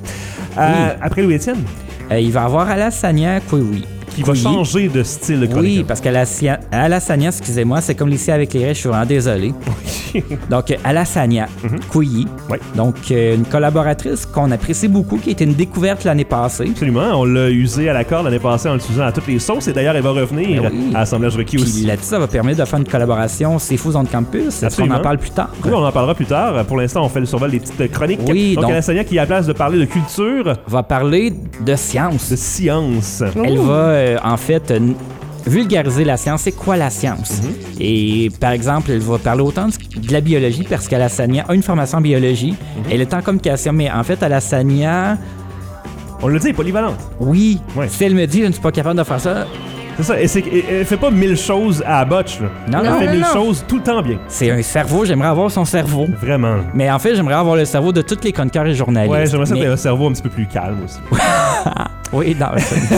B: Après Louis-Étienne,
H: Il va y avoir Alassania Kouyoui.
B: qui va changer de style de chroniqueur.
H: Oui, parce qu'Alassania, excusez-moi, c'est comme lycée avec les rêves, je suis vraiment désolé. Donc, Alassania Kouyi,
B: Ouais.
H: donc une collaboratrice qu'on apprécie beaucoup, qui a été une découverte l'année passée.
B: Absolument. On l'a usé à la corde l'année passée en l'utilisant à toutes les sauces. Et d'ailleurs, elle va revenir
H: Ben oui.
B: à Assemblage requis
H: Puis
B: aussi.
H: là-dessus, ça va permettre de faire une collaboration C'est fou Zone Campus. Est-ce qu'on
B: Absolument.
H: en parle plus tard?
B: Oui, on en parlera plus tard. Pour l'instant, on fait le survol des petites chroniques.
H: Oui,
B: donc,
H: donc-
B: Alassania qui a la place de parler de culture,
H: On va parler de science.
B: de science.
H: Elle va, en fait, vulgariser la science. C'est quoi la science? Et, par exemple, elle va parler autant de la biologie, parce qu'Alassania a une formation en biologie. Elle est en communication, mais en fait, Alassania,
B: On le dit, elle est polyvalente.
H: oui,
B: Ouais.
H: si elle me dit « je ne suis pas capable de faire ça »,
B: C'est ça. Elle fait pas 1000 choses à la botche. Là.
H: Non,
B: elle
H: non,
B: fait
C: non,
B: 1000
C: non.
B: choses tout le temps bien.
H: c'est un cerveau, j'aimerais avoir son cerveau.
B: Vraiment.
H: Mais en fait, j'aimerais avoir le cerveau de tous les chroniqueurs et journalistes.
B: Ouais, j'aimerais ça
H: Mais-
B: que t'aies un cerveau un petit peu plus calme aussi.
H: Oui, non.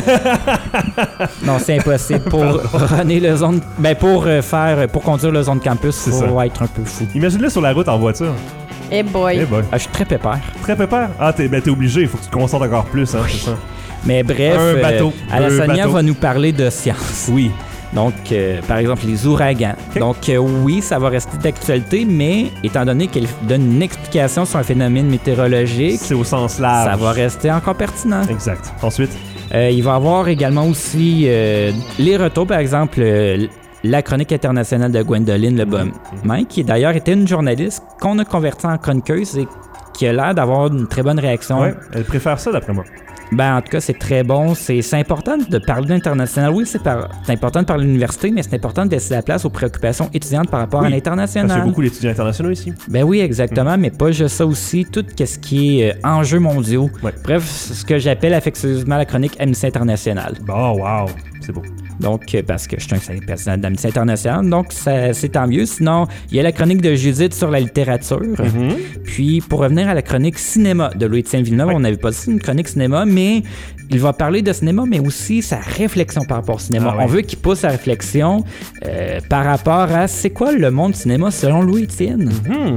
H: Non, c'est impossible. Pour runner le zone... Ben, pour conduire le zone campus,
B: C'est
H: faut
B: ça.
H: être un peu fou.
B: Imagine-le sur la route en voiture.
C: Eh boy.
B: Eh boy.
H: Ah, je suis très pépère.
B: Très pépère. Ah, t'es obligé. Il faut que tu te concentres encore plus, hein, c'est ça.
H: Mais bref,
B: Un bateau.
H: Alassania
B: Un bateau.
H: va nous parler de science.
B: Oui.
H: Donc, par exemple, les ouragans.
B: Ok.
H: Donc, oui, ça va rester d'actualité, mais étant donné qu'elle donne une explication sur un phénomène météorologique,
B: C'est au sens large.
H: ça va rester encore pertinent.
B: Exact. Ensuite,
H: Il va y avoir également aussi les retours, par exemple, la chronique internationale de Gwendoline Lebaume, qui d'ailleurs était une journaliste qu'on a convertie en chroniqueuse et qui a l'air d'avoir une très bonne réaction.
B: ouais, elle préfère ça d'après moi.
H: Ben, en tout cas, c'est très bon. C'est important de parler d'international. Oui, c'est important de parler de l'université, mais c'est important de laisser la place aux préoccupations étudiantes par rapport
B: Oui,
H: à
B: Parce qu'il y
H: l'international.
B: a beaucoup d'étudiants internationaux ici.
H: Ben oui, exactement, mais pas juste ça aussi, tout ce qui est enjeux mondiaux.
B: Ouais.
H: Bref, ce que j'appelle affectueusement la chronique Amnesty International.
B: Oh, wow. C'est beau.
H: Donc, parce que je suis un personnel d'Amnesty International, donc c'est tant mieux. Sinon, il y a la chronique de Judith sur la littérature. Puis, pour revenir à la chronique cinéma de Louis-Étienne Villeneuve,
B: Ouais.
H: on n'avait pas dit une chronique cinéma, mais il va parler de cinéma, mais aussi sa réflexion par rapport au cinéma.
B: Ah ouais.
H: On veut qu'il pousse sa réflexion par rapport à c'est quoi le monde du cinéma selon Louis-Étienne.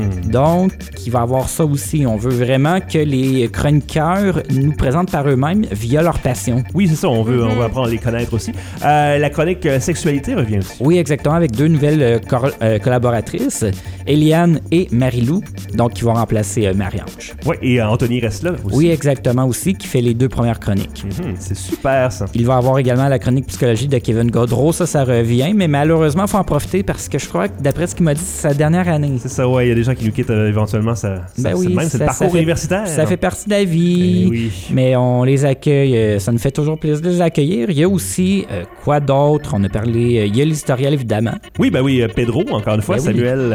H: Donc, il va avoir ça aussi. On veut vraiment que les chroniqueurs nous présentent par eux-mêmes via leur passion.
B: Oui, c'est ça. On veut apprendre à les connaître aussi. La chronique sexualité revient aussi.
H: Oui, exactement, avec deux nouvelles collaboratrices, Eliane et Marie-Lou, donc qui vont remplacer Marie-Ange.
B: Oui, et Anthony reste là aussi.
H: Oui, exactement aussi, qui fait les deux premières chroniques.
B: C'est super, ça.
H: Il va y avoir également la chronique psychologie de Kevin Godreau, ça revient, mais malheureusement, il faut en profiter parce que je crois que d'après ce qu'il m'a dit, c'est sa dernière année.
B: C'est ça, ouais. Il y a des gens qui nous quittent éventuellement.
H: Ben
B: c'est
H: oui,
B: le même, c'est le
H: ça
B: parcours
H: fait-
B: universitaire.
H: Ça fait partie de la vie,
B: Eh oui.
H: mais on les accueille, ça nous fait toujours plaisir de les accueillir. Il y a aussi, quoi d'autre? On a parlé, il y a l'historiel évidemment.
B: Oui, ben oui, Pedro, encore une fois,
H: Ben oui.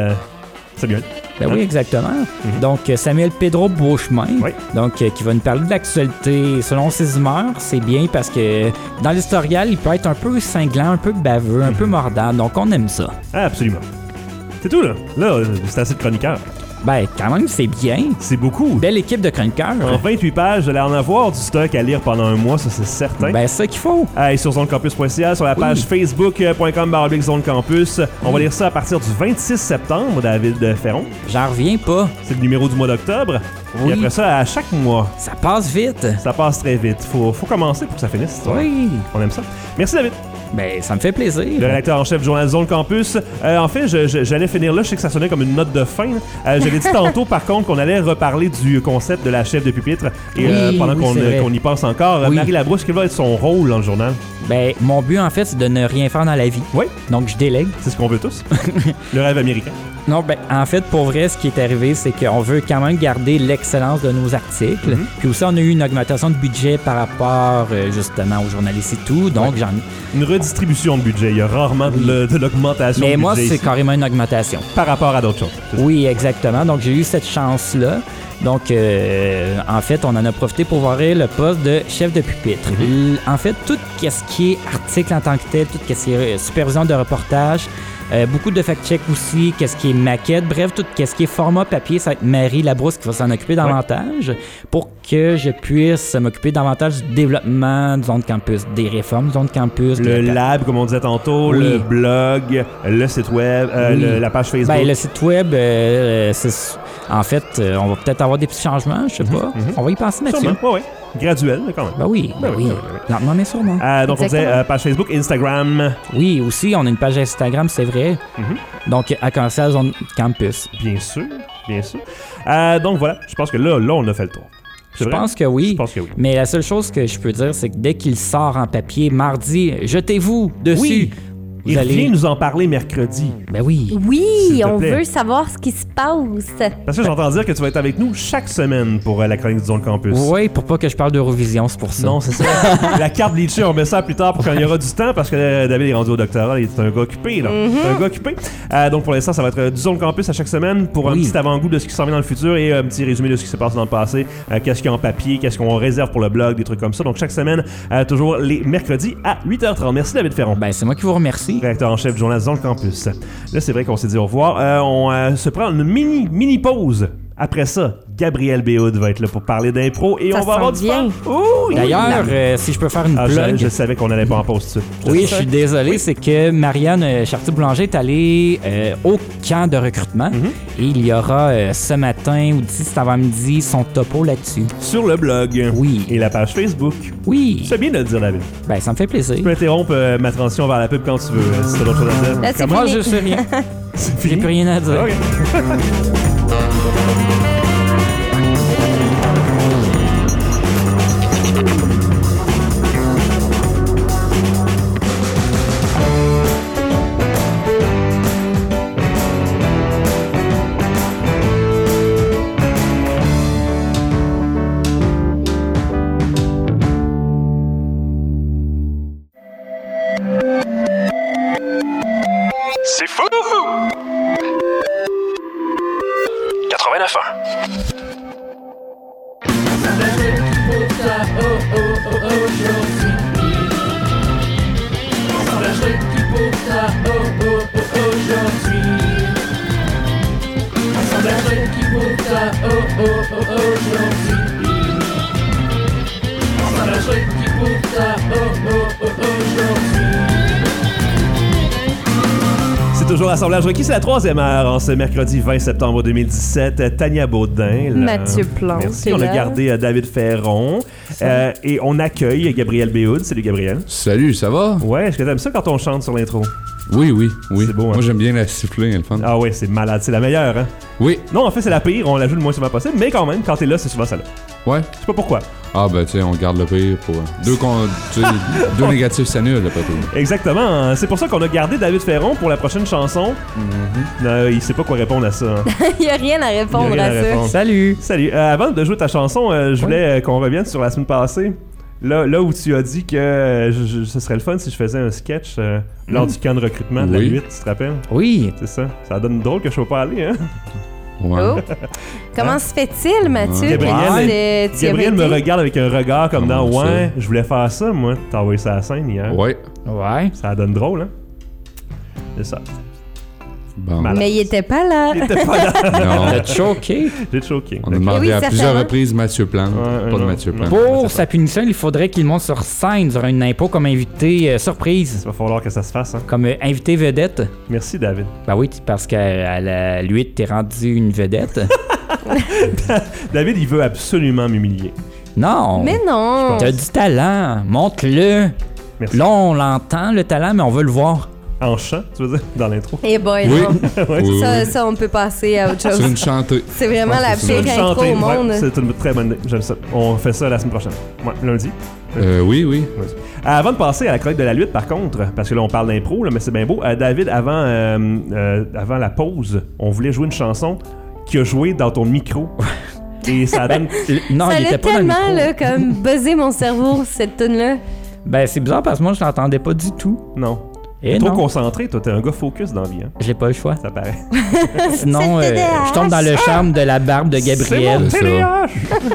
B: Samuel.
H: Ben
B: Hein?
H: oui, exactement. Donc, Samuel Pedro Beauchemin,
B: Oui.
H: donc, qui va nous parler de l'actualité selon ses humeurs. C'est bien parce que dans l'historial, il peut être un peu cinglant, un peu baveux, un peu mordant. Donc, on aime ça.
B: Ah, absolument. C'est tout, là. Là, c'est assez de chroniqueurs.
H: Ben, quand même, c'est bien.
B: C'est beaucoup.
H: Belle équipe de chroniqueurs.
B: En 28 pages, vous allez en avoir du stock à lire pendant un mois, ça c'est certain.
H: Ben, c'est ça qu'il faut.
B: Et sur zonecampus.ca, sur la page facebook.com/zonecampus. On va lire ça à partir du 26 septembre, David Ferron.
H: J'en reviens pas.
B: C'est le numéro du mois d'octobre.
H: Oui.
B: Et après ça, à chaque mois.
H: Ça passe vite.
B: Ça passe très vite. Faut commencer pour que ça finisse.
H: Oui.
B: On aime ça. Merci, David.
H: Ben, ça me fait plaisir.
B: Le rédacteur en chef du journal Zone Campus. En fait, j'allais finir là. Je sais que ça sonnait comme une note de fin. J'avais dit tantôt, par contre, qu'on allait reparler du concept de la chef de pupitre. Et pendant qu'on y pense encore, Marie Labrousse, quel va être son rôle dans le journal?
H: Ben, mon but, en fait, c'est de ne rien faire dans la vie.
B: Oui.
H: Donc, je délègue.
B: C'est ce qu'on veut tous. Le rêve américain.
H: Non, ben, en fait, pour vrai, ce qui est arrivé, c'est qu'on veut quand même garder l'excellence de nos articles. Puis aussi, on a eu une augmentation de budget par rapport, justement, aux journalistes et tout. Donc,
B: une redistribution de budget. Il y a rarement de l'augmentation de budget.
H: Mais moi, c'est
B: ici.
H: Carrément une augmentation.
B: Par rapport à d'autres choses.
H: Oui, exactement. Donc, j'ai eu cette chance-là. Donc, en fait, on en a profité pour voir le poste de chef de pupitre. En fait, tout ce qui est article en tant que tel, tout ce qui est supervision de reportage, beaucoup de fact-check aussi, qu'est-ce qui est maquette, bref, tout ce qui est format papier, ça va être Marie Labrousse qui va s'en occuper davantage pour que je puisse m'occuper davantage du développement de Zone Campus, des réformes de Zone Campus.
B: Le lab, comme on disait tantôt, le blog, le site web, la page Facebook.
H: Ben, le site web, en fait, on va peut-être avoir des petits changements, je sais pas. On va y penser, Mathieu.
B: Oui. Graduel, mais quand même.
H: Ben oui. Lentement, mais sûrement.
B: Donc, on disait page Facebook, Instagram.
H: Oui, aussi, on a une page Instagram, c'est vrai. Donc, à commencer Zone Campus.
B: Bien sûr. Donc, voilà, je pense que là, on a fait le tour.
H: Je pense que oui. Mais la seule chose que je peux dire, c'est que dès qu'il sort en papier, mardi, jetez-vous dessus.
B: Oui. Il vient nous en parler mercredi.
H: Ben oui.
C: Oui, on veut savoir ce qui se passe.
B: Parce que j'entends dire que tu vas être avec nous chaque semaine pour la chronique du Zone Campus.
H: Oui, pour pas que je parle d'Eurovision, c'est pour ça.
B: Non, c'est ça. La carte Litchi, on met ça plus tard pour quand il y aura du temps, parce que David est rendu au doctorat, il est un gars occupé, là. C'est un gars occupé. Donc pour l'instant, ça va être du Zone Campus à chaque semaine pour un petit avant-goût de ce qui s'en vient dans le futur et un petit résumé de ce qui s'est passé dans le passé. Qu'est-ce qu'il y a en papier, qu'est-ce qu'on réserve pour le blog, des trucs comme ça. Donc chaque semaine, toujours les mercredis à 8h30. Merci David Ferron.
H: Ben c'est moi qui vous remercie.
B: Rédacteur en chef du journal Zone Campus. Là, c'est vrai qu'on s'est dit au revoir. On se prend une mini pause. Après ça, Gabriel Béhoud va être là pour parler d'impro et
C: ça
B: on va avoir du fun.
H: D'ailleurs, si je peux faire une plug...
B: Je savais qu'on n'allait pas en pause tout de suite.
H: Oui, je suis désolé, c'est que Marianne Chartier-Boulanger est allée au camp de recrutement et il y aura ce matin ou d'ici cet avant-midi son topo là-dessus.
B: Sur le blog.
H: Oui.
B: Et la page Facebook.
H: Oui.
B: C'est bien de le dire, David.
H: Ben, ça me fait plaisir.
B: Tu peux interrompre ma transition vers la pub quand tu veux, si t'as d'autres choses à dire.
C: Là, c'est
H: moi,
C: fini.
H: je sais rien. J'ai plus rien à dire.
B: OK.
G: C'est fou! 89.1.
B: C'est toujours Assemblage requis, c'est la 3e heure en ce mercredi 20 septembre 2017. Tania Baudin.
C: Mathieu Plante.
B: Merci, on a gardé David Ferron. Et on accueille Gabriel Béhoud. Salut Gabriel.
J: Salut, ça va?
B: Ouais, est-ce que t'aimes ça quand on chante sur l'intro?
J: Oui.
B: C'est beau, hein?
J: Moi, j'aime bien la siffler, elle est le fun.
B: Ah ouais, c'est malade, c'est la meilleure, hein?
J: Oui.
B: Non, en fait, c'est la pire, on la joue le moins souvent possible, mais quand même, quand t'es là, c'est souvent ça là.
J: Ouais.
B: Je sais pas pourquoi.
J: Ah, ben, tu sais, on garde le pire pour. Deux négatifs s'annulent, après tout.
B: Exactement. C'est pour ça qu'on a gardé David Ferron pour la prochaine chanson. Il sait pas quoi répondre à ça. Hein.
C: Il y a rien à répondre à ça.
H: Salut.
B: Avant de jouer ta chanson, je voulais qu'on revienne sur la semaine passée. Là où tu as dit que ce serait le fun si je faisais un sketch lors du camp de recrutement de la 8, tu te rappelles?
H: Oui.
B: C'est ça. Ça donne drôle que je ne sois pas allé, hein?
J: Ouais.
C: Oh. Comment se fait-il, Mathieu?
B: Gabriel me regarde avec un regard comme dans « Ouais, je voulais faire ça, moi. » T'as envoyé ça à la scène hier.
J: Ouais.
H: Ouais.
B: Ça donne drôle, hein? C'est ça.
J: Bon.
B: Malade.
C: Mais il était pas là.
B: Il était pas là.
J: Non.
H: T'as choqué.
B: J'ai choqué.
J: On a demandé
C: Oui,
J: à plusieurs
C: certainement.
J: reprises Mathieu Plante.
B: Ouais,
J: Pas de
B: non.
J: Mathieu Plante.
H: Pour sa punition, il faudrait qu'il monte sur scène sur une impôt comme invité surprise.
B: Il va falloir que ça se fasse. Hein.
H: Comme invité vedette.
B: Merci, David.
H: Ben oui, parce qu'à la 8, t'es rendu une vedette.
B: David, il veut absolument m'humilier.
H: Non.
C: Mais non.
H: T'as du talent. Montre-le.
B: Merci.
H: Là, on l'entend, le talent, mais on veut le voir.
B: En chant, tu veux dire, dans l'intro.
C: Eh boy,
J: Oui.
C: non.
B: Ouais.
J: Oui, oui.
C: Ça, on peut passer à autre
J: C'est
C: chose.
J: une chantée.
C: C'est vraiment la
J: c'est
C: pire
B: Une
C: intro
B: chantée,
C: au monde.
B: ouais, c'est une très bonne idée. J'aime ça. On fait ça la semaine prochaine. Ouais, lundi.
J: Oui, oui.
B: Avant de passer à la chronique de la lutte, par contre, parce que là, on parle d'impro, là, mais c'est bien beau. David, avant la pause, on voulait jouer une chanson qui a joué dans ton micro. Et ça donne...
H: Non,
C: Ça
H: il était
C: allait
H: pas dans le
C: tellement,
H: micro.
C: là, comme buzzer mon cerveau, cette tune-là.
H: Ben, c'est bizarre parce que moi, je l'entendais pas du tout.
B: Non.
H: Et
B: Trop
H: non,
B: concentré, toi, t'es un gars focus dans la vie, hein.
H: j'ai pas le choix.
B: Ça paraît.
H: Sinon,
C: C'est le TDAH.
H: je tombe dans le charme de la barbe de Gabriel.
B: C'est
J: ça.
B: mon TDAH!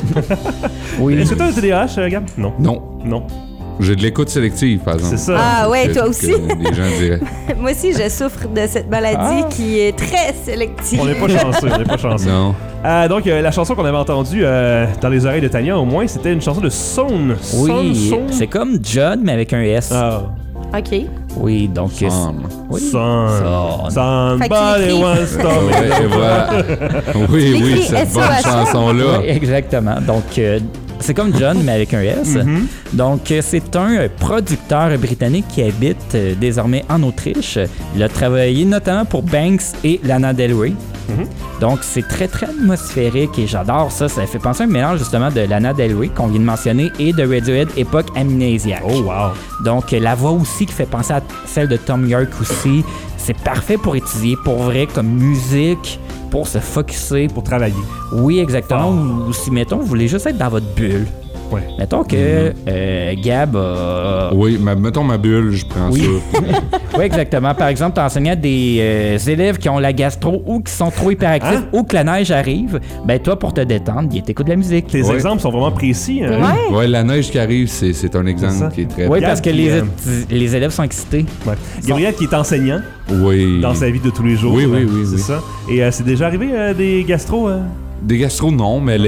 H: Oui.
B: Est-ce que t'as un TDAH, Gab? Non.
J: Non.
B: Non.
J: J'ai de l'écoute sélective, par exemple.
B: C'est ça.
C: Ah ouais,
J: Que-
C: toi
J: que
C: aussi.
J: les gens diraient.
C: Moi aussi, je souffre de cette maladie qui est très sélective.
B: On n'est pas chanceux, on n'est pas chanceux.
J: Non.
B: Donc, la chanson qu'on avait entendue dans les oreilles de Tania, au moins, c'était une chanson de Son.
H: Oui,
B: Son.
H: c'est comme John, mais avec un S.
B: Ah.
C: OK.
H: Oui, donc...
J: Somme.
H: Oui.
B: Son.
H: Son.
B: Somebody
C: Fait qu'il
B: wants
J: Ouais,
B: to...
J: et voilà. Oui,
C: l'écris
J: oui, cette bonne
C: SOS.
J: chanson-là.
H: Oui, exactement. Donc, c'est comme John, mais avec un S. Donc, c'est un producteur britannique qui habite désormais en Autriche. Il a travaillé notamment pour Banks et Lana Del Rey. Donc, c'est très, très atmosphérique et j'adore ça. Ça fait penser à un mélange justement de Lana Del Rey, qu'on vient de mentionner, et de Radiohead époque Amnesiac.
B: Oh, wow.
H: Donc, la voix aussi qui fait penser à celle de Tom York aussi. C'est parfait pour étudier, pour vrai, comme musique, pour se focusser.
B: Pour travailler.
H: Oui, exactement. Ou si, mettons, vous voulez juste être dans votre bulle.
B: Ouais.
H: Mettons que Gab a...
J: Oui, mettons ma bulle, je prends
H: Oui.
J: ça.
H: Oui, exactement. Par exemple, tu enseignes à des élèves qui ont la gastro ou qui sont trop hyperactifs ou que la neige arrive. Ben toi, pour te détendre, t'écoutes de la musique.
B: Tes
J: Ouais.
B: exemples sont vraiment précis. Hein?
C: Ouais.
J: Ouais, la neige qui arrive, c'est un
B: C'est ça.
J: exemple qui est très...
H: Oui,
B: Gab
H: parce que
B: qui,
H: les élèves sont excités.
B: Ouais. Gabriel qui est enseignant
J: Oui.
B: dans sa vie de tous les jours.
J: Oui, oui, oui,
B: C'est
J: oui.
B: ça. Et c'est déjà arrivé des gastro...
J: Des gastro, non, mais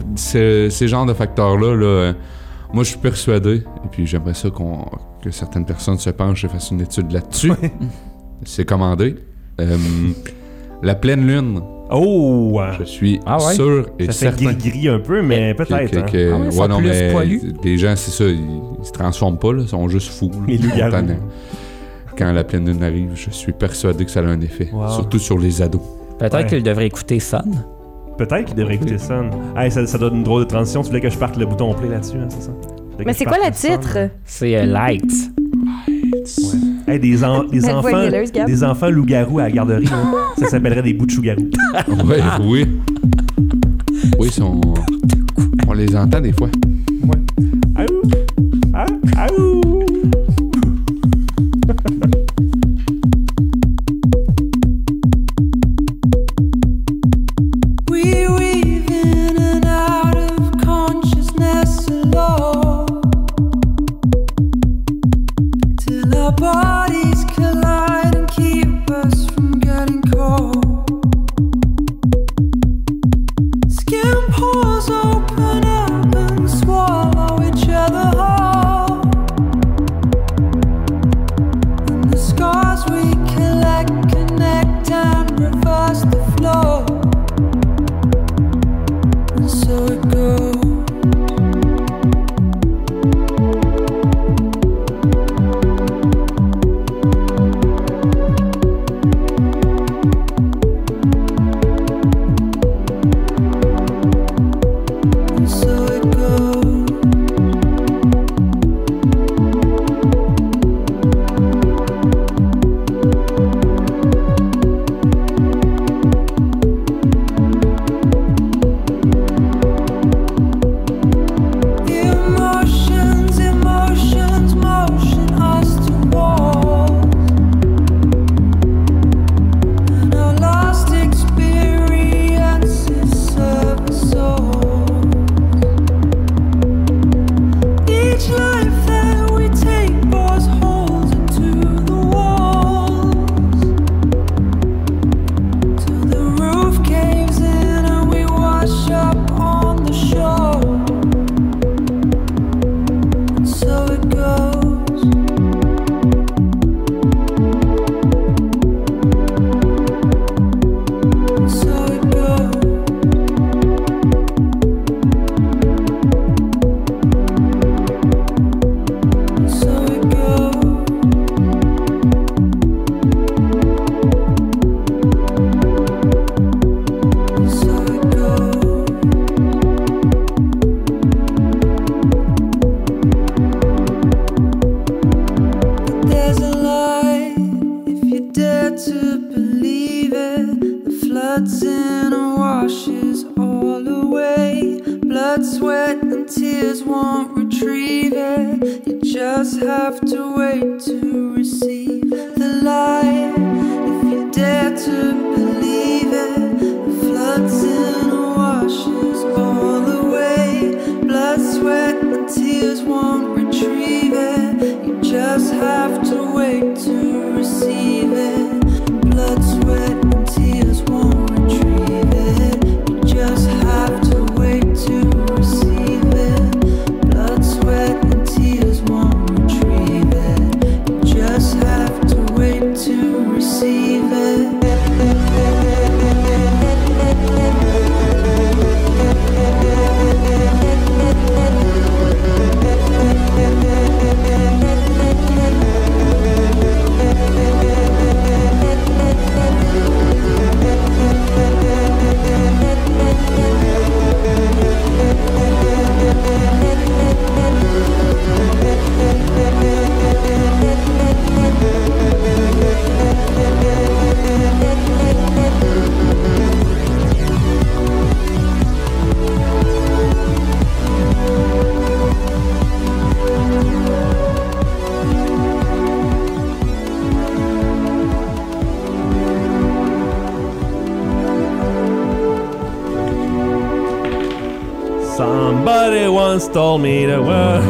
J: ces genres de facteurs-là, là, moi, je suis persuadé, et puis j'aimerais ça que certaines personnes se penchent et fassent une étude là-dessus. C'est commandé. La pleine lune,
B: Oh!
J: je suis
H: Ah ouais?
J: sûr et
B: Ça fait
J: certain
B: gris-gris un peu, mais peut-être. Hein.
H: Ah ouais, ils sont plus poilus.
J: les gens, c'est ça, ils se transforment pas, là, ils sont juste fous.
B: Les loups-garous.
J: spontanés. Quand la pleine lune arrive, je suis persuadé que ça a un effet,
B: Wow.
J: surtout sur les ados.
H: Peut-être
B: Ouais.
H: qu'ils devraient écouter Son.
B: Peut-être qu'il devrait écouter ça. Hey, ça donne une drôle de transition. Tu voulais que je parte le bouton play là-dessus, hein, c'est ça? Tu voulais que
C: Mais
B: je
C: c'est quoi
B: parte
C: le
B: le son?
C: titre?
H: C'est Lights.
B: Hey, des
C: Belle
B: enfants,
C: voix gueuleuse, Gab.
B: des enfants loups-garous à la garderie, là. Ça s'appellerait des bouts de chou-garous.
J: Ouais, oui. Oui, on les entend des fois.
B: Ouais. Aou! Ah! Aou!
F: We weave in and out of consciousness alone till our bodies collide and keep us from getting cold. Skin pores open up and swallow each other whole. to believe it, the floods and washes all away. Blood, sweat, and tears won't retrieve it. You just have to wait to receive the light. If you dare to believe it, the floods and washes all away. Blood, sweat, and tears won't retrieve it. You just have to wait to receive it. Blood, sweat, and tears won't retrieve it. You just have to wait to receive it. Blood, sweat, and tears won't retrieve it. You just have to wait to receive it.
B: Somebody once told me the word.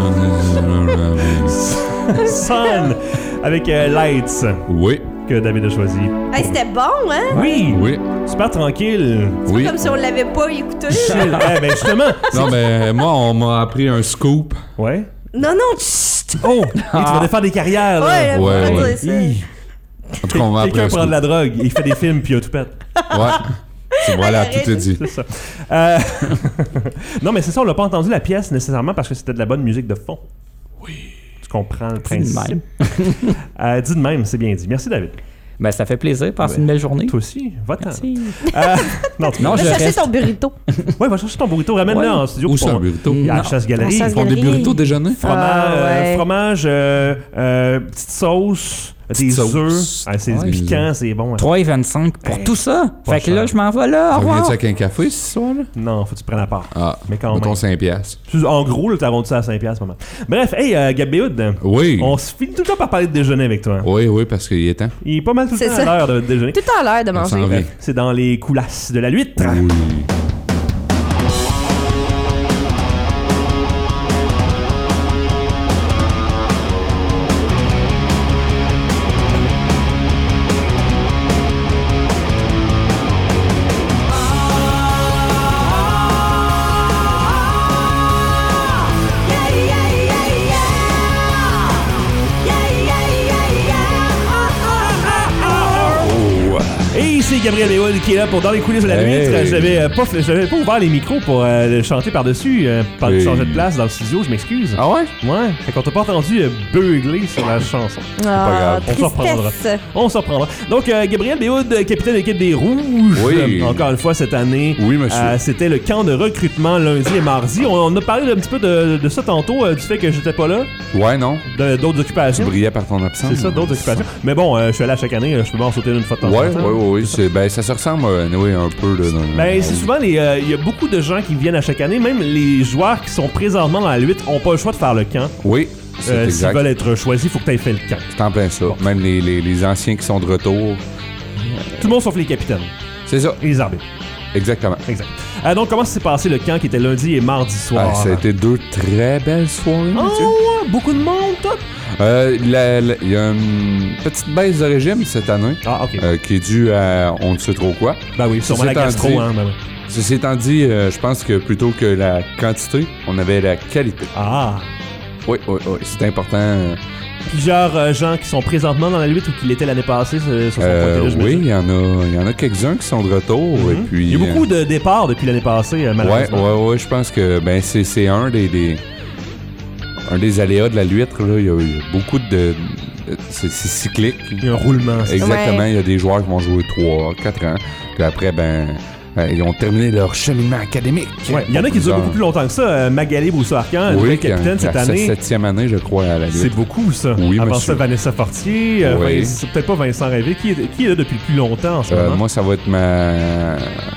B: Sun avec Lights
J: Oui.
B: que David a choisi.
C: Hey, c'était bon, hein?
B: Oui,
J: Oui.
B: super tranquille.
C: C'est
J: Oui.
C: pas comme si on l'avait pas écouté.
B: Chill. Ben justement.
J: Non, mais moi, on m'a appris un scoop.
B: Ouais.
C: Non, non, chut!
B: Oh, et tu vas défaire des carrières là.
C: Ouais,
J: Ouais,
C: faut pas
J: ouais.
C: dire ça.
B: Hi.
J: En tout cas, on m'a appris
B: Quelqu'un
J: un
B: prend
J: scoop.
B: de la drogue, il fait des films puis il a tout pète.
J: Ouais. C'est voilà, tout est dit.
B: C'est ça. Non, mais c'est ça, on l'a pas entendu la pièce nécessairement parce que c'était de la bonne musique de fond. Oui. Tu comprends le
H: Dis de
B: principe. Dis de même, c'est bien dit. Merci, David.
H: Ben, ça fait plaisir. Passe
B: Ouais.
H: une belle journée.
B: Toi aussi, va-t'en.
H: Merci.
B: Non, tu
H: Non,
C: Va
H: je
C: chercher
H: reste.
C: ton burrito.
B: Ouais, va chercher ton burrito, ramène-le
H: Ouais.
B: en studio.
J: Où
B: pour
J: c'est un
B: qu'on-
J: burrito?
B: À la
H: Non.
B: chasse-galerie.
C: À la
J: Ils font des
C: Galerie.
J: burritos déjeuner?
B: Fromage, petite sauce, des
J: Petite sauce.
B: œufs. Ah, c'est
J: Ouais,
B: piquant, c'est bon. hein.
H: 3,25 pour
B: Hey,
H: tout ça.
B: pas
H: Fait que là,
B: cher.
H: je m'en vais là. Au revoir.
J: Reviens-tu avec un café ce soir-là?
B: Non, faut que tu prennes la part.
J: Ah,
B: Mais quand
J: mettons
B: même.
J: 5 piastres.
B: En gros, là, t'as rendu ça à 5$ maman. Bref, hey, Gabéoud,
J: Oui.
B: on se finit tout le temps par parler de déjeuner avec toi.
J: Oui, oui, parce qu'il est temps.
B: Il est pas mal tout le
C: C'est
B: temps
C: ça.
B: à l'heure de déjeuner.
C: Tout à l'heure de
J: On s'en
C: manger.
J: vient.
B: C'est dans les coulasses de la l'huître.
J: Oui.
B: Et c'est Gabriel Béhoud qui est là pour Dans les coulisses de la
J: Hey.
B: l'huître. J'avais pas ouvert les micros pour chanter par-dessus, par
J: Hey.
B: changer de place dans le studio, je m'excuse.
J: Ah ouais?
B: Ouais, fait qu'on t'a pas entendu beugler sur la chanson.
C: Ah,
J: grave.
B: On s'en reprendra.
C: tristesse.
B: On s'en reprendra. Donc, Gabriel Béhoud, capitaine de l'équipe des Rouges.
J: Oui.
B: Encore une fois cette année.
J: Oui, monsieur.
B: C'était le camp de recrutement lundi et mardi. On a parlé un petit peu de ça tantôt, du fait que j'étais pas là,
J: Ouais, non?
B: d'autres
J: Tu
B: occupations.
J: brillais par ton absence.
B: C'est ça, d'autres occupations. Mais bon, je suis allé à chaque année, je peux m'en sauter une fois de temps
J: Ouais,
B: en temps.
J: oui. Ben, ça se ressemble anyway, un peu. Là,
B: Ben, c'est souvent il y a beaucoup de gens qui viennent à chaque année, même les joueurs qui sont présentement dans la lutte ont pas le choix de faire le camp.
J: Oui, c'est
B: S'ils
J: exact.
B: veulent être choisis, il faut que tu aies fait le camp.
J: C'est en plein ça. Même les anciens qui sont de retour.
B: Tout le monde sauf les capitaines
J: C'est ça,
B: et les arbitres.
J: exactement.
B: Exact. Donc, comment s'est passé le camp qui était lundi et mardi soir?
J: Ah, ça a été 2 très belles soirées,
B: Oh,
J: Mathieu.
B: ouais, beaucoup de monde, tout.
J: Il y a une petite baisse de régime cette année
B: Ah, ok.
J: qui est due à on ne sait trop quoi.
B: Ben oui, sûrement la
J: Ceci étant
B: gastro,
J: dit-
B: hein. Ben oui.
J: Ceci étant dit, je pense que plutôt que la quantité, on avait la qualité.
B: Ah.
J: Oui, c'est important.
B: Plusieurs gens qui sont présentement dans la lutte ou qui l'étaient l'année passée se sont pointés là, je me
J: Oui,
B: dis.
J: il y en a quelques-uns qui sont de retour. Et
B: Mhm.
J: puis,
B: Il y a beaucoup de départs depuis l'année passée, malheureusement.
J: Ouais, je pense que ben c'est un des aléas de la lutte. Là. Il y a beaucoup de c'est cyclique.
B: Il y a un roulement.
J: Exactement, il y a des joueurs qui vont jouer 3-4 ans. Puis après, ben Ils ont terminé leur cheminement académique.
B: Ouais, il y en a qui durent beaucoup plus longtemps que ça. Magali Brousseau-Arcan, nouvelle capitaine cette année.
J: C'est sa 7e année, je crois, à la lutte.
B: C'est beaucoup, ça.
J: Oui,
B: Avant
J: monsieur.
B: ça, Vanessa Fortier.
J: Oui.
B: C'est peut-être pas Vincent Rêvé. Qui est là depuis le plus longtemps en ce moment?
J: Moi, ça va être ma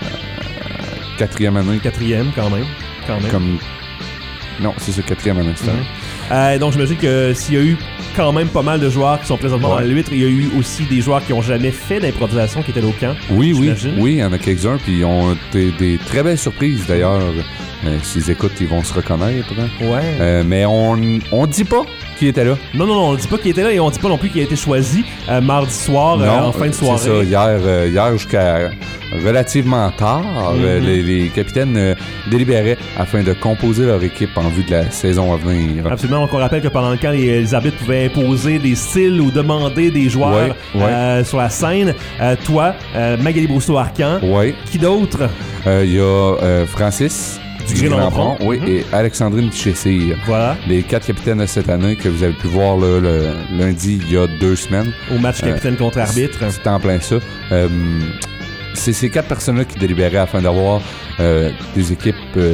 J: 4e année.
B: 4e, quand même.
J: Comme... Non, c'est ça, 4e année.
B: Donc, j'imagine que s'il y a eu quand même pas mal de joueurs qui sont présentement dans la lutte, il y a eu aussi des joueurs qui n'ont jamais fait d'improvisation qui étaient là au camp.
J: Oui, il y en a quelques-uns, puis ils ont été des très belles surprises d'ailleurs. S'ils écoutent, ils vont se reconnaître.
B: Ouais.
J: Mais on dit pas qui était là.
B: Non, on ne dit pas qui était là et on ne dit pas non plus qui a été choisi mardi soir en fin de soirée.
J: C'est ça, hier jusqu'à relativement tard, les capitaines délibéraient afin de composer leur équipe en vue de la saison à venir.
B: Absolument, donc on rappelle que pendant le camp, les arbitres pouvaient imposer des styles ou demander des joueurs sur la scène. Toi, Magali Brousseau-Arcan, qui d'autre?
J: Il y a Francis
B: du Green-Lampron,
J: et Alexandrine Pichessy.
B: Voilà.
J: Les 4 capitaines de cette année que vous avez pu voir là, le lundi il y a 2 semaines.
B: Au match capitaine contre arbitre.
J: C'est en plein ça. C'est ces 4 personnes-là qui délibéraient afin d'avoir des équipes,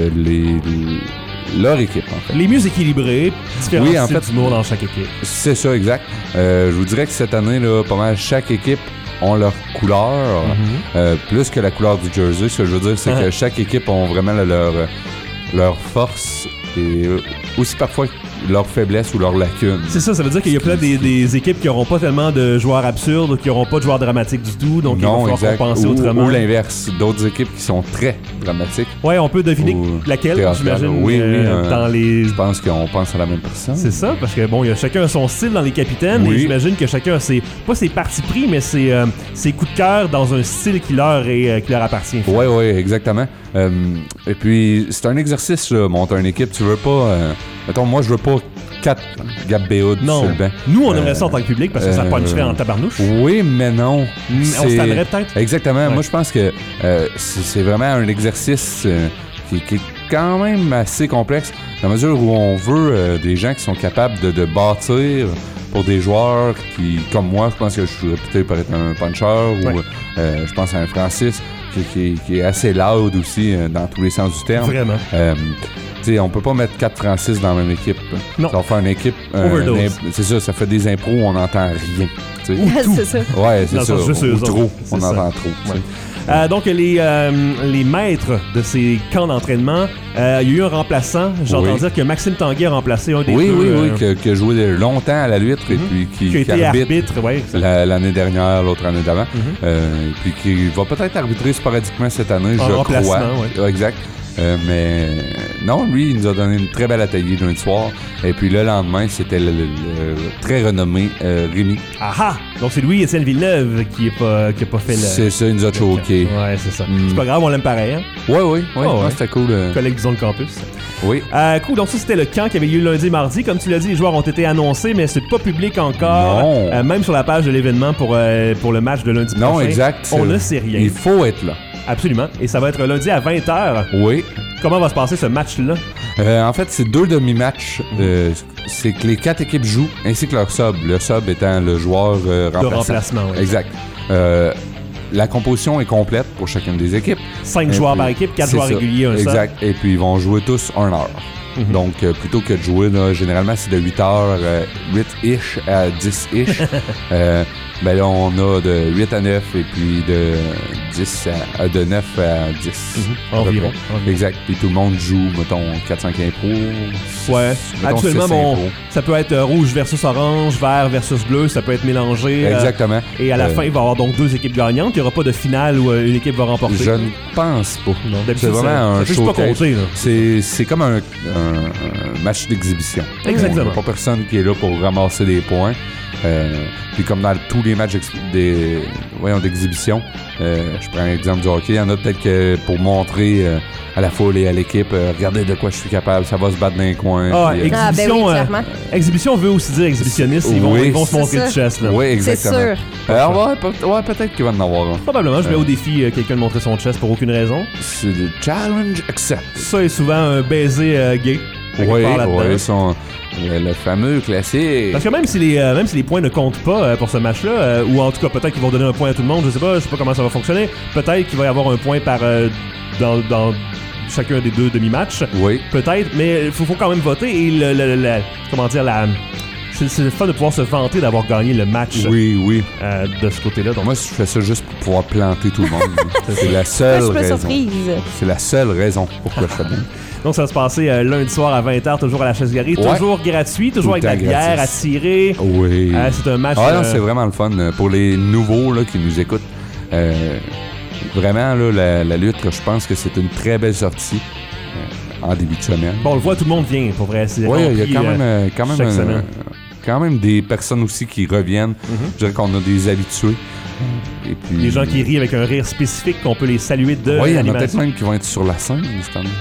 J: leur équipe, en fait.
B: Les mieux équilibrés, différents
J: en
B: styles
J: fait,
B: d'humour dans chaque équipe.
J: C'est ça, exact. Je vous dirais que cette année, là, pas mal chaque équipe ont leur couleur, plus que la couleur du jersey. Ce que je veux dire, c'est que chaque équipe ont vraiment leur force et aussi parfois leur faiblesse ou leur lacune.
B: C'est ça, ça veut dire qu'il y a peut-être des équipes qui n'auront pas tellement de joueurs absurdes, qui n'auront pas de joueurs dramatiques du tout, donc il va falloir compenser autrement.
J: Ou l'inverse, d'autres équipes qui sont très dramatiques.
B: Ouais, on peut deviner laquelle, j'imagine.
J: Oui,
B: dans les...
J: Je pense qu'on pense à la même personne.
B: C'est ça, parce que bon, il y a chacun son style dans les capitaines, et j'imagine que chacun a pas ses partis pris, mais ses coups de cœur dans un style qui leur appartient.
J: Oui, exactement. Et puis, c'est un exercice, là, monter une équipe. Tu veux pas... mettons, moi, je veux pas 4 Gab Béoud sur le banc.
B: Nous, on aimerait ça en tant que public parce que ça puncherait en tabarnouche.
J: Oui, mais non.
B: On se tannerait peut-être.
J: Exactement. Ouais. Moi, je pense que c'est vraiment un exercice qui est quand même assez complexe, dans la mesure où on veut des gens qui sont capables de bâtir pour des joueurs qui, comme moi, je pense que je suis réputé pour être un puncher, ou je pense à un Francis qui est assez loud aussi dans tous les sens du terme.
B: Vraiment.
J: T'sais, on peut pas mettre 4 Francis dans la même équipe.
B: Non.
J: Ça va faire une équipe... c'est ça, ça fait des impros où on n'entend rien.
C: C'est ça.
J: Ouais, c'est ça. Ou trop. On entend trop.
B: Donc, les maîtres de ces camps d'entraînement, il y a eu un remplaçant. J'entends dire que Maxime Tanguay a remplacé un des deux.
J: Qui a joué longtemps à la lutte et puis qui a été arbitre l'année dernière, l'autre année d'avant. Et puis qui va peut-être arbitrer sporadiquement cette année, je crois. Exact. Mais non, lui, il nous a donné une très belle atelier lundi soir. Et puis le lendemain, c'était le très renommé Rémi.
B: Ah! Donc c'est Louis-Étienne Villeneuve qui a pas fait le...
J: C'est ça, il nous a choqué.
B: Ouais, c'est ça. C'est pas grave, on l'aime pareil, hein?
J: Oui. C'était cool.
B: Collègue du Zone Campus.
J: Oui.
B: Cool, donc ça, c'était le camp qui avait lieu lundi et mardi. Comme tu l'as dit, les joueurs ont été annoncés, mais c'est pas public encore.
J: Non.
B: Même sur la page de l'événement pour le match de lundi prochain.
J: Non, exact.
B: On ne sait rien.
J: Il faut être là.
B: Absolument. Et ça va être lundi à 20h.
J: Oui.
B: Comment va se passer ce match-là?
J: En fait, c'est 2 demi-matchs. C'est que les 4 équipes jouent, ainsi que leur sub. Le sub étant le joueur remplaçant.
B: De remplacement, oui.
J: Exact. La composition est complète pour chacune des équipes.
B: 5 joueurs par équipe, 4 joueurs réguliers, un sub.
J: Exact. Et puis, ils vont jouer tous 1 heure. Donc, plutôt que de jouer, là, généralement, c'est de 8h, 8-ish à 10-ish. Ben là, on a de 8 à 9 et puis de 9 à 10.
B: Environ.
J: Exact. Puis tout le monde joue, mettons, 4-5 impros.
B: Ouais. Actuellement, bon, ça peut être rouge versus orange, vert versus bleu, ça peut être mélangé.
J: Exactement.
B: Et à la fin, il va y avoir donc 2 équipes gagnantes. Il n'y aura pas de finale où une équipe va remporter.
J: Je ne pense pas.
B: Non,
J: c'est vraiment un showcase. C'est comme un match d'exhibition.
B: Exactement.
J: Pas personne qui est là pour ramasser des points. Puis comme dans tous les matchs d'exhibition, je prends l'exemple du hockey, il y en a peut-être que pour montrer à la foule et à l'équipe, regardez de quoi je suis capable, ça va se battre dans les coins.
B: Exhibition veut aussi dire exhibitionniste, ils vont se montrer du chest. Là.
J: Oui, exactement.
C: C'est sûr.
J: Peut-être qu'il va en avoir un.
B: Probablement, je mets au défi quelqu'un de montrer son chest pour aucune raison.
J: C'est le challenge accept.
B: Ça est souvent un baiser gay.
J: Oui, Le fameux classique.
B: Parce que même si les points ne comptent pas pour ce match-là, ou en tout cas peut-être qu'ils vont donner un point à tout le monde, je sais pas comment ça va fonctionner. Peut-être qu'il va y avoir un point par dans chacun des deux demi-matchs.
J: Oui.
B: Peut-être, mais il faut quand même voter et comment dire, c'est le fun de pouvoir se vanter d'avoir gagné le match.
J: Oui.
B: De ce côté-là. Donc
J: moi, je fais ça juste pour pouvoir planter tout le monde. C'est la seule raison. C'est la seule raison pourquoi je fais bien.
B: Donc, ça va se passer lundi soir à 20h, toujours à la Chaise Garée. Ouais. Toujours gratuit, toujours avec la bière à tirer.
J: Oui.
B: C'est un match...
J: non, c'est vraiment le fun. Pour les nouveaux là, qui nous écoutent, vraiment, là, la lutte, je pense que c'est une très belle sortie en début de semaine.
B: Bon, on le voit, tout le monde vient, pour vrai.
J: Oui, il y a quand même des personnes aussi qui reviennent. Je dirais qu'on a des habitués. Et puis,
B: les gens qui rient avec un rire spécifique, qu'on peut les saluer de
J: l'animation. Oui, il y en a peut-être même qui vont être sur la scène cette année.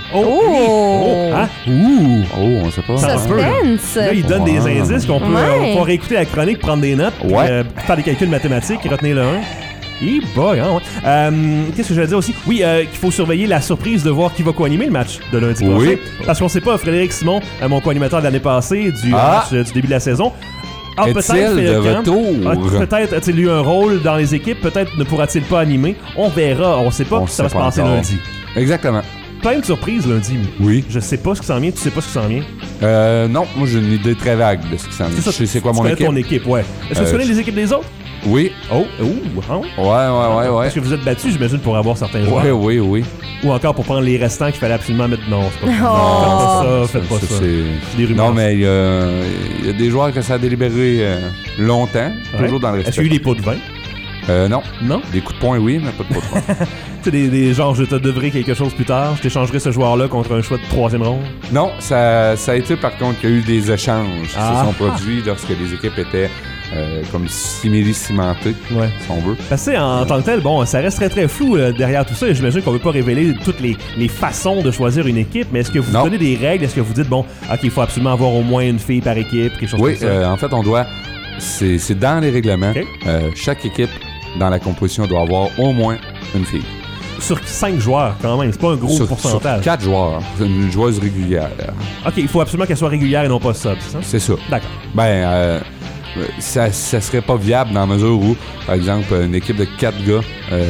J: On sait pas.
C: Suspense!
B: Là, ils donnent des indices qu'on peut réécouter la chronique, prendre des notes, faire des calculs mathématiques, retenir le 1. Qu'est-ce que je vais dire aussi? Oui, qu'il faut surveiller la surprise de voir qui va co-animer le match de lundi prochain. Parce qu'on sait pas, Frédéric Simon, mon co-animateur de l'année passée, du match du début de la saison,
J: est-il de retour?
B: Peut-être a-t-il eu un rôle dans les équipes, peut-être ne pourra-t-il pas animer. On verra, on sait pas, ça va se passer lundi.
J: Exactement.
B: Plein de surprises lundi.
J: Oui.
B: Je sais pas ce qui s'en vient, tu sais pas ce qui s'en vient?
J: Non, moi j'ai une idée très vague de ce qui s'en vient.
B: C'est ça,
J: c'est quoi mon équipe?
B: Ton équipe, ouais. Est-ce que tu connais les équipes des autres?
J: Oui.
B: Ouais.
J: Parce
B: que vous êtes battus, j'imagine, pour avoir certains joueurs.
J: Oui.
B: Ou encore pour prendre les restants qu'il fallait absolument mettre. Non, c'est pas ça. Faites pas ça.
J: C'est des rumeurs. Non, mais il y a des joueurs que ça a délibéré longtemps, toujours dans le respect.
B: Est-ce qu'il y a eu des pots de vin?
J: Non.
B: Non?
J: Des coups de poing, oui, mais pas de pots de vin.
B: Tu sais, des genres, je te devrais quelque chose plus tard, je t'échangerai ce joueur-là contre un choix de 3e ronde?
J: Non, ça a été par contre qu'il y a eu des échanges qui se sont produits lorsque les équipes étaient comme simili-cimentées, si on veut.
B: Parce que en tant que tel, bon, ça reste très très flou derrière tout ça, et j'imagine qu'on ne veut pas révéler toutes les façons de choisir une équipe, mais est-ce que vous donnez des règles? Est-ce que vous dites, bon, OK, il faut absolument avoir au moins une fille par équipe, quelque chose comme ça?
J: Oui, en fait, on doit... C'est dans les règlements. Okay. Chaque équipe dans la composition doit avoir au moins une fille.
B: Sur 5 joueurs, quand même. C'est pas un gros pourcentage.
J: Sur 4 joueurs. C'est une joueuse régulière.
B: OK, il faut absolument qu'elle soit régulière et non pas sub, c'est ça?
J: C'est ça.
B: D'accord.
J: Ça serait pas viable dans la mesure où, par exemple, une équipe de 4 gars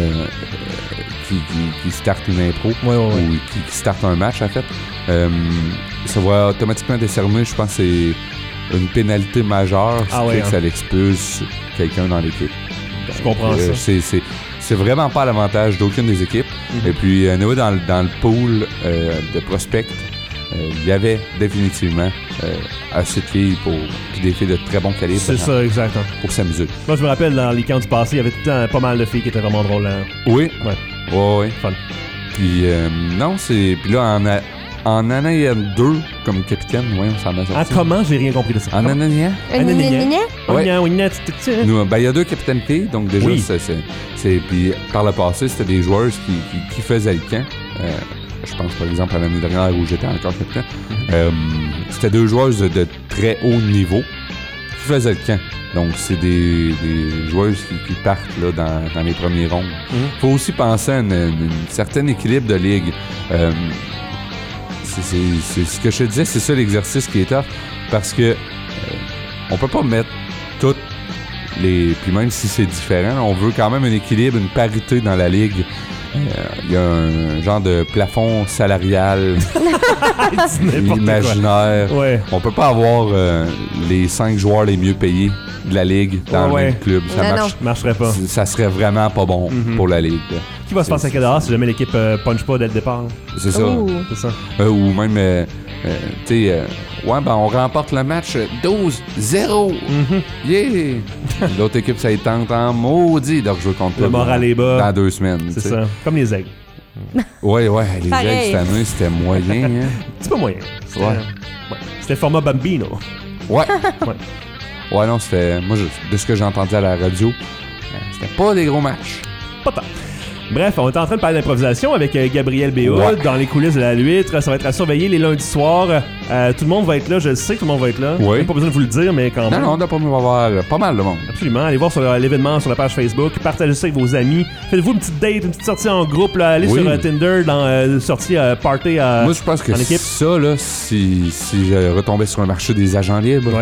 J: qui starte une impro ou qui starte un match, en fait, ça va automatiquement décerner, je pense, c'est une pénalité majeure si ça l'expulse quelqu'un dans l'équipe.
B: Je comprends ça.
J: C'est vraiment pas à l'avantage d'aucune des équipes. Et puis, dans le pool de prospects, il y avait définitivement assez de filles puis des filles de très bon calibre.
B: C'est ça, exactement.
J: Pour s'amuser.
B: Moi, je me rappelle, dans les camps du passé, il y avait tout le temps pas mal de filles qui étaient vraiment drôles.
J: Oui.
B: Ouais.
J: Fun. Puis, puis là, en année 2, comme capitaine, on s'en a sorti.
B: Comment? J'ai rien compris de ça.
J: En année 1? Il y a 2 capitaines filles, donc déjà, puis par le passé, c'était des joueuses qui faisaient le camp. Je pense, par exemple, à l'année dernière où j'étais encore capitaine. C'était 2 joueuses de très haut niveau qui faisaient le camp. Donc, c'est des joueuses qui partent là, dans les premiers rondes. Faut aussi penser à un certain équilibre de ligue. C'est ce que je te disais, c'est ça l'exercice qui est tough, parce que on peut pas mettre toutes les... Puis même si c'est différent, on veut quand même un équilibre, une parité dans la ligue. Il y a un genre de plafond salarial imaginaire.
B: Ouais.
J: On peut pas avoir les 5 joueurs les mieux payés de la ligue dans le même club. Ça
B: marcherait pas.
J: Ça serait vraiment pas bon pour la ligue.
B: Qui va se passer à Cadara si jamais l'équipe punch pas dès le départ?
J: C'est ça.
B: C'est ça.
J: Ou même, on remporte le match 12-0. Yeah! L'autre équipe, ça y tente en maudit de rejouer contre
B: le moral est bas.
J: Dans 2 semaines.
B: C'est ça. Comme les aigles.
J: Ouais, les aigles cette année, c'était moyen. Hein?
B: C'est pas moyen. C'était format Bambino.
J: Ouais, non, c'était... Moi, de ce que j'ai entendu à la radio, c'était pas des gros matchs.
B: Pas tant. Bref, on est en train de parler d'improvisation avec Gabriel Béhoud dans les coulisses de la L'Huître. Ça va être à surveiller les lundis soirs. Tout le monde va être là, je le sais que tout le monde va être là.
J: Oui.
B: Pas besoin de vous le dire, mais quand même.
J: Non, d'après moi, on va avoir pas mal de monde.
B: Absolument. Allez voir sur l'événement sur la page Facebook. Partagez ça avec vos amis. Faites-vous une petite date, une petite sortie en groupe. Là. Allez sur Tinder dans sortie party
J: moi, je pense que ça, là, si je retombais sur le marché des agents libres,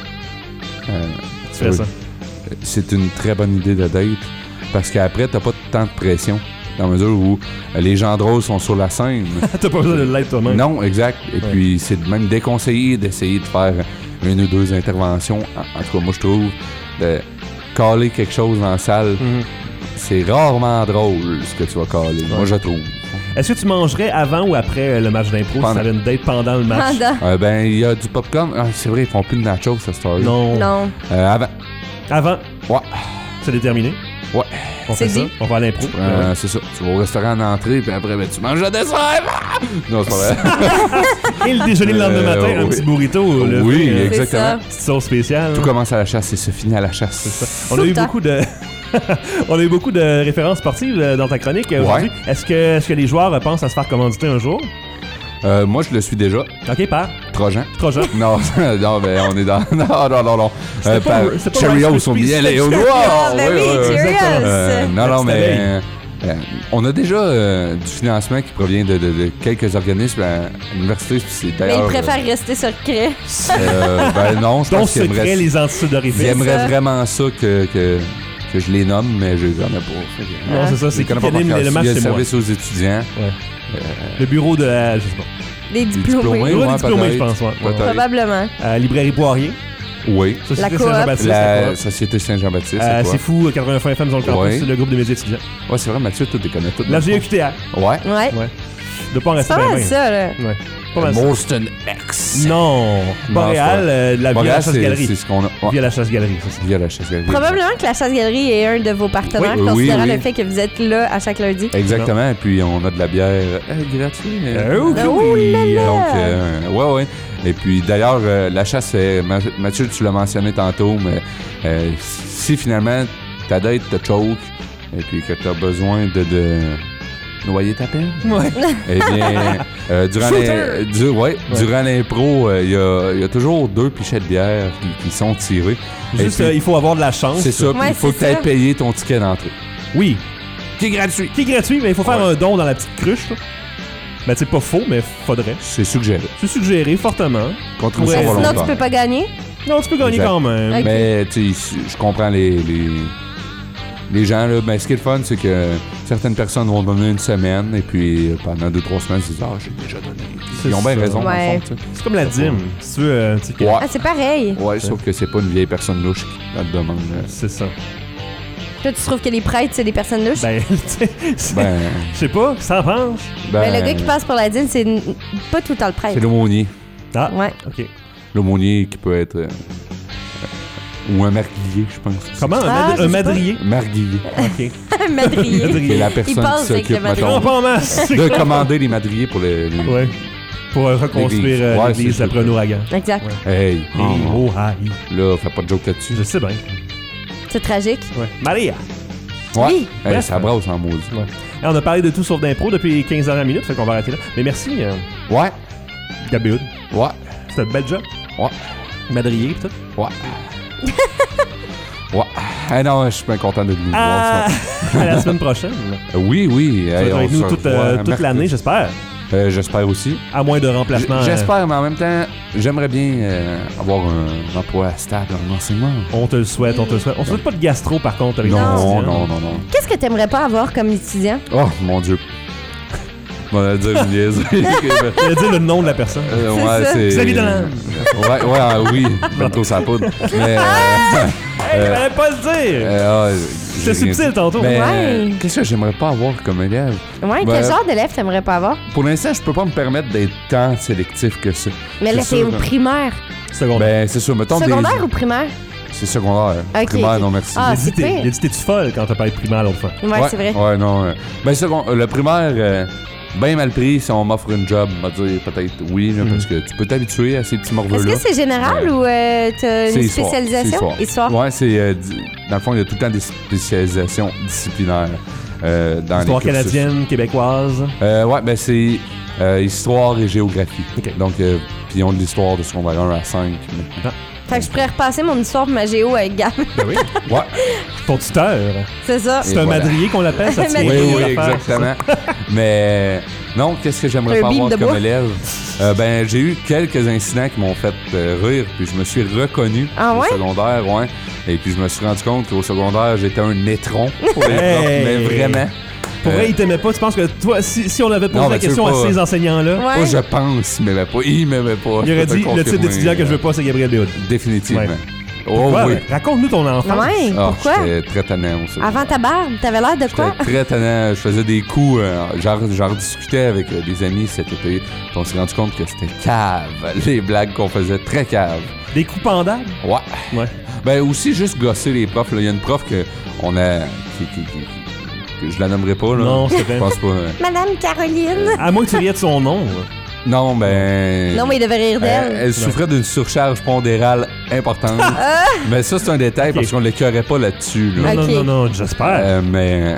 B: tu fais ça.
J: C'est une très bonne idée de date. Parce qu'après, t'as pas tant de pression. Dans la mesure où les gens drôles sont sur la scène.
B: T'as pas besoin de l'être toi-même.
J: Non, exact. Et puis, c'est même déconseillé d'essayer de faire une ou deux interventions. En tout cas, moi, je trouve de caler quelque chose dans la salle, c'est rarement drôle ce que tu vas caler. Moi, je trouve.
B: Est-ce que tu mangerais avant ou après le match d'impro si t'avais une date pendant le match?
J: Ben, il y a du popcorn. C'est vrai, ils font plus de nachos, cette story.
B: Non.
J: Avant.
B: Avant?
J: Ouais.
B: C'est déterminé?
J: Ouais.
B: On fait ça. On va à l'impro.
J: C'est ça. Tu vas au restaurant en entrée, puis après, ben, tu manges le dessert. Non, c'est pas vrai.
B: Et le déjeuner le lendemain matin, un petit burrito.
J: Oui, exactement.
B: Petite sauce spéciale.
J: Tout commence à la chasse et se finit à la chasse.
B: C'est ça. On a eu beaucoup de... On a eu beaucoup de références sportives dans ta chronique aujourd'hui. Est-ce que les joueurs pensent à se faire commanditer un jour?
J: Moi, je le suis déjà.
B: OK, par?
J: Trojan.
B: Non,
J: mais on est dans... Non. Cheerios sont bien les hauts noirs. Non, mais... on a déjà du financement qui provient de quelques organismes à l'université.
C: Mais ils préfèrent rester secret.
J: Ben non, je pense qu'ils
B: aimeraient les antisudorifices.
J: Ils aimeraient vraiment ça que je les nomme, mais je les connais pas.
B: Non, c'est ça, c'est
J: qui anime
B: le match,
J: il y a le
B: c'est moi.
J: service aux étudiants.
B: Le bureau de la... Je sais pas.
C: Les diplômés.
B: Le bureau des diplômés, je pense.
C: Probablement.
B: Librairie Poirier.
J: Oui.
B: Société Saint-Jean-Baptiste.
J: La Société Saint-Jean-Baptiste.
B: C'est fou, 80 FM dans le campus, c'est le groupe de médias étudiants.
J: Ouais, c'est vrai, Mathieu, tu les connais tous.
B: La GEQTR.
J: Ouais.
B: De pas en rester
C: bien. C'est ça, là.
B: Ouais.
J: Boston X.
B: Non. Montréal, la Via la Chasse-Galerie.
J: C'est ce qu'on a.
B: Via la Chasse-Galerie, c'est ça.
J: Via la Chasse-Galerie.
C: Probablement que la Chasse-Galerie est un de vos partenaires, considérant le fait que vous êtes là à chaque lundi.
J: Exactement. Et puis, on a de la bière gratuite.
B: Oui.
J: Donc, ouais. Et puis, d'ailleurs, la chasse, Mathieu, tu l'as mentionné tantôt, mais si finalement ta date te choke et puis que tu as besoin de noyer ta peine. Eh bien, durant l'impro, il y a toujours 2 pichets de bière qui sont tirés.
B: Juste, il faut avoir de la chance.
J: C'est ça. Il faut que tu aies payé ton ticket d'entrée.
B: Oui.
J: Qui est gratuit.
B: Mais il faut faire un don dans la petite cruche. Là. Ben, c'est pas faux, mais faudrait.
J: C'est suggéré.
B: C'est suggéré fortement.
J: Contribution volontaire.
C: Sinon, tu peux pas gagner.
B: Non, tu peux gagner quand même.
C: Okay.
J: Mais, tu sais, je comprends les gens, là. Ben, ce qui est le fun, c'est que certaines personnes vont donner une semaine, et puis pendant 2-3 semaines, ils disent « Ah, j'ai déjà donné. » Ils ont bien raison, dans le fond, tu sais.
B: C'est comme la dîme. Si tu veux,
C: c'est pareil.
J: Ouais, sauf que c'est pas une vieille personne louche qui te demande.
B: C'est ça.
C: Toi, tu trouves que les prêtres, c'est des personnes louches?
B: Je sais pas, ça en pense.
C: Le gars qui passe pour la dîme, c'est pas tout le temps le prêtre.
J: C'est l'aumônier.
B: Ah,
C: ouais.
B: OK.
J: L'aumônier qui peut être... ou un marguillier, je pense.
B: Comment? Un madrier?
J: Marguillier.
B: OK.
C: Un madrier.
J: C'est la personne qui s'occupe, mettons, de commander les madriers pour les...
B: Ouais. Pour reconstruire l'église après un ouragan.
C: Exact.
J: Ouais. Hey.
B: Là,
J: fais pas de joke là-dessus.
B: Je sais bien.
C: C'est tragique.
B: Ouais. Maria!
J: Ouais.
C: Oui.
J: Hey, ça brasse en maudit.
B: Ouais. Et on a parlé de tout sauf d'impro depuis 15 dernières minutes, fait qu'on va arrêter là. Mais merci.
J: Ouais.
B: Gabriel.
J: Ouais.
B: C'était un bel job.
J: Ouais.
B: Madrier et tout.
J: Ouais. Ouais. Ah non, je suis bien content de venir voir ça.
B: À la semaine prochaine.
J: Oui.
B: Tu vas être avec nous toute l'année, j'espère.
J: J'espère aussi.
B: À moins de remplacement.
J: J'espère, mais en même temps, j'aimerais bien avoir un emploi stable en enseignement.
B: On te le souhaite. On souhaite pas de gastro, par contre, avec
J: Non.
C: Qu'est-ce que t'aimerais pas avoir comme étudiant?
J: Oh, mon Dieu. On va dire une niaiserie.
B: Je vais dire le nom de la personne.
J: C'est
B: Xavier Dolan.
J: Oui. Bientôt sa poudre. Mais...
B: je vais pas le dire. C'est subtil tantôt.
J: Qu'est-ce que j'aimerais pas avoir comme élève?
C: Ouais, quel genre d'élève t'aimerais pas avoir?
J: Pour l'instant, je peux pas me permettre d'être tant sélectif que ça.
C: Mais là, c'est au primaire.
B: Secondaire.
J: Ben, c'est sûr. Mettons
C: secondaire ou primaire?
J: C'est secondaire.
C: Okay,
J: primaire, non merci.
C: Ah,
B: il a dit t'es-tu folle quand t'as parlé de primaire l'autre fois?
C: Ouais, c'est vrai.
J: Ouais, non. Ben, le primaire... bien mal pris, si on m'offre une job, on va dire peut-être oui, là, parce que tu peux t'habituer à ces petits morveux-là.
C: Est-ce que c'est général ou t'as une spécialisation?
J: Histoire. Ouais, c'est... dans le fond, il y a tout le temps des spécialisations disciplinaires. dans
B: Histoire
J: les cursus.
B: canadienne, québécoise.
J: Ouais, ben c'est histoire et géographie.
B: Ok.
J: Donc, puis ils ont de l'histoire de secondaire 1 à 5.
C: Fait que je pourrais repasser mon histoire pour ma géo avec Gab.
B: Ben oui.
J: Ouais.
B: Ton tuteur.
C: C'est ça.
B: C'est
J: Et
B: un
J: voilà.
B: madrier qu'on l'appelle, ça tient
C: Madrier.
J: Oui,
B: les affaires,
J: exactement. Mais non, qu'est-ce que j'aimerais
C: Un
J: pas
C: beam
J: avoir
C: de
J: comme
C: bois.
J: élève? Ben, j'ai eu quelques incidents qui m'ont fait rire, puis je me suis reconnu
C: Ah
J: au
C: ouais?
J: secondaire, ouais. Et puis je me suis rendu compte qu'au secondaire, j'étais un étron pour les profs,
B: Hey!
J: mais vraiment.
B: Pour vrai, il t'aimait pas. Tu penses que toi, si on avait posé
J: Non,
B: la
J: mais tu
B: question
J: veux
B: à
J: pas-
B: ces enseignants-là,
C: Ouais.
J: Moi, je pense qu'il m'aimait pas. Il m'aimait pas.
B: il aurait
J: Je peux
B: dit
J: te
B: le type
J: confirmer,
B: d'étudiant que je veux pas, c'est Gabriel Béhoud.
J: Définitivement.
B: Ouais.
J: Oh
B: Ouais,
J: oui.
B: mais raconte-nous ton enfance.
C: Ouais,
J: Ah,
C: pourquoi?
J: j'étais très tannant au secondaire.
C: Avant ta barbe, t'avais l'air de quoi?
J: J'étais très tannant. Je faisais des coups. J'en rediscutais avec des amis cet été. Puis on s'est rendu compte que c'était cave. Les blagues qu'on faisait, très cave.
B: Des coups pendables?
J: Ouais.
B: Ouais.
J: Ben aussi, juste gosser les profs. là. Il y a une prof que on a... que je la nommerai pas, là.
B: Non, c'est
J: Je
B: vrai.
J: pense pas.
C: Madame Caroline.
B: À moins que tu riais de son nom.
J: Non, ben...
C: Non, mais il devait rire d'elle.
J: Elle souffrait d'une surcharge pondérale importante. Mais ça, c'est un détail
B: Ok.
J: parce qu'on l'écœurait pas là-dessus. Là.
B: Non,
C: Ok.
B: non, j'espère.
J: Mais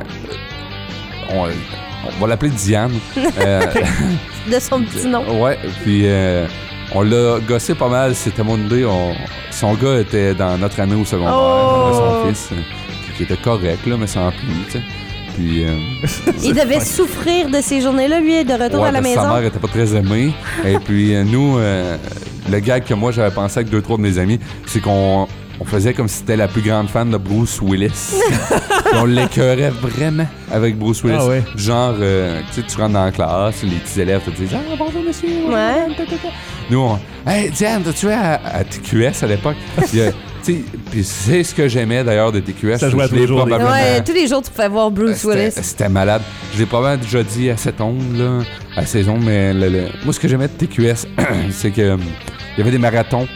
J: on va l'appeler Diane.
C: De son petit nom.
J: Ouais, puis on l'a gossé pas mal. C'était mon idée. Son gars était dans notre année au secondaire.
C: Oh.
J: Son fils, qui était correct, là, mais sans plus, tu sais. Puis...
C: Il devait souffrir de ces journées-là, lui, de retour
J: ouais,
C: à la
J: parce que
C: maison.
J: sa mère était pas très aimée. Et puis nous, le gag que moi j'avais pensé avec 2-3 de mes amis, c'est qu'on faisait comme si c'était la plus grande fan de Bruce Willis. Puis on l'écœurait vraiment avec Bruce Willis.
B: Ah ouais.
J: Genre, tu sais, tu rentres dans la classe, les petits élèves te disent « Ah, bonjour monsieur! »
C: Ouais.
J: Nous, on « Hey, Diane, t'as-tu à TQS à l'époque? » Puis c'est ce que j'aimais d'ailleurs de TQS.
B: Ça jouait à
J: Je
B: tous les
J: l'ai
B: jours, des-
J: probablement-
C: Ouais, tous les jours, tu pouvais voir Bruce Willis.
J: C'était malade. Je l'ai probablement déjà dit à cette onde, là, à ces ondes, mais moi, ce que j'aimais de TQS, c'est que il y avait des marathons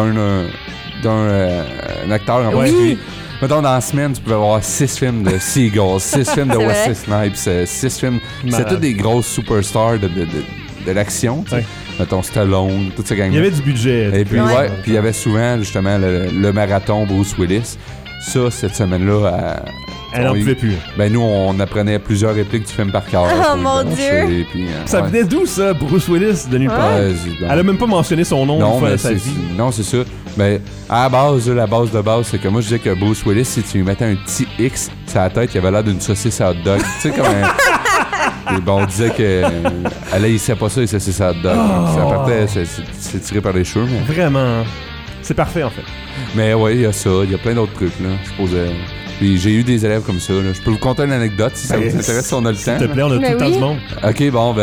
J: d'un acteur en particulier. Mettons, dans la semaine, tu pouvais avoir 6 films de Seagulls, 6 films de
C: C'est
J: Wesley Snipes, 6 films. C'était
B: Malade.
J: tous des grosses superstars de l'action. tu sais.
B: Ouais.
J: Mettons, Stallone, toute cette gang.
B: Il y avait du budget.
J: Et puis,
C: Ouais.
J: ouais, puis il y avait souvent, justement, le marathon Bruce Willis. Ça, cette semaine-là,
B: Elle en pouvait plus.
J: ben nous, on apprenait plusieurs répliques du film par cœur.
C: Oh,
J: pour le
C: mon
J: brancher,
C: Dieu!
J: puis,
B: Ça
J: ouais.
B: venait d'où, ça, Bruce Willis, de nulle part?
J: Ouais,
B: Elle a même pas mentionné son nom
J: non,
B: une fois
J: mais
B: de sa
J: c'est,
B: vie.
J: non, c'est ça. Mais à la base, la base de base, c'est que moi, je disais que Bruce Willis, si tu lui mettais un petit X sur la tête, il avait l'air d'une saucisse à hot dog. Tu sais, comme un... Et bon, on disait que elle haïssait pas ça, les saucisses à hot dog. Ça partait, c'est tiré par les cheveux, mais...
B: Vraiment. C'est parfait, en fait.
J: Mais ouais, il y a ça, il y a plein d'autres trucs, là. Je posais... Puis j'ai eu des élèves comme ça, là. Je peux vous conter une anecdote si ça
B: Ben,
J: vous intéresse, si on a le temps.
B: S'il te plaît, on a tout
C: Ben
B: le temps
C: oui.
B: du monde.
J: OK, bon,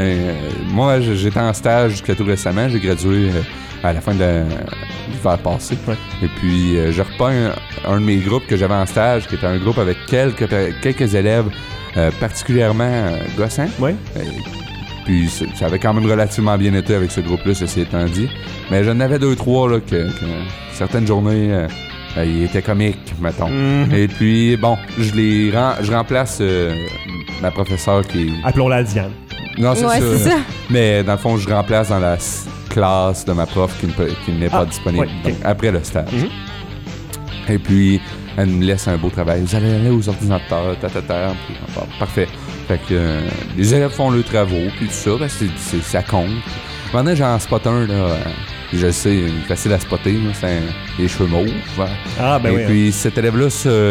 J: moi, j'étais en stage jusqu'à tout récemment. J'ai gradué à la fin de l'hiver passé.
B: Ouais.
J: Et puis, je reprends un de mes groupes que j'avais en stage, qui était un groupe avec quelques élèves particulièrement gossants.
B: Ouais.
J: Puis, ça avait quand même relativement bien été avec ce groupe-là, ceci étant dit. Mais j'en avais 2-3, là, que certaines journées... il était comique, mettons.
B: Mhm.
J: Et puis, bon, je remplace ma professeure qui...
B: Appelons-la Diane.
J: Non, c'est
C: Ouais,
J: ça.
C: c'est ça.
J: Mais dans le fond, je remplace dans la classe de ma prof qui n'est pas disponible.
B: ouais, ok.
J: Donc, après le stage.
B: Mhm.
J: Et puis, elle me laisse un beau travail. Vous allez aller aux ordinateurs, puis, bon, parfait. Fait que les élèves font leurs travaux, puis tout ça, ben, ça compte. Maintenant, j'en spot un, là. Je le sais, facile à spotter, là, c'est les cheveux mauves. Ouais.
B: Ah, ben
J: et
B: oui.
J: puis, cet élève-là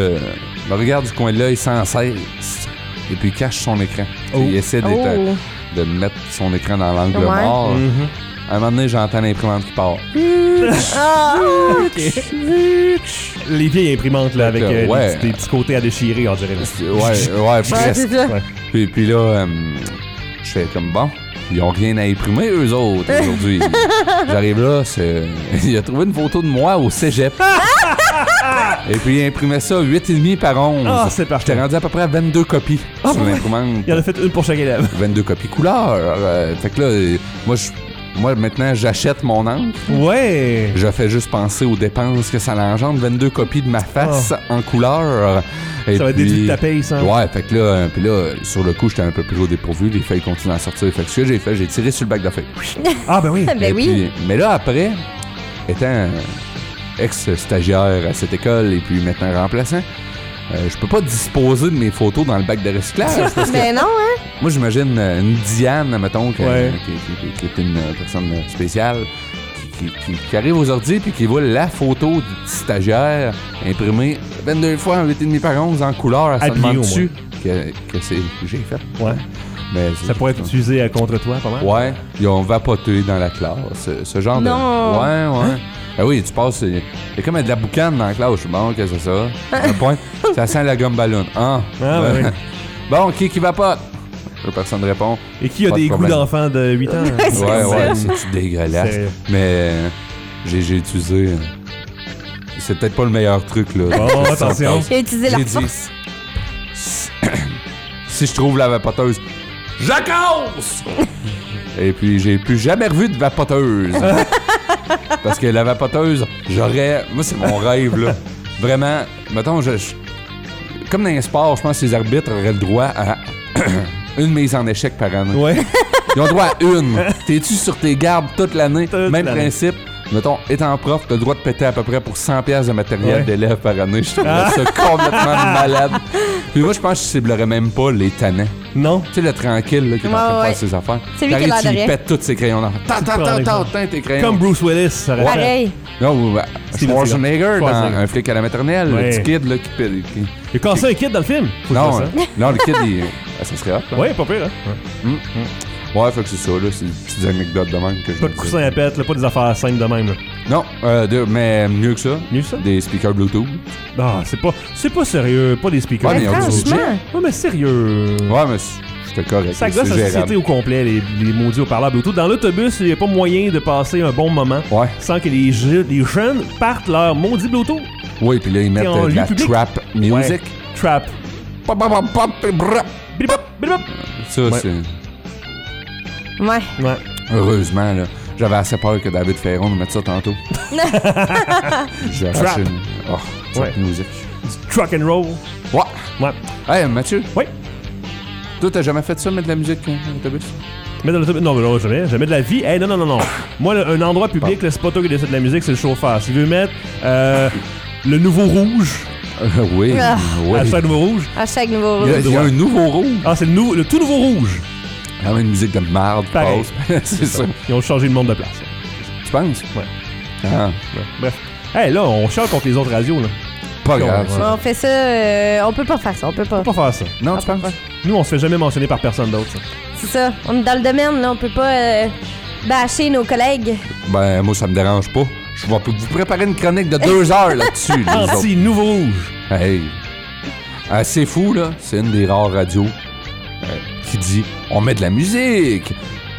J: me regarde du coin de l'œil sans cesse. Et puis, il cache son écran.
B: Oh.
J: Il essaie
C: Oh.
J: de mettre son écran dans l'angle
C: Ouais.
J: mort.
B: Mhm.
J: À un moment donné, j'entends l'imprimante qui part.
C: Ah!
B: Les vieilles imprimantes, là, avec
J: Ouais.
B: des petits côtés à déchirer, on dirait. là.
J: Ouais, presque.
C: c'est ça.
B: Ouais.
J: Puis là, je fais comme bon. Ils ont rien à imprimer, eux autres, aujourd'hui. J'arrive là, il a trouvé une photo de moi au cégep. Et puis, il imprimait ça 8,5 par 11.
B: Ah, c'est parfait.
J: J'étais rendu à peu près à 22 copies sur l'imprimante.
B: Il en a fait une pour chaque élève.
J: 22 copies couleur. Fait que là, moi, maintenant, j'achète mon encre.
B: Ouais.
J: Je fais juste penser aux dépenses que ça l'engendre. 22 copies de ma face en couleur. Et
B: Ça va être
J: puis-
B: déduit de ta paye, ça.
J: Ouais, fait que là, puis là, sur le coup, j'étais un peu plus au dépourvu. Les feuilles continuent à sortir. Fait que ce que j'ai fait, j'ai tiré sur le bac de feuilles.
B: Ah, ben oui.
C: Ben
J: Et
C: oui.
J: puis- mais là, après, étant ex-stagiaire à cette école et puis maintenant remplaçant, je peux pas disposer de mes photos dans le bac de recyclage. Parce que
C: Ben non, hein?
J: moi, j'imagine une Diane, mettons, qui
B: Ouais.
J: est une personne spéciale, qui arrive aux ordi puis qui voit la photo du petit stagiaire imprimée 22 fois en 8,5 par 11 en couleur. Ça
B: Habillé,
J: demande
B: au
J: dessus que j'ai fait.
B: Ouais.
J: Mais
B: Ça pourrait être utilisé contre toi, pas mal.
J: Ouais, ils ont vapoté dans la classe. Ce genre
C: Non.
J: de. Ouais. Ben oui, tu passes. Il y a comme de la boucane dans la classe. Je suis bon, qu'est-ce que c'est ça? Un point. Ça sent la gomme ballon. Ah,
B: ouais.
J: Bon, qui vapote? Personne ne répond.
B: Et qui a
J: Pas de
B: des goûts
J: problème.
B: d'enfant de 8 ans?
J: Ouais, c'est dégueulasse.
B: C'est-
J: Mais j'ai utilisé. C'est peut-être pas le meilleur truc, là.
B: Oh, attention.
C: J'ai utilisé la
J: J'ai dit,
C: force.
J: si je trouve la vapoteuse, je la casse! Et puis, j'ai plus jamais revu de vapoteuse. Parce que la vapoteuse, moi, c'est mon rêve, là. Vraiment, mettons, comme dans les sports, je pense que les arbitres auraient le droit à une mise en échec par année.
B: Ouais.
J: Ils ont droit à une. T'es-tu sur tes gardes toute l'année?
B: Toute
J: Même
B: l'année.
J: principe. Mettons, étant prof, t'as le droit de péter à peu près pour 100$ de matériel
B: Ouais.
J: d'élèves par année. Je trouve ça complètement malade. Puis moi, je pense que je ciblerais même pas les tannants.
B: Non.
J: Tu sais, le tranquille là, qui est en train de
C: Ouais.
J: faire ses affaires.
C: C'est lui qui a l'air
J: T'arrives,
C: de
J: tu lui
C: rien.
J: pètes tous ses crayons. Tant, tes crayons.
B: Comme Bruce Willis, ça aurait fait.
C: Pareil.
J: Non,
B: Steven
J: Schwarzenegger dans
B: Schwarzenegger.
J: Un flic à la maternelle,
B: Ouais.
J: le petit kid là, qui pète.
B: Il a cassé un kid dans le film. Faut que je
J: Non,
B: fasse ça.
J: non, le kid, ça serait hot. Là.
B: Ouais, pas pire, hein?
J: Ouais, fait que c'est ça, là. C'est des petites anecdotes de même que je
B: Pas de
J: me
B: coussin
J: dis.
B: à pète, là, pas des affaires simples de même. Là.
J: Non, mais mieux que ça.
B: Mieux que ça?
J: Des speakers Bluetooth.
B: Ah, c'est pas sérieux, pas des speakers.
J: Ouais, mais
C: Ben,
J: ils ont du budget.
C: franchement.
B: Ouais, mais sérieux.
J: Ouais, mais c'était correct.
B: Ça
J: là,
B: gosse
J: c'est
B: la société
J: gérable.
B: au complet, les maudits haut-parleurs Bluetooth. Dans l'autobus, il n'y a pas moyen de passer un bon moment
J: Ouais.
B: sans que les jeunes partent leur maudit Bluetooth.
J: Oui, puis là, ils mettent
B: en
J: de
B: lieu
J: la
B: public.
J: trap music.
B: Trap.
J: Pop, pop, pop, pop, et brap.
B: Bidibop, bidibop.
J: Ça,
B: Ouais.
J: c'est...
C: Ouais.
B: Ouais.
J: Heureusement, là. J'avais assez peur que David Ferron nous mette ça tantôt. J'ai
B: Trap.
J: arraché une... Oh, trap
B: Ouais.
J: music.
B: Truck and roll.
J: Ouais.
B: Ouais.
J: Hey, Mathieu.
B: Oui.
J: Toi, t'as jamais fait ça, mettre de la musique dans l'autobus?
B: Mais dans l'autobus. Non, jamais. Jamais de la vie. Hey, non. Moi, un endroit public, là, c'est pas toi qui décide de la musique, c'est le chauffeur. S'il veut mettre le nouveau rouge.
J: Oui.
C: Ah.
J: Oui.
B: Hashtag nouveau rouge.
C: Hashtag nouveau
J: Il y a,
C: rouge.
J: il y a un nouveau rouge.
B: Ah, c'est le tout nouveau rouge.
J: Ah, une musique de merde
B: Pareil.
J: passe. C'est ça.
B: Ils ont changé le monde de place.
J: Tu penses?
B: Ouais.
J: Ah,
B: Ouais. Bref. Hey, là, on chiale contre les autres radios, là.
J: pas grave,
B: Ouais.
J: ça.
C: On fait ça. On peut pas faire ça. On peut pas.
B: On peut pas faire ça.
J: Non, tu penses?
B: Nous, on se fait jamais mentionner par personne d'autre, ça.
C: C'est ça. On est dans le domaine, là. On peut pas bâcher nos collègues.
J: Ben, moi, ça me dérange pas. Je vais vous préparer une chronique de 2 heures là-dessus, les autres.
B: Anti-nouveau rouge.
J: Hey. C'est fou, là. C'est une des rares radios qui dit on met de la musique.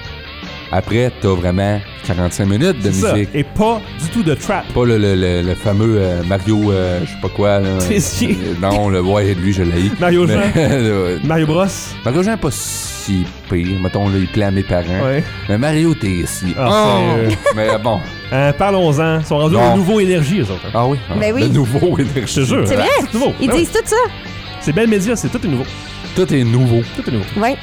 J: Après, t'as vraiment 45 minutes de
B: C'est ça.
J: musique.
B: Et pas du tout de trap.
J: Pas le fameux Mario, je sais pas quoi, là.
B: Tessier.
J: Non, le ouais, lui, je l'ai.
B: Mario Jean.
J: Mais,
B: Mario Bros.
J: Mario Jean est pas si pire. Mettons, là, il plaît à mes parents.
B: Ouais.
J: Mais Mario Tessier.
B: Ah, sérieux.
J: Mais bon.
B: Parlons-en. Ils sont rendus
J: Non.
B: au nouveau énergie, eux autres. hein.
J: Ah oui?
C: Ben oui.
J: Le nouveau énergie.
B: Je te jure.
C: C'est vrai?
B: C'est nouveau.
C: Ils
B: Ben
C: disent
B: oui.
C: tout ça.
B: C'est Belle Média, c'est tout est nouveau.
J: Tout est nouveau.
B: Tout est nouveau.
C: Oui.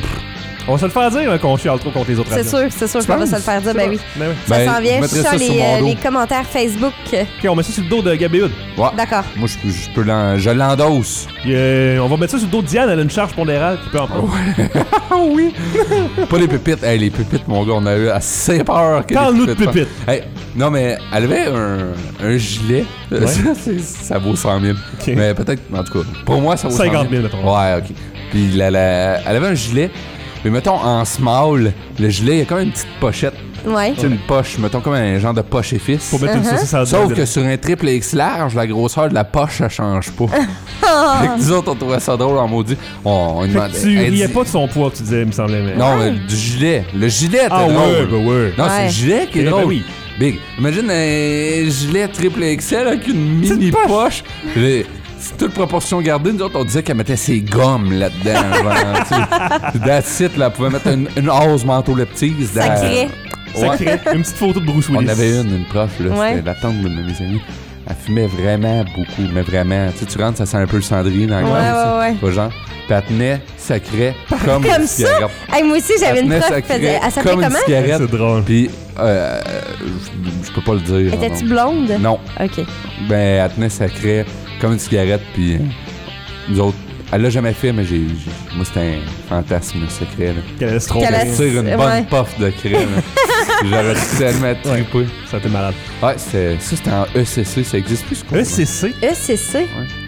B: On va se le faire dire hein, qu'on chiale trop contre les autres
C: C'est
B: radios.
C: sûr qu'on va se le faire dire. Ben oui.
B: Ben oui.
C: Ça
J: Ben,
C: s'en vient.
J: je
C: Je
J: mettrai
C: suis
J: ça
C: sur
J: sur mon dos.
C: les commentaires Facebook.
B: Ok, on met ça sur le dos de Gabéhoud.
J: Ouais.
C: D'accord.
J: Moi, je peux je l'endosse.
B: On va mettre ça sur le dos de Diane, elle a une charge pondérale qui peut en prendre.
J: Ah oui! Pas les pépites. Hey, les pépites, mon gars, on a eu assez peur. que
B: Parle-nous
J: les
B: de pépites.
J: Hey, non, mais elle avait un gilet.
B: Ouais.
J: Ça vaut 100 000.
B: Ok.
J: Mais peut-être, en tout cas, pour moi, ça vaut
B: 50 000, mettons.
J: Ouais, ok. Puis elle avait un gilet. Mais mettons, en small, le gilet, il y a comme une petite pochette.
C: Ouais.
J: Tu sais, une poche, mettons comme un genre de poche et fils.
B: Faut mettre une saucisse à la
J: Sauf
B: dinde.
J: que sur un triple X large, la grosseur de la poche, ça change pas. Fait que nous autres, on trouvait ça drôle en maudit. On
B: Fait
J: demandait.
B: que tu
J: elle
B: riais
J: dit-
B: pas de son poids, tu disais, il me semblait. Mais...
J: Non, mais du gilet. Le gilet était
B: Ah
J: drôle.
B: ouais, ben ouais.
J: Non, c'est
C: Ouais.
J: le gilet qui est
B: Eh ben
J: drôle.
B: oui.
J: Big. Imagine un gilet triple XL avec une mini poche. C'est toute proportion gardée. Nous autres, on disait qu'elle mettait ses gommes là-dedans. genre, tu sais. That's it, là. Elle pouvait mettre une hausse manteau leptise.
C: Sacré.
B: Ça crée une petite photo de Bruce Willis.
J: On avait une prof, là.
C: Ouais.
J: C'était la tante d'une de mes amies. Elle fumait vraiment beaucoup, mais vraiment. Tu sais, tu rentres, ça sent un peu le cendrier dans la
C: Ouais,
J: glace.
C: ouais, ouais.
J: Pas genre. Puis elle tenait sacrée comme
C: Comme
J: une
C: ça?
J: cigarette.
C: Hey, moi aussi, j'avais
J: Elle
C: une
J: tenait
C: prof qui
J: sacrée
C: faisait. Elle s'appelait
J: comme une
C: comment?
J: cigarette.
B: C'est drôle.
J: Puis, je peux pas le dire.
C: Étais-tu
J: non.
C: blonde?
J: Non.
C: OK.
J: Ben, elle tenait sacrée comme une cigarette, puis nous autres, elle l'a jamais fait, mais moi, c'était un fantasme secret. Là.
B: Qu'elle allait se tromper.
C: Qu'elle allait
J: Tire une bonne puff de crème. J'aurais tellement trippé.
B: Ça a été malade.
J: Ouais, c'était en ECC, ça existe plus ce cours.
B: ECC?
C: ECC?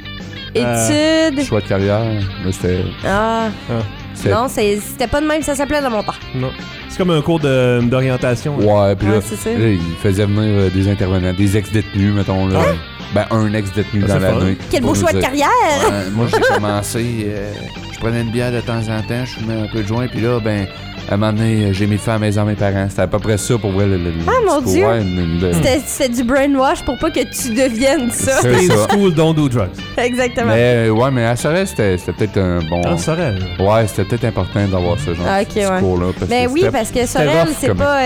C: Études.
J: Choix de carrière. Là, c'était.
C: Non, c'était pas de même, ça s'appelait dans mon temps.
B: Non. C'est comme un cours d'orientation.
J: Ouais, puis là,
C: c'est ça.
J: là, il faisait venir des intervenants, des ex-détenus, mettons. Là. Ben, un ex-détenu dans l'année.
C: Quel beau choix de carrière!
J: Ouais, moi, j'ai commencé, je prenais une bière de temps en temps, je fumais un peu de joint, puis là, ben, à un moment donné, j'ai mis fin à la maison à mes parents. C'était à peu près ça pour vrai.
C: Mon Dieu!
J: Ouais,
C: C'était du brainwash pour pas que tu deviennes ça.
J: C'est ça.
B: School, don't do drugs.
C: Exactement.
J: Mais à Sorel, c'était peut-être un bon...
B: Ah, Sorel?
J: Ouais, c'était peut-être important d'avoir ce genre de cours-là.
C: Ben oui, parce que Sorel, c'est pas...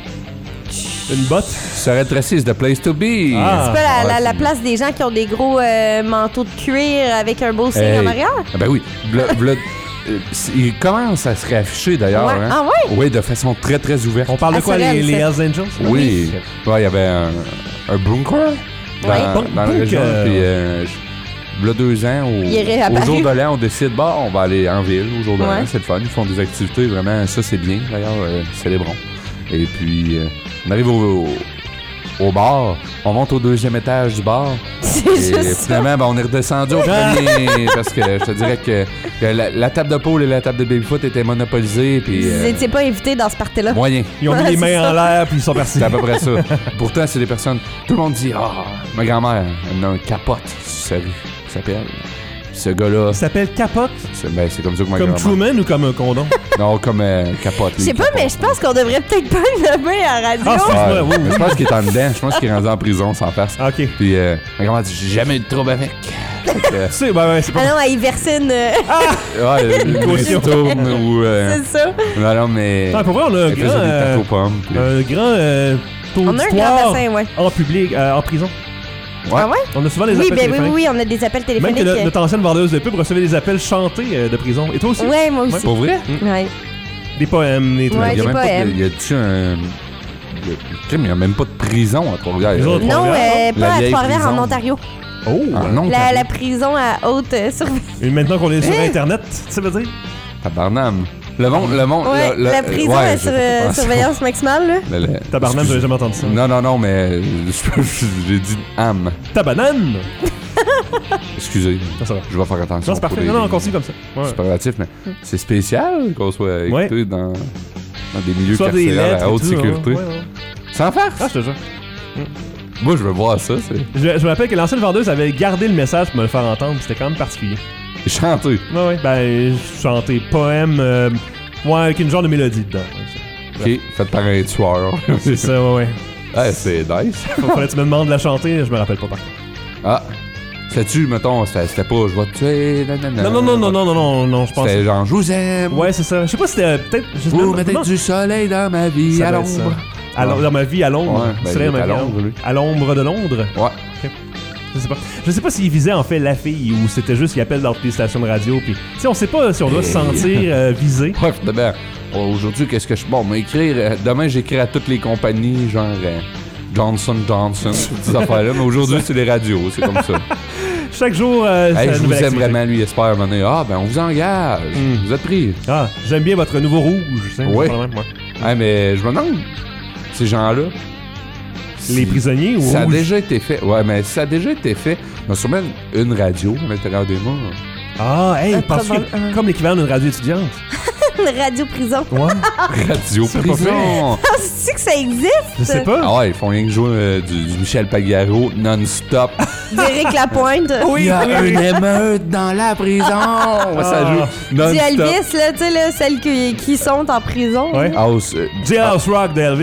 B: Une botte?
J: Sorel-Tracy is the place to be.
C: C'est pas la place des gens qui ont des gros manteaux de cuir avec un beau signe en arrière?
J: Ben oui. Il commence à se réafficher d'ailleurs.
C: Ouais.
J: Hein?
C: Ah ouais?
J: Oui, de façon très très ouverte.
B: On parle de quoi,
C: Sorel,
B: les Hells Angels?
J: Oui. Ouais, il y avait un bunker dans la région. Puis, là, 2 ans, au jour de l'an, on décide, on va aller en ville au jour de l'an. C'est le fun. Ils font des activités, vraiment, ça c'est bien. D'ailleurs, célébrons. Et puis, on arrive au bar, on monte au 2e étage du bar. Et finalement, on est redescendu au premier parce que je te dirais que la table de pool et la table de baby-foot étaient monopolisées. Puis,
C: vous n'étiez pas invités dans ce party-là.
J: Moyen.
B: Ils ont mis les mains en l'air puis ils sont partis.
J: C'est à peu près ça. Pourtant, c'est des personnes... Tout le monde dit, ma grand-mère, elle a un capote sur sa rue qui s'appelle... Ce gars-là...
B: Il s'appelle Capote?
J: C'est comme ça que ma
B: Comme
J: grand-mère...
B: Truman ou comme un condom?
J: Non, comme Capote.
C: Je sais pas, mais je pense qu'on devrait peut-être pas le nommer à la radio.
B: Ah,
J: oui. Je pense qu'il est en dedans. Je pense qu'il est rendu en prison sans farce.
B: OK.
J: Puis ma grand-mère dit, j'ai jamais eu de trouble avec.
B: C'est pas...
C: Ah non, elle versait une...
J: Ouais, une caution. Ou...
C: C'est ça.
J: Non, mais...
B: Pour vrai, on a un
J: des tartes aux pommes.
B: Un grand taux
C: On a un grand bassin, ouais.
B: En public, en prison.
J: Ouais.
C: Ah ouais?
B: On a souvent des appels téléphoniques.
C: Oui, on a des appels téléphoniques.
B: Même que notre ancienne vendeuse de pub recevait des appels chantés de prison. Et toi aussi?
C: Ouais, moi aussi.
J: Pour vrai?
C: Ouais.
B: Des poèmes, des trucs.
C: Ouais, des poèmes.
J: Y a-tu un... Il n'y a même pas de prison à Trois-Rivières.
C: Non, pas à Trois-Rivières, en Ontario.
B: Oh!
C: La prison à haute surveillance.
B: Et maintenant qu'on est sur Internet, ça veut dire?
J: Tabarnam. Le monde...
C: Ouais, la prison à surveillance maximale, là.
B: Tabarnam, j'avais jamais entendu ça.
J: Non, mais j'ai dit âme.
B: Tabanane!
J: Excusez,
B: ça va.
J: Je vais faire attention.
B: Non, c'est parfait. Non, on continue comme ça.
J: C'est pas relatif, mais c'est spécial qu'on soit écouté dans des milieux
B: soit
J: carcérales à haute sécurité. Sans farce?
B: Ah, je te jure.
J: Moi, je veux voir ça.
B: Je me rappelle que l'ancienne vendeuse avait gardé le message pour me le faire entendre. C'était quand même particulier.
J: Chanter.
B: Ouais, ben, chanter poème, avec une genre de mélodie dedans.
J: Ok, fait par un tueur.
B: C'est ça, ouais.
J: Ouais, c'est nice.
B: Fallait que tu me demandes de la chanter, je me rappelle pas par contre.
J: Ah. Sais-tu, mettons, c'était pas je vais te tuer,
B: non, je pense.
J: C'était genre je vous aime.
B: Ouais, c'est ça. Je sais pas si c'était peut-être.
J: Vous mettez du soleil dans ma vie à l'ombre.
B: Dans ma vie à l'ombre.
J: Ouais,
B: soleil dans ma vie à l'ombre de Londres.
J: Ouais.
B: Okay. Je sais pas s'il visait en fait la fille ou c'était juste qu'il appelle dans toutes les stations de radio. Puis, tu sais, on sait pas si on doit se sentir visé.
J: Ouais, d'abord, aujourd'hui, qu'est-ce que je. Bon, m'écrire. Demain, j'écris à toutes les compagnies, genre Johnson, ces affaires-là. Mais aujourd'hui, c'est les radios, c'est comme ça.
B: Chaque jour,
J: je vous aime vraiment, lui, espère venir. Ah, ben, on vous engage. Vous êtes pris.
B: Ah, j'aime bien votre nouveau rouge.
J: Oui. Mais je me demande, ces gens-là.
B: Les prisonniers ou
J: ça a déjà été fait. Ouais, mais ça a déjà été fait. Il y a sûrement une radio à l'intérieur des morts.
B: Ah, parce que comme l'équivalent d'une radio étudiante.
C: Une radio-prison.
B: Ouais.
J: Radio-prison.
C: C'est que ça existe?
B: Je sais pas.
J: Ah ouais, ils font rien que jouer du Michel Pagliaro non-stop.
C: D'Éric Lapointe.
J: Oui, il y a une émeute dans la prison. Ça joue non-stop.
C: Du Elvis, là, tu sais, là, celles qui sont en prison.
B: Ouais. Jailhouse Rock d'Elvis.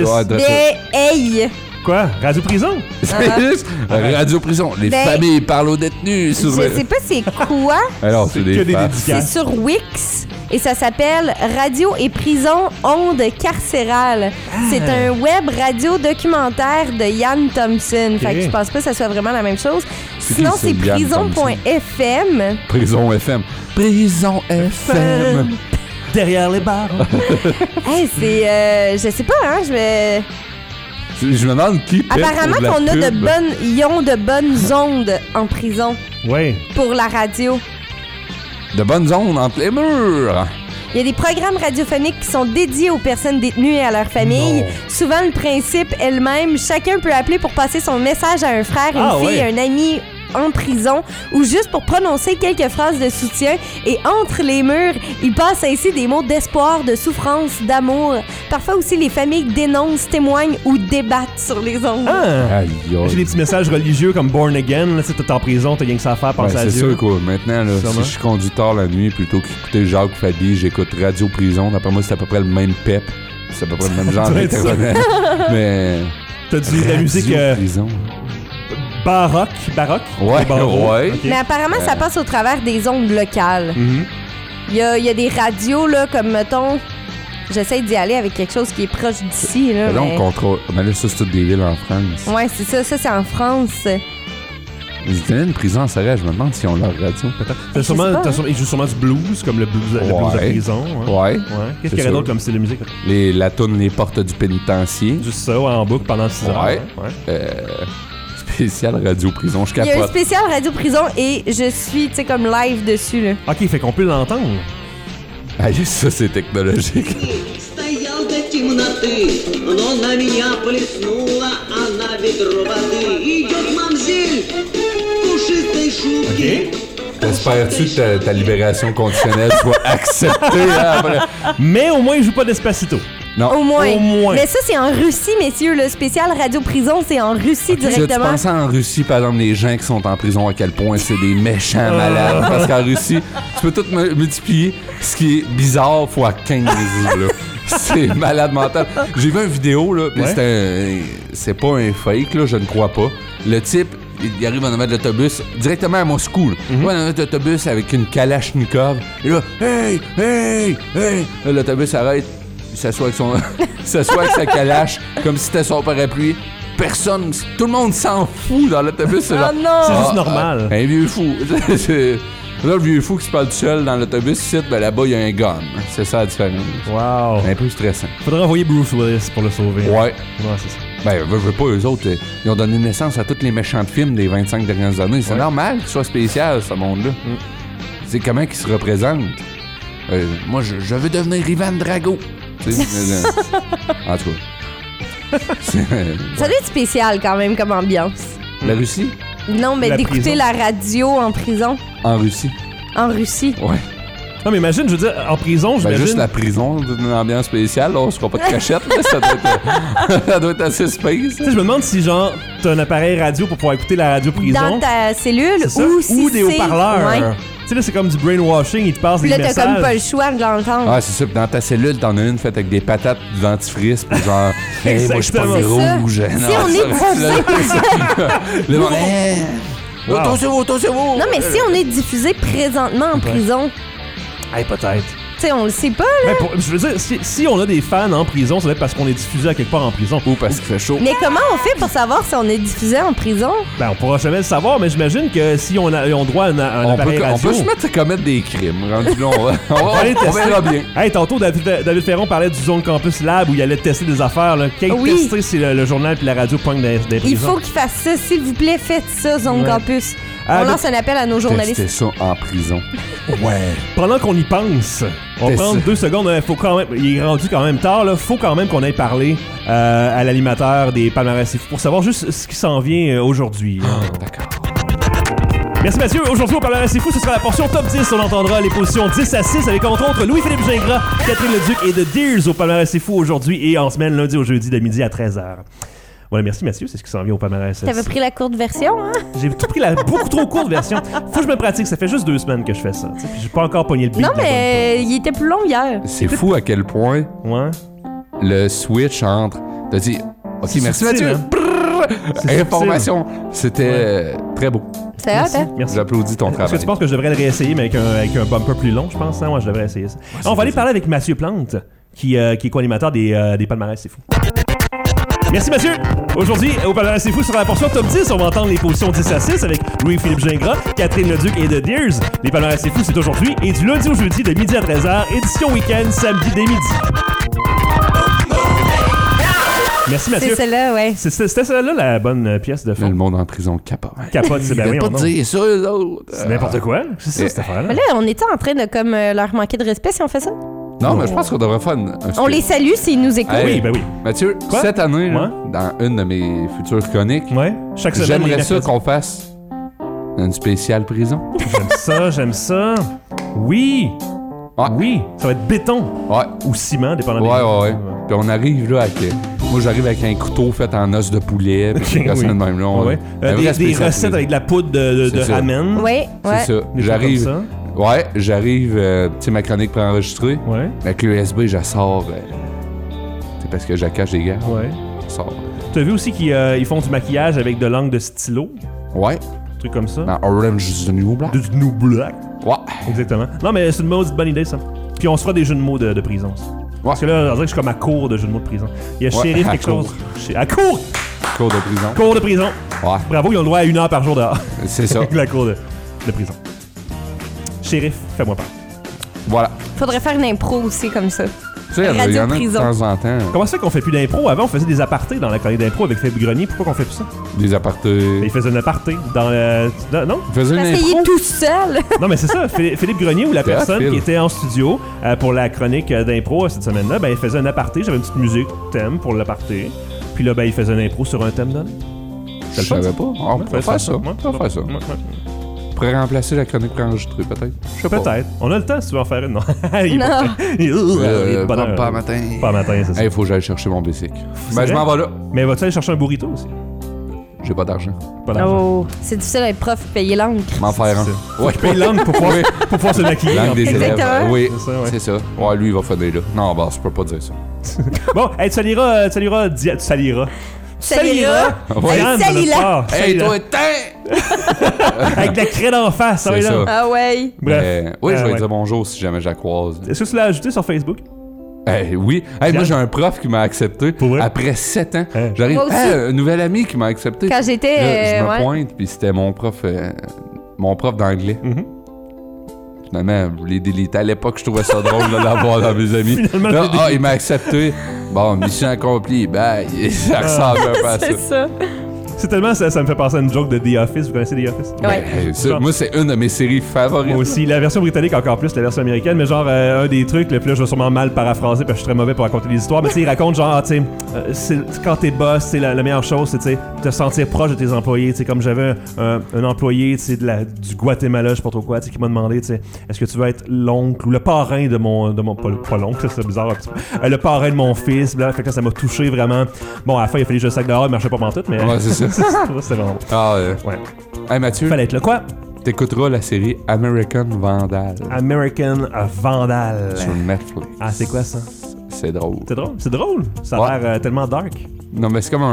C: Hey!
B: Quoi? Radio-prison?
J: C'est juste Radio-prison. Les familles parlent aux détenus.
C: Je sais pas c'est quoi.
J: Alors, c'est des
C: C'est sur Wix et ça s'appelle Radio et prison ondes carcérales. C'est un web radio documentaire de Yann Thompson. Fait que je pense pas que ça soit vraiment la même chose. Sinon, c'est prison.fm.
J: Prison FM. Prison FM.
B: Derrière les barres.
C: C'est... je sais pas, hein,
J: je me demande qui pète.
C: Apparemment qu'on a ils ont de bonnes ondes en prison.
B: Oui.
C: Pour la radio.
J: De bonnes ondes entre les murs.
C: Il y a des programmes radiophoniques qui sont dédiés aux personnes détenues et à leur famille.
B: Non.
C: Souvent, le principe est le même. Chacun peut appeler pour passer son message à un frère, une fille, un ami en prison ou juste pour prononcer quelques phrases de soutien. Et entre les murs, il passe ainsi des mots d'espoir, de souffrance, d'amour. Parfois aussi, les familles dénoncent, témoignent ou débattent sur les ondes.
B: Ah!
J: Aïe, aïe.
B: J'ai des petits messages religieux comme Born Again. Là, tu sais, t'es en prison, t'as rien que ça à faire, pense à
J: C'est
B: Dieu.
J: sûr quoi. Maintenant, là,
B: Sûrement.
J: si je conduis tard la nuit, plutôt qu'écouter Jacques ou Fabi, j'écoute Radio Prison. D'après moi, c'est à peu près le même pep. C'est à peu près le même genre
B: doit être ça.
J: d'intervenant. Mais...
B: T'as de la musique
J: Prison.
B: baroque.
J: Ouais,
B: Barreau.
J: ouais.
B: Ok.
C: Mais apparemment, ça passe au travers des ondes locales.
B: Mhm.
C: Il y a des radios, là, comme, mettons... J'essaie d'y aller avec quelque chose qui est proche d'ici, là.
J: Là,
C: mais...
J: on contrôle. Mais là, ça, c'est toutes des villes en France.
C: Ouais, c'est ça. Ça, c'est en France.
J: Ils tenaient une prison en Sarah, je me demande s'ils ont leur radio.
B: Peut-être.
C: Je sais pas.
B: Ils jouent sûrement du blues, comme le blues de prison. Hein.
J: Ouais.
B: Ouais. Qu'est-ce qu'il y aurait d'autre comme style de musique?
J: La toune Les Portes du Pénitencier.
B: Juste ça, ouais, en boucle pendant 6 heures.
J: Ouais. Spécial Radio Prison, je
C: Il y a un
J: capote.
C: spécial Radio Prison et je suis, tu sais, comme live dessus, là.
B: Ok, fait qu'on peut l'entendre.
J: Ah, ça, c'est technologique.
E: Стоял до темноты, но на меня плеснула она ведро воды. Идет мамзель в пушистой шубке.
J: Espères-tu que ta libération conditionnelle soit acceptée après?
B: Mais au moins, il joue pas d'Espacito.
J: Non.
C: Au moins.
B: Au moins.
C: Mais ça, c'est en Russie, messieurs. Le spécial Radio Prison, c'est en Russie
J: Tu
C: directement.
J: penses en Russie, par exemple, les gens qui sont en prison, à quel point c'est des méchants malades. Parce qu'en Russie, tu peux tout multiplier. Ce qui est bizarre fois 15, là. C'est malade mental. J'ai vu une vidéo, là, mais
B: Ouais.
J: c'est pas un fake, là, je ne crois pas. Le type, il arrive en avant de l'autobus, directement à Moscou, là. Il va dans l'autobus avec une Kalachnikov. Et là, hey! Là, l'autobus arrête. Il s'assoit avec sa calache comme si c'était son parapluie. Personne, tout le monde s'en fout dans l'autobus. C'est genre,
C: Oh non!
B: C'est juste normal.
J: un vieux fou. Là, le vieux fou qui se parle tout seul dans l'autobus, ici, ben là-bas, il y a un gun. C'est ça la différence.
B: Wow.
J: C'est un peu stressant.
B: Faudrait envoyer Bruce Willis pour le sauver.
J: Ouais.
B: Ouais, c'est ça.
J: Ben, veux pas, eux autres, ils ont donné naissance à tous les méchants de films des 25 dernières années. C'est normal qu'il soit spécial, ce monde-là. C'est comment qu'ils se représentent. Moi, je veux devenir Ivan Drago. Tu sais, en tout cas.
C: Ça doit être spécial quand même comme ambiance.
J: La Russie?
C: Non, mais
B: La
C: d'écouter
B: prison.
C: la radio en prison.
J: En Russie.
C: En Russie.
J: Ouais.
B: Non, mais imagine, je veux dire, en prison,
J: Ben,
B: j'imagine.
J: juste la prison d'une ambiance spéciale, là, on se fera pas de cachette, là, ça doit être assez space.
B: Tu sais, je me demande si, genre, t'as un appareil radio pour pouvoir écouter la radio prison.
C: Dans ta cellule
B: C'est ça?
C: ou si
B: Ou des
C: c'est-
B: haut-parleurs.
C: Ouais.
B: Tu sais, là, c'est comme du brainwashing, ils te passent
C: Puis
B: des
C: là,
B: messages.
C: t'as comme pas le choix de l'entendre.
J: Ah, c'est ça. Puis dans ta cellule, t'en as une faite avec des patates, du dentifrice, puis genre, hey, moi, je suis pas
B: Exactement.
J: le
C: C'est ça.
J: rouge.
C: Si
J: Non,
C: on est diffusé
J: Le monde,
B: Wow.
J: Attention.
C: Non, mais si on est diffusé présentement en prison,
B: Hey, peut-être.
C: tu sais, on le sait pas, là.
B: Ben, je veux dire, si on a des fans en prison, ça doit être parce qu'on est diffusé à quelque part en prison.
J: Ou parce qu'il fait chaud.
C: Mais comment on fait pour savoir si on est diffusé en prison?
B: Ben, on pourra jamais le savoir, mais j'imagine que si on a droit à un
J: On
B: appareil
J: peut
B: radio...
J: se mettre à commettre des crimes. Rendu là, on
B: aller
J: on
B: tester.
J: verra bien.
B: Hey, tantôt, David Ferron parlait du Zone Campus Lab où il allait tester des affaires. Là. Qui
C: Oui.
B: tester si le journal puis la radio pognent des prisons?
C: Il faut qu'il fasse ça. S'il vous plaît, faites ça, Zone
B: Ouais.
C: Campus.
B: Ah,
C: On
B: donc-
C: lance un appel à nos
J: Tester
C: journalistes.
J: ça en prison. Ouais.
B: Pendant qu'on y pense, on va
J: Teste
B: prendre
J: ça.
B: 2 secondes. Faut quand même, il est rendu quand même tard. Là. Faut quand même qu'on aille parler à l'animateur des palmarès C'est Fou pour savoir juste ce qui s'en vient aujourd'hui.
J: D'accord.
B: Merci Mathieu. Aujourd'hui au palmarès C'est Fou, ce sera la portion top 10. On entendra les positions 10 à 6 avec entre autres Louis-Philippe Gingras, Catherine Leduc et The Deers au palmarès C'est Fou aujourd'hui et en semaine lundi au jeudi de midi à 13h. Voilà, merci Mathieu, c'est ce qui s'en vient au palmarès.
C: T'avais pris la courte version, hein?
B: J'ai tout pris la beaucoup trop courte version. Faut que je me pratique, ça fait juste 2 semaines que je fais ça. Puis j'ai pas encore pogné le beat.
C: Non,
B: de la
C: mais il était plus long hier.
J: C'est fou à quel point
B: bonne. Ouais.
J: le switch entre. T'as dit, OK,
B: C'est
J: merci
B: subtil,
J: Mathieu.
B: hein?
J: Brrr,
B: C'est
J: information. C'était très beau.
C: C'est hot, hein?
B: Merci.
J: J'applaudis ton
B: Est-ce que
J: travail.
B: tu penses que je devrais le réessayer, mais avec un bumper plus long, je pense? Hein? Ouais, je devrais essayer ça. On va aller parler avec Mathieu Plante, qui est co-animateur des palmarès C'est Fou. Merci Mathieu! Aujourd'hui, au palmarès C'est Fou, sur la portion top 10, on va entendre les positions 10 à 6 avec Louis-Philippe Gingras, Catherine Leduc et The Deers. Les palmarès C'est Fou, c'est aujourd'hui et du lundi au jeudi de midi à 13h, édition week-end, samedi dès midi. Merci Mathieu.
C: C'est celle-là, ouais.
B: C'était celle-là la bonne pièce de
J: Le
B: fond.
J: monde en prison capote.
B: Capote, c'est ben oui,
J: pas
B: on
J: dire ça, eux autres.
B: C'est n'importe quoi. C'est ça, cette affaire-là.
C: Mais là, on était en train de comme leur manquer de respect si on fait ça.
J: Non, mais je pense qu'on devrait faire
C: On les salue s'ils nous écoutent.
J: Hey,
B: Oui, ben oui.
J: Mathieu,
B: Quoi?
J: cette année, là,
B: Ouais.
J: dans une de mes futures chroniques,
B: Ouais. Chaque semaine.
J: j'aimerais
B: les
J: ça
B: mercredis.
J: qu'on fasse une spéciale prison.
B: J'aime ça. Oui.
J: Ouais.
B: Oui. Ça va être béton
J: Ouais.
B: ou ciment, dépendant
J: Ouais. Puis on arrive là avec. Moi, j'arrive avec un couteau fait en os de poulet. Puis
B: Ok, oui.
J: de même là.
B: Ouais. Des recettes avec de la poudre de
J: C'est ça.
B: ramen.
C: Oui, ouais.
J: C'est ça.
B: Des
J: J'arrive.
B: trucs comme
J: Ouais, j'arrive. Tu sais, ma chronique préenregistrée.
B: ça. Ouais.
J: Avec l'USB, je sors. C'est parce que je cache des gars.
B: Ouais.
J: Je sors.
B: T'as vu aussi qu'ils ils font du maquillage avec de l'encre de stylo?
J: Ouais.
B: Un truc comme ça.
J: Dans Orange is the New Black.
B: De New Black.
J: Ouais.
B: Exactement. Non, mais c'est une maudite bonne idée, ça. Puis on se fera des jeux de mots de prison. Parce que là, on dirait que je suis comme à court de jeux de mots de prison. Il y a
J: Ouais,
B: shérif
J: à
B: quelque
J: court.
B: chose. À court!
J: Cours de prison.
B: Cours de prison.
J: Ouais.
B: Bravo, ils ont le droit à 1 heure par jour dehors.
J: C'est ça.
B: La cour de prison. Shérif, fais-moi peur.
J: Voilà.
C: Faudrait faire une impro aussi comme ça.
J: Tu sais, il y en a de
C: Radio-prison.
J: temps en temps.
B: Comment ça fait qu'on fait plus d'impro? Avant, on faisait des apartés dans la chronique d'impro avec Philippe Grenier. Pourquoi qu'on fait plus ça?
J: Des apartés.
B: Il faisait un aparté dans non?
J: Il faisait une
C: Parce qu'il
J: impro.
C: est tout seul.
B: Non, mais c'est ça. Philippe Grenier ou la personne
J: Phil.
B: qui était en studio pour la chronique d'impro cette semaine-là, ben, il faisait un aparté. J'avais une petite musique, thème pour l'aparté. Puis là, ben, il faisait un impro sur un thème donné.
J: Je savais pas. On peut faire ça.
B: Ouais,
J: On peut faire ça.
B: ouais.
J: On pourrait remplacer la chronique préenregistrée, peut-être. Je sais pas.
B: Peut-être. On a le temps si tu veux en faire une. Non. Il est
C: Non.
B: pas prêt. Il est pas
J: Pas
B: dans-
J: matin.
B: Pas matin, c'est ça.
J: Il faut que j'aille chercher mon bicycle. Ben,
B: vrai?
J: je m'en vais là.
B: Mais vas-tu aller chercher un burrito aussi?
J: J'ai pas d'argent.
B: Pas d'argent.
C: Oh, c'est difficile d'être prof, payer l'encre.
J: M'en faire un.
B: Faut qu'il paye l'angle pour pouvoir se maquiller.
J: Langue des élèves.
C: Exactement.
J: Oui,
B: C'est ça, ouais.
J: c'est ça. Ouais, lui, il va finir là. Non, bah, je peux pas dire ça.
B: Bon, hey, tu saliras.
J: Ouais.
B: Diane,
C: Salis-la.
B: de notre part.
J: Hey,
B: Salis-la.
J: toi, t'es!
B: Avec de la craie d'en face, ça va
J: C'est
B: là.
J: ça.
C: Ah ouais.
B: Bref.
J: Oui, je vais
B: ouais.
J: lui dire bonjour si jamais je la croise.
B: Est-ce que tu l'as ajouté sur Facebook?
J: Oui. Hey, moi, j'ai un prof qui m'a accepté
B: Pour vrai?
J: après 7 ans.
B: Hein?
J: J'arrive.
C: Moi aussi.
J: Un nouvel ami qui m'a accepté.
C: Quand j'étais.
J: Là, je me
C: ouais.
J: pointe, puis c'était mon prof d'anglais.
B: Mhm.
J: Finalement, je l'ai délité. À l'époque, je trouvais ça drôle de l'avoir dans mes amis.
B: Finalement,
J: Là,
B: je l'ai
J: il m'a accepté. Bon, mission accomplie. Bye. Ça ressemble un peu à ça.
C: C'est ça.
B: C'est tellement ça me fait penser à une joke de The Office. Vous connaissez The Office?
C: Ouais.
J: Ça, moi, c'est une de mes séries favorites.
B: Moi aussi. La version britannique encore plus, la version américaine. Mais genre, un des trucs, là, puis là, je vais sûrement mal paraphraser parce que je suis très mauvais pour raconter des histoires. Mais tu sais, il raconte genre, tu sais, quand t'es boss, c'est la meilleure chose, c'est, tu sais, te sentir proche de tes employés. Tu sais, comme j'avais un employé, tu sais, du Guatemala, je sais pas trop quoi, tu sais, qui m'a demandé, tu sais, est-ce que tu veux être l'oncle ou le parrain de mon pas l'oncle, ça, c'est bizarre un petit peu. Le parrain de mon fils, là, fait que là, ça m'a touché vraiment. Bon, à la fin, il a fallu que je le sac dehors, il marchait pas pantoute, mais.
J: Ouais, c'est ça.
B: C'était vraiment.
J: Ah,
B: Ouais.
J: Hey, Mathieu,
B: Fallait être là. Quoi?
J: t'écouteras la série American Vandal
B: American Vandal.
J: sur Netflix.
B: Ah, c'est quoi ça?
J: C'est drôle.
B: C'est drôle? C'est drôle? Ça a
J: Ouais.
B: l'air tellement dark.
J: Non, mais c'est comme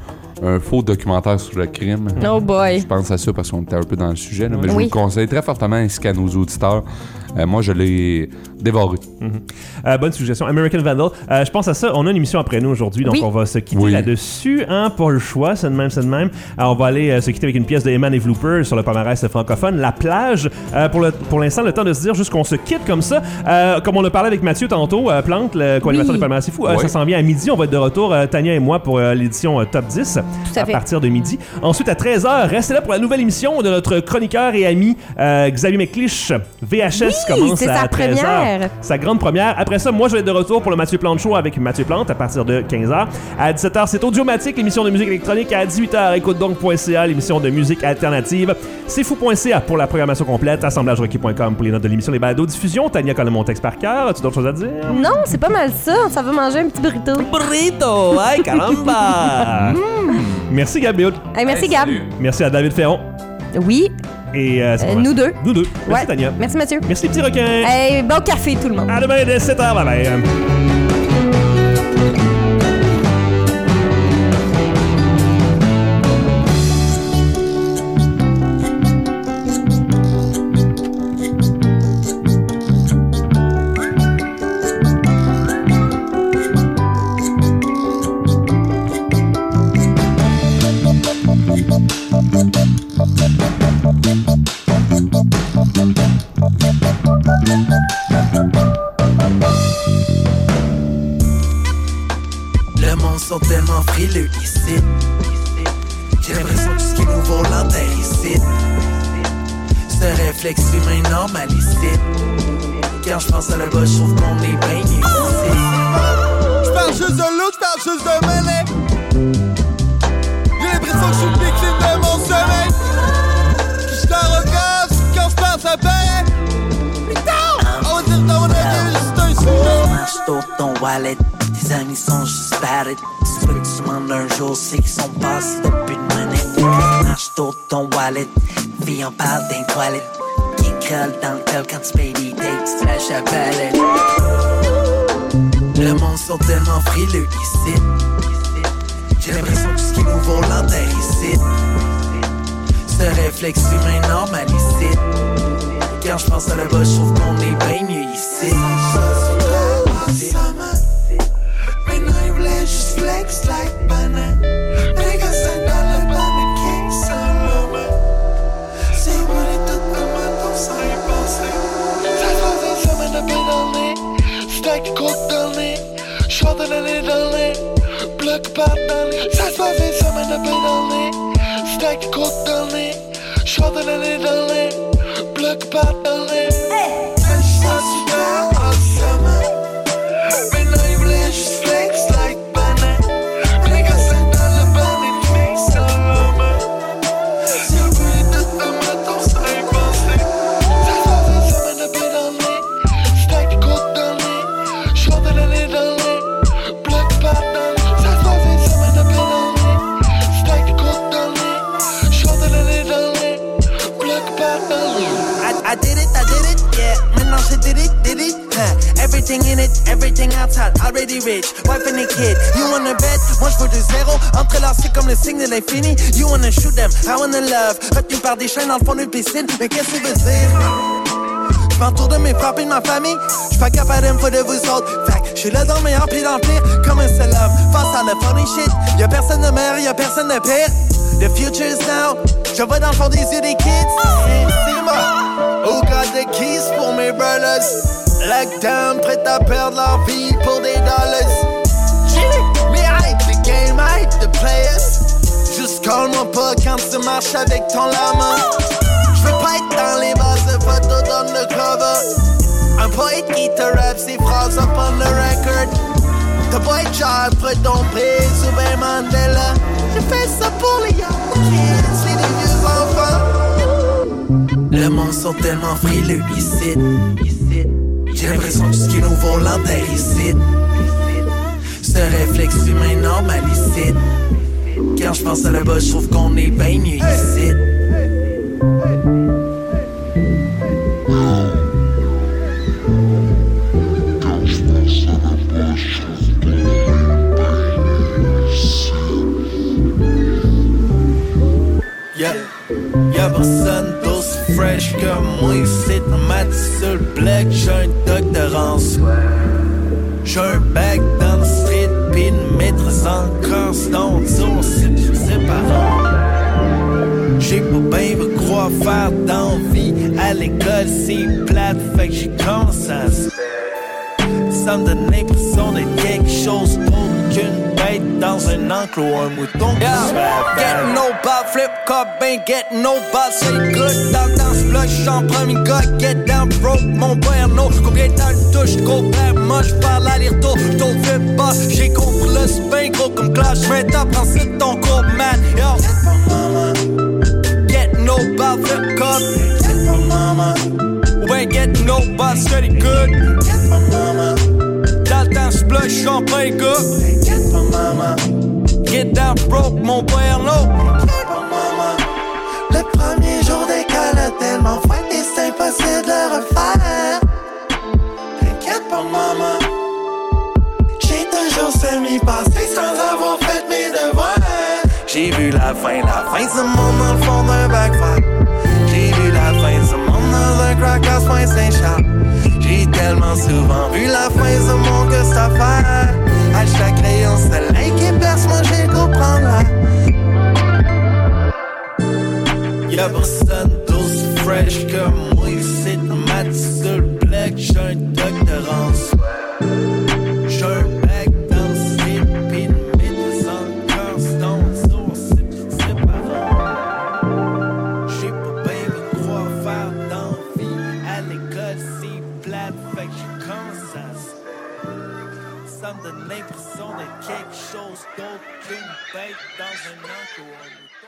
J: un faux documentaire sur le crime.
C: Oh boy.
J: Je pense à ça parce qu'on était un peu dans le sujet, là, mais je vous
C: Oui.
J: le conseille très fortement ainsi qu'à nos auditeurs. Moi, je l'ai dévoré.
B: Bonne suggestion. American Vandal. Je pense à ça. On a une émission après nous aujourd'hui, donc
C: Oui.
B: on va se quitter
J: Oui.
B: là-dessus. Hein, pas le choix, c'est de même, c'est de même. Alors, on va aller se quitter avec une pièce de Eman et Vlooper sur le palmarès francophone. La plage. Pour l'instant, le temps de se dire juste qu'on se quitte comme ça. Comme on a parlé avec Mathieu tantôt, Plante, le co-animateur
C: Oui.
B: du palmarès c'est fou.
J: Oui.
B: Ça s'en vient à midi. On va être de retour, Tania et moi, pour l'édition Top 10
C: Tout à fait.
B: partir de midi. Ensuite, à 13h, restez là pour la nouvelle émission de notre chroniqueur et ami Xavier McLeish. VHS commence
C: c'est
B: à
C: sa
B: 13h.
C: première.
B: Sa grande première. Après ça, moi, je vais être de retour pour le Mathieu Plante Show avec Mathieu Plante à partir de 15h. À 17h, c'est Audiomatique, l'émission de musique électronique. À 18h, écoute-donc.ca, l'émission de musique alternative. C'est fou.ca pour la programmation complète. Assemblagerequis.com pour les notes de l'émission, les balados diffusion. Tania connaît mon texte par cœur. As-tu d'autres choses à dire?
C: Non, c'est pas mal ça. Ça va manger un petit burrito.
B: Burrito! Ay, caramba! Merci, Gabriel.
C: Hey, merci, Gab.
B: Merci à David Ferron.
C: Oui,
B: Et c'est pas mal.
C: nous deux.
B: Nous deux. Merci,
C: Ouais.
B: Tania.
C: Merci, Mathieu.
B: Merci, les petits requins.
C: Hey, bon café, tout le monde.
B: À demain dès 7h. Bye bye.
K: sont tellement frileux ici. J'ai l'impression que tout ce qui est nouveau l'enterre ici. Ce réflexe humain normal ici. Quand je pense à la bas, je trouve qu'on est bien ici.
L: J'parle juste de l'eau, j'parle juste de mêlée. J'ai l'impression que je suis victime de mon sommeil. J'suis arrogant, quand j'parle ça paie. On va dire dans mon avis, juste un sujet.
K: Marche sur ton wallet, tes amis sont juste bad. Tu veux que tu demandes un jour, c'est qu'ils sont passés depuis une minute. Marche sur ton wallet, vie en parle d'un toilette. Qui crèle dans le cœur quand tu payes des dates, tu lâches la palette. Le monde sont tellement frileux ici. J'ai l'impression que tout ce qui est nouveau l'enterre ici. Ce réflexe humain normal ici. Quand je pense à la bas, je trouve qu'on est bien mieux ici.
L: Maintenant il voulait juste flex like banane. Mais quand c'est dans le banane, King Solomon. C'est moi les toutes de ma tombe sans y penser. Ça se passe une semaine de paix dans le nez. Stack de coke dans le nez. Short de l'année dans le nez. Bloc par dans le nez. Ça se passe une semaine de paix dans le nez. Stack de coke dans le nez. Short de l'année dans le nez. Bloc par dans le nez. Ça se passe super awesome. Maintenant il voulait juste flex like banane. Mais quand c'est dans le banane, King Solomon. Si on peut les toutes de ma tombe sans y penser. Ça se passe une semaine de paix dans le nez. Stack de coke dans le nez. Short de l'année dans le nez. Bloc par dans le nez. Ça se passe une semaine de paix dans le nez. Stack de coke dans le nez. Short de l'année dans le nez. Bloc par dans le nez.
K: I did it, yeah. Maintenant je did it, Everything in it, everything outside, already rich. Wife and a kid, you wanna bet? Moi je veux du zéro, entrelacé comme le signe de l'infini. You wanna shoot them, I wanna love. Retenu par des chaînes dans le fond d'une piscine, mais qu'est-ce que ça veut dire? J'm'entoure de mes frères et de ma famille. J'suis pas capable d'info de vous autres. Fait que j'suis là dans le meilleur pis dans le pire. Comme un seul homme, face à la funny shit. Y'a personne de meilleur, y'a personne de pire. The future is now. Je vois dans le fond des yeux des kids. C'est moi.
L: Who got the keys pour mes brothers? Lockdown, prêt à perdre leur vie pour des dollars.
K: Me hype the game, hype the players. Juste call-moi pas quand tu marches avec ton lama. J'veux pas être dans les bases de photos d'undercover. Un poète qui te rappe ses phrases up on the record. T'as pas être genre près ton prise ou ben Mandela. J'ai fait ça pour les young kids, les vieux enfants. Le monde sont tellement frileux ici. J'ai l'impression que tout ce qui est nouveau l'enterre ici. Ce réflexe humain normal ici. Quand je pense à la bas, je trouve qu'on est bien mieux ici.
L: Y'a personne d'aussi fresh que moi ici. Maths sur le bloc, j'ai un doctorance. J'ai un bac dans le street, pis une maîtrise en constance. C'est séparant. J'ai pas bien vu quoi faire dans vie. À l'école c'est plate, fait que j'ai commencé à ça me donne l'impression d'être quelque chose pour qu'une bête dans un enclos, un mouton qui se fait
K: Getting no ball, flip cup, ben getting no ball, c'est good. Dans ce bloc, j'en premier gars, get down broke, mon père no. Combien de temps le touche, gros père, moi j'parle l'aller-retour, t'au flip pas. J'ai compris le spin, gros comme clash, j'vais t'apprendre c'est ton cours, man. Yo, get no ball, flip cup, get my mama. Ouais, get no ball, steady good, get my mama. Dans le temps, j'bloque, j'en prends gars. Get my mama. Get down broke, mon père no. Get my mama. Le premier jour d'école a tellement fouetté, c'est impossible de le refaire. T'inquiète pas, maman. J'ai toujours semi-passé sans avoir fait mes devoirs. J'ai vu la fin de ce monde dans le fond d'un backfire. J'ai vu la fin de ce monde dans un crack à Saint-Charles. J'ai tellement souvent vu la fin de mon que cette affaire. À chaque rayon soleil qui perce, moi j'ai comprendre là.
L: Y'a personne d'aussi fresh que moi ici. Maths sur le bloc, j'ai un doctorance. J'ai un bac dans le slip, pis une maîtrise
K: comment ça se Ça me donne l'impression de quelque chose d'autre qu'une bête dans un enclos.